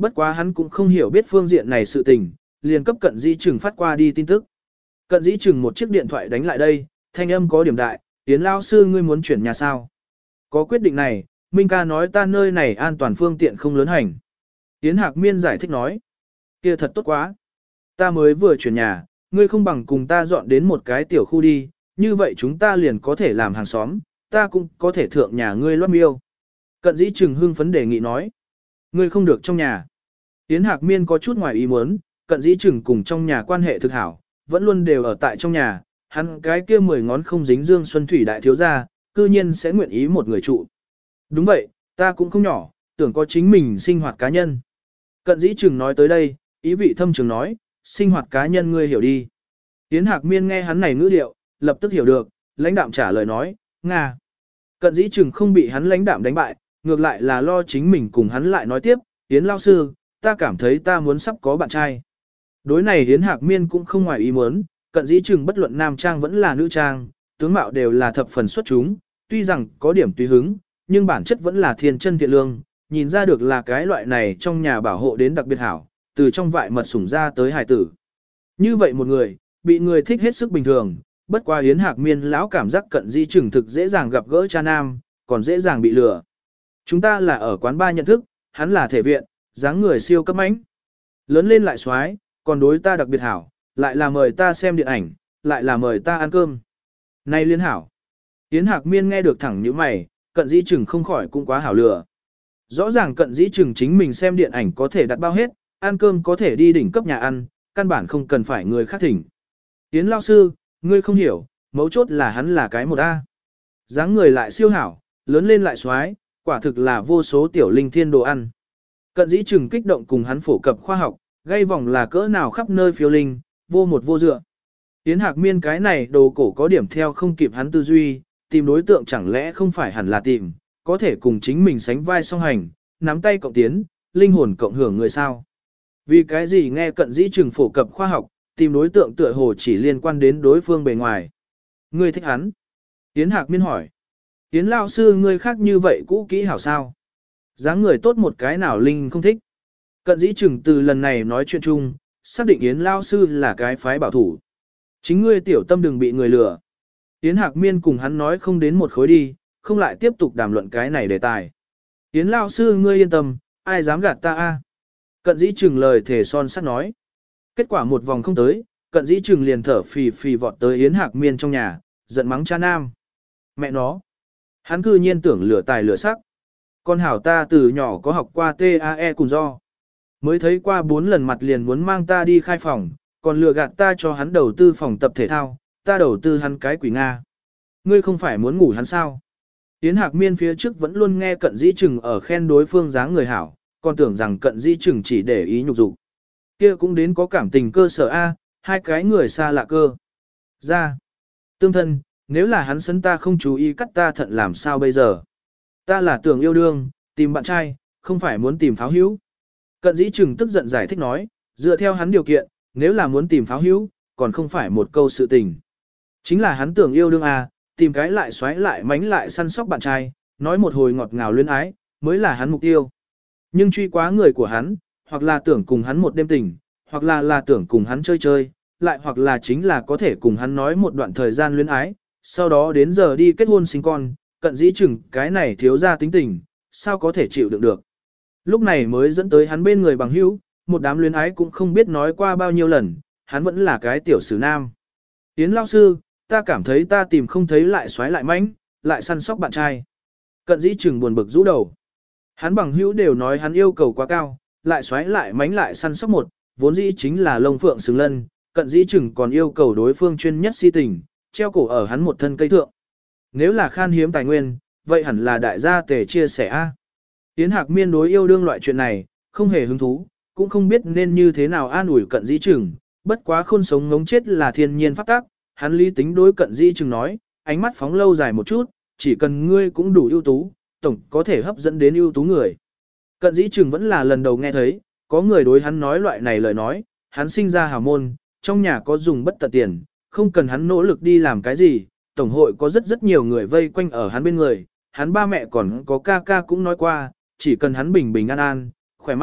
[SPEAKER 1] Bất quá hắn cũng không hiểu biết phương diện này sự tình, liền cấp cận dĩ trừng phát qua đi tin tức. Cận dĩ trừng một chiếc điện thoại đánh lại đây, thanh âm có điểm đại, Yến lao sư ngươi muốn chuyển nhà sao? Có quyết định này, Minh ca nói ta nơi này an toàn phương tiện không lớn hành. Yến Hạc Miên giải thích nói, kia thật tốt quá. Ta mới vừa chuyển nhà, ngươi không bằng cùng ta dọn đến một cái tiểu khu đi, như vậy chúng ta liền có thể làm hàng xóm, ta cũng có thể thượng nhà ngươi loát miêu. Cận dĩ trừng hưng phấn đề nghị nói, ngươi không được trong nhà. Yến Hạc Miên có chút ngoài ý muốn, cận dĩ trừng cùng trong nhà quan hệ thực hảo, vẫn luôn đều ở tại trong nhà, hắn cái kia mười ngón không dính dương xuân thủy đại thiếu gia, cư nhiên sẽ nguyện ý một người trụ. Đúng vậy, ta cũng không nhỏ, tưởng có chính mình sinh hoạt cá nhân. Cận dĩ trừng nói tới đây, ý vị thâm trường nói, sinh hoạt cá nhân ngươi hiểu đi. Yến Hạc Miên nghe hắn này ngữ điệu, lập tức hiểu được, lãnh đạm trả lời nói, Nga. Cận dĩ trừng không bị hắn lãnh đạm đánh bại, ngược lại là lo chính mình cùng hắn lại nói tiếp, Yến lao sư, ta cảm thấy ta muốn sắp có bạn trai. Đối này Yến Hạc Miên cũng không ngoài ý muốn, cận dĩ trừng bất luận nam trang vẫn là nữ trang, tướng mạo đều là thập phần xuất chúng, tuy rằng có điểm tùy hứng, nhưng bản chất vẫn là thiên chân thiện lương, nhìn ra được là cái loại này trong nhà bảo hộ đến đặc biệt hảo, từ trong vại mật sủng ra tới hải tử. Như vậy một người, bị người thích hết sức bình thường, bất qua Yến Hạc Miên lão cảm giác cận dĩ trừng thực dễ dàng gặp gỡ cha nam, còn dễ dàng bị lừa. Chúng ta là ở quán ba nhận thức, hắn là thể viện, dáng người siêu cấp ánh. Lớn lên lại xoái, còn đối ta đặc biệt hảo, lại là mời ta xem điện ảnh, lại là mời ta ăn cơm. Này liên hảo. Yến Hạc Miên nghe được thẳng như mày, cận dĩ trừng không khỏi cũng quá hảo lừa. Rõ ràng cận dĩ trừng chính mình xem điện ảnh có thể đặt bao hết, ăn cơm có thể đi đỉnh cấp nhà ăn, căn bản không cần phải người khác thỉnh. Yến lao sư, ngươi không hiểu, mấu chốt là hắn là cái một A. Dáng người lại siêu hảo, lớn lên lại xoái, quả thực là vô số tiểu linh thiên đồ ăn. Cận dĩ trừng kích động cùng hắn phổ cập khoa học, gây vòng là cỡ nào khắp nơi phiêu linh, vô một vô dựa. Yến Hạc Miên cái này đồ cổ có điểm theo không kịp hắn tư duy, tìm đối tượng chẳng lẽ không phải hẳn là tìm, có thể cùng chính mình sánh vai song hành, nắm tay cộng tiến, linh hồn cộng hưởng người sao. Vì cái gì nghe cận dĩ trừng phổ cập khoa học, tìm đối tượng tựa hồ chỉ liên quan đến đối phương bề ngoài. Ngươi thích hắn? Yến Hạc Miên hỏi. Yến lao sư ngươi khác như vậy cũ kỹ hảo sao? Dáng người tốt một cái nào linh không thích. Cận dĩ trừng từ lần này nói chuyện chung, xác định Yến lao sư là cái phái bảo thủ. Chính ngươi tiểu tâm đừng bị người lừa. Yến Hạc Miên cùng hắn nói không đến một khối đi, không lại tiếp tục đàm luận cái này đề tài. Yến lao sư ngươi yên tâm, ai dám gạt ta a? Cận dĩ trừng lời thể son sắt nói. Kết quả một vòng không tới, cận dĩ trừng liền thở phì phì vọt tới Yến Hạc Miên trong nhà, giận mắng cha nam. Mẹ nó. Hắn cư nhiên tưởng lửa tài lửa sắc. Con hảo ta từ nhỏ có học qua tê a e cùng do. Mới thấy qua bốn lần mặt liền muốn mang ta đi khai phòng, còn lừa gạt ta cho hắn đầu tư phòng tập thể thao, ta đầu tư hắn cái quỷ Nga. Ngươi không phải muốn ngủ hắn sao? Yến Hạc Miên phía trước vẫn luôn nghe cận dĩ trừng ở khen đối phương dáng người hảo, còn tưởng rằng cận dĩ trừng chỉ để ý nhục dục. Kia cũng đến có cảm tình cơ sở A, hai cái người xa lạ cơ. Ra. Tương thân, nếu là hắn sấn ta không chú ý cắt ta thận làm sao bây giờ? Ta là tưởng yêu đương, tìm bạn trai, không phải muốn tìm pháo hữu. Cận dĩ trừng tức giận giải thích nói, dựa theo hắn điều kiện, nếu là muốn tìm pháo hữu, còn không phải một câu sự tình. Chính là hắn tưởng yêu đương à, tìm cái lại xoáy lại mánh lại săn sóc bạn trai, nói một hồi ngọt ngào luyến ái, mới là hắn mục tiêu. Nhưng truy quá người của hắn, hoặc là tưởng cùng hắn một đêm tình, hoặc là là tưởng cùng hắn chơi chơi, lại hoặc là chính là có thể cùng hắn nói một đoạn thời gian luyến ái, sau đó đến giờ đi kết hôn sinh con, cận dĩ chừng cái này thiếu ra tính tình, sao có thể chịu đựng được. Lúc này mới dẫn tới hắn bên người bằng hữu, một đám luyến ái cũng không biết nói qua bao nhiêu lần, hắn vẫn là cái tiểu sử nam. Yến lao sư, ta cảm thấy ta tìm không thấy lại xoáy lại mánh, lại săn sóc bạn trai. Cận dĩ chừng buồn bực rũ đầu. Hắn bằng hữu đều nói hắn yêu cầu quá cao, lại xoáy lại mánh lại săn sóc một, vốn dĩ chính là lông phượng xứng lân, cận dĩ chừng còn yêu cầu đối phương chuyên nhất si tình, treo cổ ở hắn một thân cây thượng. Nếu là khan hiếm tài nguyên, vậy hẳn là đại gia tề chia sẻ a. Yến Hạc Miên đối yêu đương loại chuyện này, không hề hứng thú, cũng không biết nên như thế nào an ủi cận dĩ chừng, bất quá khôn sống ngống chết là thiên nhiên pháp tác, hắn lý tính đối cận dĩ chừng nói, ánh mắt phóng lâu dài một chút, chỉ cần ngươi cũng đủ ưu tú, tổng có thể hấp dẫn đến ưu tú người. Cận dĩ chừng vẫn là lần đầu nghe thấy, có người đối hắn nói loại này lời nói, hắn sinh ra hào môn, trong nhà có dùng bất tận tiền, không cần hắn nỗ lực đi làm cái gì, tổng hội có rất rất nhiều người vây quanh ở hắn bên người, hắn ba mẹ còn có ca ca cũng nói qua, chỉ cần hắn bình bình an an, khỏe mạnh,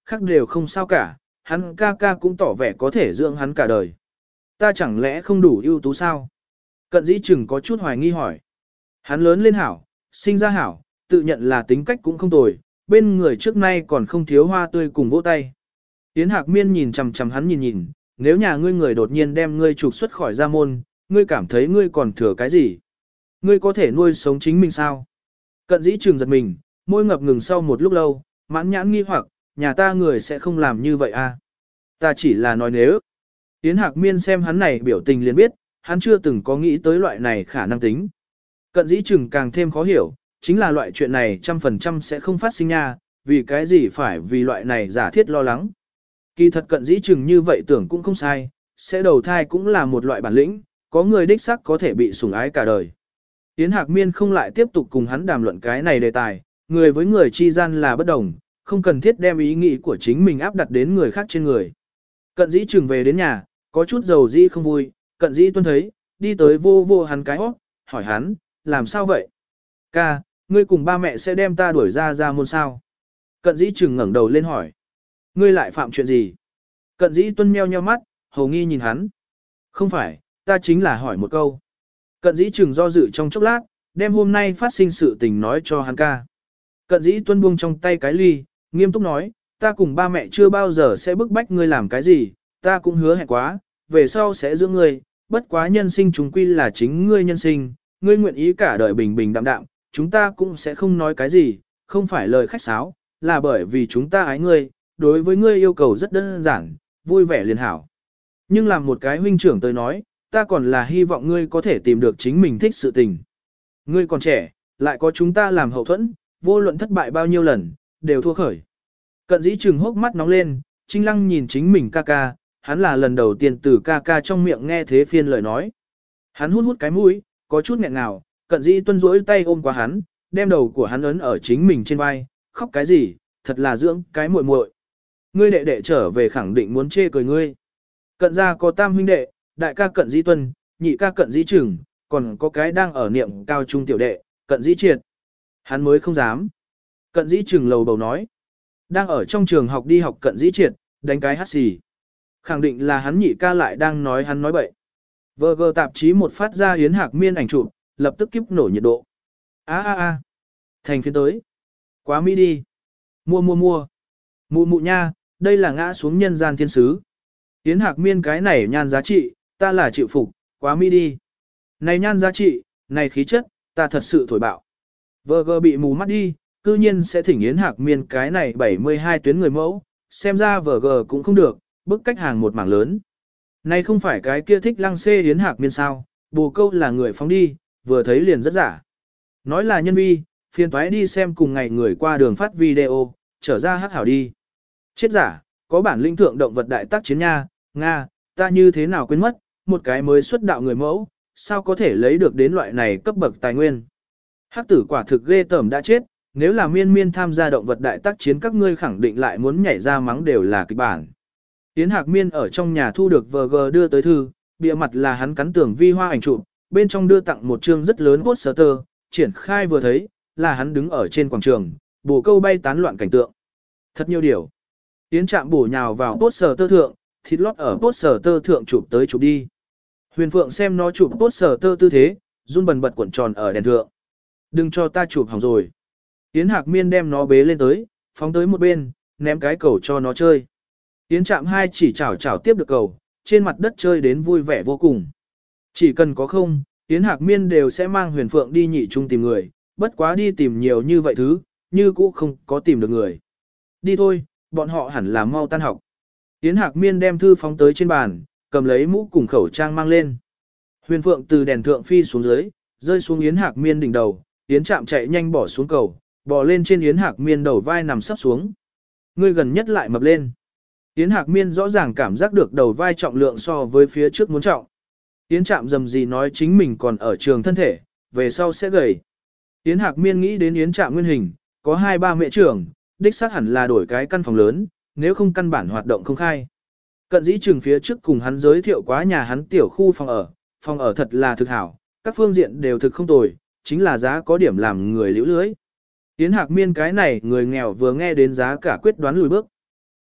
[SPEAKER 1] khác đều không sao cả, hắn ca ca cũng tỏ vẻ có thể dưỡng hắn cả đời. Ta chẳng lẽ không đủ ưu tú sao? Cận dĩ chừng có chút hoài nghi hỏi. Hắn lớn lên hảo, sinh ra hảo, tự nhận là tính cách cũng không tồi, bên người trước nay còn không thiếu hoa tươi cùng vỗ tay. Yến Hạc Miên nhìn chằm chằm hắn nhìn nhìn, nếu nhà ngươi người đột nhiên đem ngươi trục xuất khỏi gia môn, ngươi cảm thấy ngươi còn thừa cái gì? Ngươi có thể nuôi sống chính mình sao? Cận dĩ trường giật mình, môi ngập ngừng sau một lúc lâu, mãn nhãn nghi hoặc, nhà ta người sẽ không làm như vậy à? Ta chỉ là nói nếu. Yến Hạc Miên xem hắn này biểu tình liền biết, hắn chưa từng có nghĩ tới loại này khả năng tính. Cận dĩ trường càng thêm khó hiểu, chính là loại chuyện này trăm phần trăm sẽ không phát sinh nha, vì cái gì phải vì loại này giả thiết lo lắng. Kỳ thật cận dĩ chừng như vậy tưởng cũng không sai, sẽ đầu thai cũng là một loại bản lĩnh, có người đích sắc có thể bị sủng ái cả đời. Yến Hạc Miên không lại tiếp tục cùng hắn đàm luận cái này đề tài, người với người chi gian là bất đồng, không cần thiết đem ý nghĩ của chính mình áp đặt đến người khác trên người. Cận dĩ chừng về đến nhà, có chút dầu dĩ không vui, cận dĩ tuân thấy, đi tới vô vô hắn cái hót, hỏi hắn, làm sao vậy? Ca, ngươi cùng ba mẹ sẽ đem ta đuổi ra ra môn sao? Cận dĩ chừng ngẩng đầu lên hỏi. Ngươi lại phạm chuyện gì? Cận dĩ tuân meo nheo mắt, hầu nghi nhìn hắn. Không phải, ta chính là hỏi một câu. Cận dĩ chừng do dự trong chốc lát, đem hôm nay phát sinh sự tình nói cho hắn ca. Cận dĩ tuân buông trong tay cái ly, nghiêm túc nói, ta cùng ba mẹ chưa bao giờ sẽ bức bách ngươi làm cái gì, ta cũng hứa hẹn quá, về sau sẽ giữ ngươi, bất quá nhân sinh chúng quy là chính ngươi nhân sinh, ngươi nguyện ý cả đời bình bình đạm đạm, chúng ta cũng sẽ không nói cái gì, không phải lời khách sáo, là bởi vì chúng ta ái ngươi, đối với ngươi yêu cầu rất đơn giản, vui vẻ liền hảo. Nhưng làm một cái huynh trưởng tới nói, ta còn là hy vọng ngươi có thể tìm được chính mình thích sự tình. Ngươi còn trẻ, lại có chúng ta làm hậu thuẫn, vô luận thất bại bao nhiêu lần, đều thua khởi. Cận dĩ trừng hốc mắt nóng lên, Trinh Lăng nhìn chính mình ca ca, hắn là lần đầu tiên từ ca ca trong miệng nghe thế phiên lời nói. Hắn hút hút cái mũi, có chút nghẹn ngào, cận dĩ tuân rỗi tay ôm qua hắn, đem đầu của hắn ấn ở chính mình trên vai, khóc cái gì, thật là dưỡng cái muội muội. Ngươi đệ đệ trở về khẳng định muốn chê cười ngươi. Cận gia có tam huynh đệ, đại ca cận dĩ tuân, nhị ca cận dĩ trừng, còn có cái đang ở niệm cao trung tiểu đệ, cận dĩ triệt. Hắn mới không dám. Cận dĩ trừng lầu bầu nói. Đang ở trong trường học đi học cận dĩ triệt, đánh cái hát xì. Khẳng định là hắn nhị ca lại đang nói hắn nói bậy. vê giê tạp chí một phát ra Yến Hạc Miên ảnh chụp, lập tức kiếp nổ nhiệt độ. A a a, thành phiên tới. Quá mỹ đi. Mua mua mua. Mụ mụ nha, đây là ngã xuống nhân gian thiên sứ. Yến Hạc Miên cái này nhan giá trị, ta là chịu phục, quá mỹ đi. Này nhan giá trị, này khí chất, ta thật sự thổi bạo. vê giê bị mù mắt đi, cư nhiên sẽ thỉnh Yến Hạc Miên cái này bảy mươi hai tuyến người mẫu, xem ra vê giê cũng không được, bức cách hàng một mảng lớn. Này không phải cái kia thích lăng xê Yến Hạc Miên sao, bồ câu là người phóng đi, vừa thấy liền rất giả. Nói là nhân vi, phiền toái đi xem cùng ngày người qua đường phát video, trở ra hát hảo đi. Chết giả, có bản linh thượng động vật đại tác chiến nha, Nga, ta như thế nào quên mất, một cái mới xuất đạo người mẫu, sao có thể lấy được đến loại này cấp bậc tài nguyên. Hắc tử quả thực ghê tởm đã chết, nếu là miên miên tham gia động vật đại tác chiến các ngươi khẳng định lại muốn nhảy ra mắng đều là kịch bản. Yến Hạc Miên ở trong nhà thu được vê giê đưa tới thư, bìa mặt là hắn cắn tưởng vi hoa ảnh chụp, bên trong đưa tặng một chương rất lớn poster, triển khai vừa thấy, là hắn đứng ở trên quảng trường, bồ câu bay tán loạn cảnh tượng. Thật nhiều điều. Yến Trạm bổ nhào vào poster thượng, thịt lót ở poster thượng chụp tới chụp đi. Huyền Phượng xem nó chụp poster tư thế, run bần bật cuộn tròn ở đèn thượng. Đừng cho ta chụp hỏng rồi. Yến Hạc Miên đem nó bế lên tới, phóng tới một bên, ném cái cầu cho nó chơi. Yến Trạm hai chỉ chảo chảo tiếp được cầu, trên mặt đất chơi đến vui vẻ vô cùng. Chỉ cần có không, Yến Hạc Miên đều sẽ mang Huyền Phượng đi nhị trung tìm người, bất quá đi tìm nhiều như vậy thứ, như cũ không có tìm được người. Đi thôi, bọn họ hẳn là mau tan học. Yến Hạc Miên đem thư phóng tới trên bàn, cầm lấy mũ cùng khẩu trang mang lên. Huyền Phượng từ đèn thượng phi xuống dưới, rơi xuống Yến Hạc Miên đỉnh đầu, Yến Trạm chạy nhanh bỏ xuống cầu, bò lên trên Yến Hạc Miên đầu vai nằm sấp xuống. Ngươi gần nhất lại mập lên. Yến Hạc Miên rõ ràng cảm giác được đầu vai trọng lượng so với phía trước muốn trọng. Yến Trạm dầm gì nói chính mình còn ở trường thân thể, về sau sẽ gầy. Yến Hạc Miên nghĩ đến Yến Trạm nguyên hình, có hai ba mẹ trưởng, đích xác hẳn là đổi cái căn phòng lớn, nếu không căn bản hoạt động không khai. Cận dĩ trường phía trước cùng hắn giới thiệu quá nhà hắn tiểu khu phòng ở, phòng ở thật là thực hảo, các phương diện đều thực không tồi, chính là giá có điểm làm người liễu lưới. Yến Hạc Miên cái này người nghèo vừa nghe đến giá cả quyết đoán lùi bước.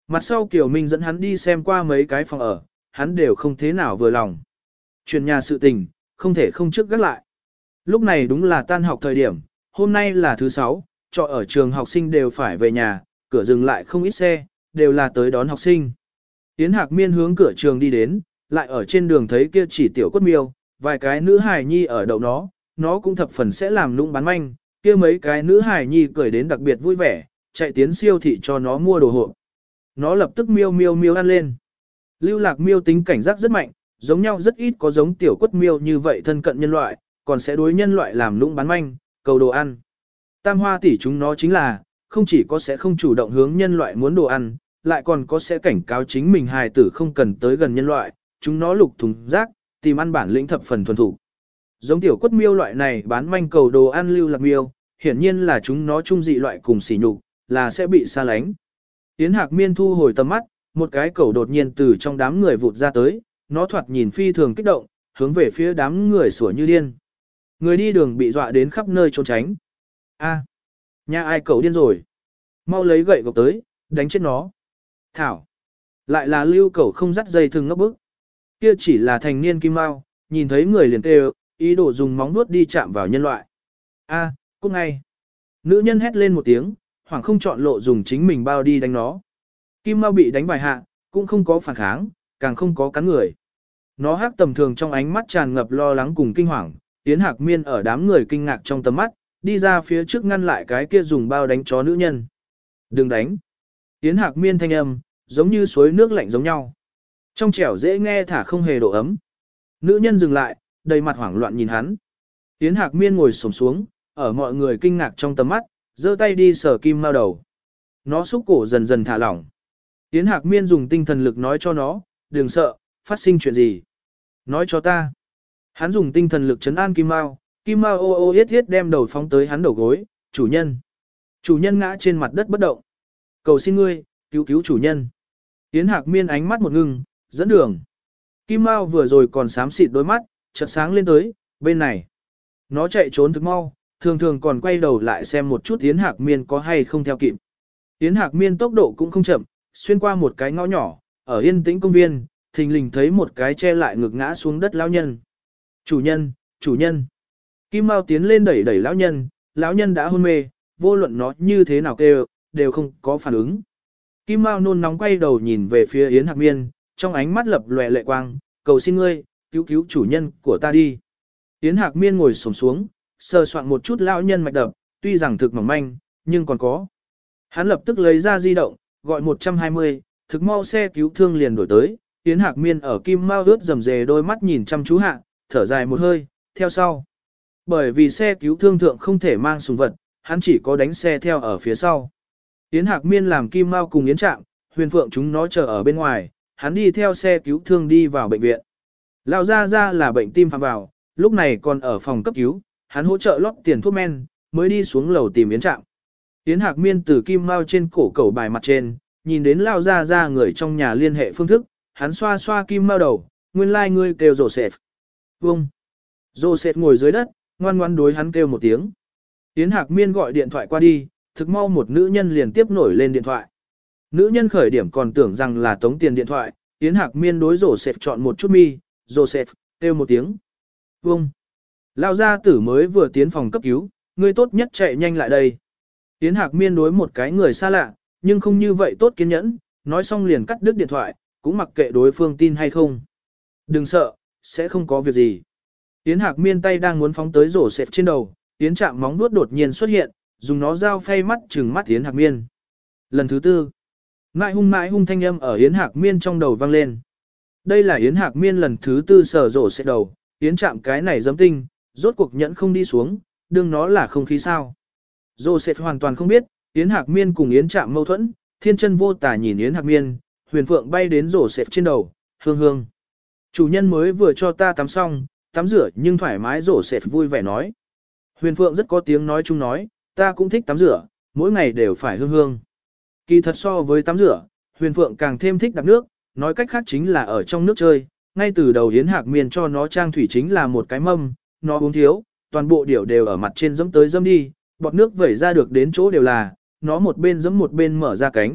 [SPEAKER 1] Mặt sau Kiều Minh dẫn hắn đi xem qua mấy cái phòng ở, hắn đều không thế nào vừa lòng. Chuyển nhà sự tình, không thể không trước gác lại. Lúc này đúng là tan học thời điểm, hôm nay là thứ sáu, trọ ở trường học sinh đều phải về nhà, cửa dừng lại không ít xe, đều là tới đón học sinh. Yến Hạc Miên hướng cửa trường đi đến, lại ở trên đường thấy kia chỉ tiểu quất miêu, vài cái nữ hài nhi ở đậu nó, nó cũng thập phần sẽ làm nũng bán manh, kia mấy cái nữ hài nhi cười đến đặc biệt vui vẻ, chạy tiến siêu thị cho nó mua đồ hộp. Nó lập tức miêu miêu miêu ăn lên. Lưu Lạc Miêu tính cảnh giác rất mạnh, giống nhau rất ít có giống tiểu quất miêu như vậy thân cận nhân loại, còn sẽ đối nhân loại làm nũng bán manh, cầu đồ ăn. Tam hoa tỷ chúng nó chính là, không chỉ có sẽ không chủ động hướng nhân loại muốn đồ ăn, lại còn có sẽ cảnh cáo chính mình hài tử không cần tới gần nhân loại, chúng nó lục thùng rác, tìm ăn bản lĩnh thập phần thuần thủ. Giống tiểu quất miêu loại này bán manh cầu đồ ăn Lưu Lạc Miêu, hiển nhiên là chúng nó chung dị loại cùng sỉ nhục, là sẽ bị xa lánh. Yến Hạc Miên thu hồi tầm mắt, một cái cẩu đột nhiên từ trong đám người vụt ra tới, nó thoạt nhìn phi thường kích động, hướng về phía đám người sủa như điên. Người đi đường bị dọa đến khắp nơi trốn tránh. A, nhà ai cẩu điên rồi? Mau lấy gậy gộc tới, đánh chết nó. Thảo, lại là Lưu cẩu không dắt dây thừng ngốc bức. Kia chỉ là thành niên kim mao, nhìn thấy người liền kêu, ý đồ dùng móng vuốt đi chạm vào nhân loại. A, cút ngay. Nữ nhân hét lên một tiếng, hoảng không chọn lộ dùng chính mình bao đi đánh nó. Kim mao bị đánh vài hạ, cũng không có phản kháng, càng không có cắn người. Nó hắc tầm thường trong ánh mắt tràn ngập lo lắng cùng kinh hoàng, Yến Hạc Miên ở đám người kinh ngạc trong tầm mắt, đi ra phía trước ngăn lại cái kia dùng bao đánh chó nữ nhân. Đừng đánh. Yến Hạc Miên thanh âm, giống như suối nước lạnh giống nhau. Trong trẻo dễ nghe thả không hề độ ấm. Nữ nhân dừng lại, đầy mặt hoảng loạn nhìn hắn. Yến Hạc Miên ngồi xổm xuống, ở mọi người kinh ngạc trong tầm mắt, giơ tay đi sờ kim mao đầu. Nó xúc cổ dần dần thả lỏng. Yến Hạc Miên dùng tinh thần lực nói cho nó, đừng sợ, phát sinh chuyện gì. Nói cho ta. Hắn dùng tinh thần lực trấn an kim mao, kim mao ô ô yết yết đem đầu phóng tới hắn đầu gối, chủ nhân. Chủ nhân ngã trên mặt đất bất động. Cầu xin ngươi, cứu cứu chủ nhân. Yến Hạc Miên ánh mắt một ngưng, dẫn đường. Kim mao vừa rồi còn xám xịt đôi mắt, chợt sáng lên tới, bên này. Nó chạy trốn thực mau, thường thường còn quay đầu lại xem một chút Yến Hạc Miên có hay không theo kịp. Yến Hạc Miên tốc độ cũng không chậm, xuyên qua một cái ngõ nhỏ, ở yên tĩnh công viên, thình lình thấy một cái che lại ngực ngã xuống đất lão nhân. Chủ nhân, chủ nhân. Kim Mao tiến lên đẩy đẩy lão nhân, lão nhân đã hôn mê, vô luận nó như thế nào kêu, đều không có phản ứng. Kim Mao nôn nóng quay đầu nhìn về phía Yến Hạc Miên, trong ánh mắt lập lòe lệ quang, cầu xin ngươi, cứu cứu chủ nhân của ta đi. Yến Hạc Miên ngồi xổm xuống, sờ soạn một chút lão nhân mạch đập, tuy rằng thực mỏng manh, nhưng còn có. Hắn lập tức lấy ra di động, gọi một trăm hai mươi, thực mau xe cứu thương liền đổi tới, Yến Hạc Miên ở Kim Mao ướt rầm rề đôi mắt nhìn chăm chú hạ, thở dài một hơi, theo sau. Bởi vì xe cứu thương thượng không thể mang súng vật, hắn chỉ có đánh xe theo ở phía sau. Yến Hạc Miên làm Kim Mao cùng Yến Trạm, Huyền Phượng chúng nó chờ ở bên ngoài, hắn đi theo xe cứu thương đi vào bệnh viện. Lão Gia Gia là bệnh tim phạm vào, lúc này còn ở phòng cấp cứu, hắn hỗ trợ lót tiền thuốc men, mới đi xuống lầu tìm Yến Trạm. Yến Hạc Miên từ Kim Mao trên cổ cầu bài mặt trên, nhìn đến Lão Gia Gia người trong nhà liên hệ phương thức, hắn xoa xoa Kim Mao đầu, nguyên lai like ngươi kêu Joseph. Vâng. Joseph ngồi dưới đất, ngoan ngoan đối hắn kêu một tiếng. Yến Hạc Miên gọi điện thoại qua đi, thực mau một nữ nhân liền tiếp nổi lên điện thoại. Nữ nhân khởi điểm còn tưởng rằng là tống tiền điện thoại, Yến Hạc Miên đối Joseph chọn một chút mi, Joseph, kêu một tiếng. Vâng. Lão gia tử mới vừa tiến phòng cấp cứu, ngươi tốt nhất chạy nhanh lại đây. Yến Hạc Miên đối một cái người xa lạ, nhưng không như vậy tốt kiên nhẫn, nói xong liền cắt đứt điện thoại, cũng mặc kệ đối phương tin hay không. Đừng sợ, sẽ không có việc gì. Yến Hạc Miên tay đang muốn phóng tới rổ xẹp trên đầu, Yến Trạm móng vuốt đột nhiên xuất hiện, dùng nó dao phay mắt trừng mắt Yến Hạc Miên. Lần thứ tư, mãi hung mãi hung thanh âm ở Yến Hạc Miên trong đầu vang lên. Đây là Yến Hạc Miên lần thứ tư sờ rổ xẹp đầu, Yến Trạm cái này dấm tinh, rốt cuộc nhẫn không đi xuống, đương nó là không khí sao. Rổ xẹp hoàn toàn không biết, Yến Hạc Miên cùng Yến Trạm mâu thuẫn, thiên chân vô tả nhìn Yến Hạc Miên, Huyền Phượng bay đến rổ xẹp trên đầu, hương hương. Chủ nhân mới vừa cho ta tắm xong, tắm rửa nhưng thoải mái rổ xẹp vui vẻ nói. Huyền Phượng rất có tiếng nói chung nói, ta cũng thích tắm rửa, mỗi ngày đều phải hương hương. Kỳ thật so với tắm rửa, Huyền Phượng càng thêm thích đạp nước, nói cách khác chính là ở trong nước chơi, ngay từ đầu Yến Hạc Miên cho nó trang thủy chính là một cái mâm, nó uống thiếu, toàn bộ điểu đều ở mặt trên dẫm tới dẫm đi, bọt nước vẩy ra được đến chỗ đều là, nó một bên dẫm một bên mở ra cánh,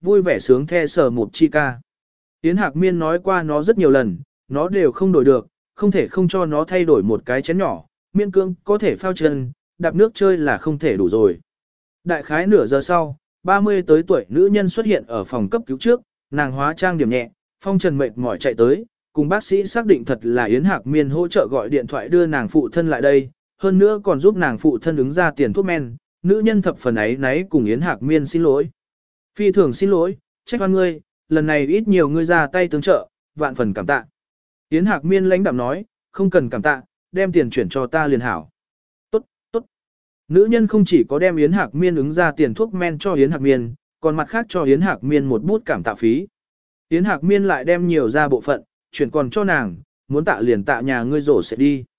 [SPEAKER 1] vui vẻ sướng the sở một chi ca. Yến Hạc Miên nói qua nó rất nhiều lần, nó đều không đổi được, không thể không cho nó thay đổi một cái chén nhỏ, miên cương có thể phao chân, đạp nước chơi là không thể đủ rồi. Đại khái nửa giờ sau, ba mươi tới tuổi nữ nhân xuất hiện ở phòng cấp cứu trước, nàng hóa trang điểm nhẹ, phong trần mệt mỏi chạy tới, cùng bác sĩ xác định thật là Yến Hạc Miên hỗ trợ gọi điện thoại đưa nàng phụ thân lại đây, hơn nữa còn giúp nàng phụ thân ứng ra tiền thuốc men, nữ nhân thập phần ấy náy cùng Yến Hạc Miên xin lỗi. Phi thường xin lỗi, trách oan ngươi, lần này ít nhiều ngươi ra tay tương trợ, vạn phần cảm tạ. Yến Hạc Miên lãnh đạm nói, không cần cảm tạ, đem tiền chuyển cho ta liền hảo. Tốt, tốt. Nữ nhân không chỉ có đem Yến Hạc Miên ứng ra tiền thuốc men cho Yến Hạc Miên, còn mặt khác cho Yến Hạc Miên một bút cảm tạ phí. Yến Hạc Miên lại đem nhiều ra bộ phận, chuyển còn cho nàng, muốn tạ liền tạ nhà ngươi rổ sẽ đi.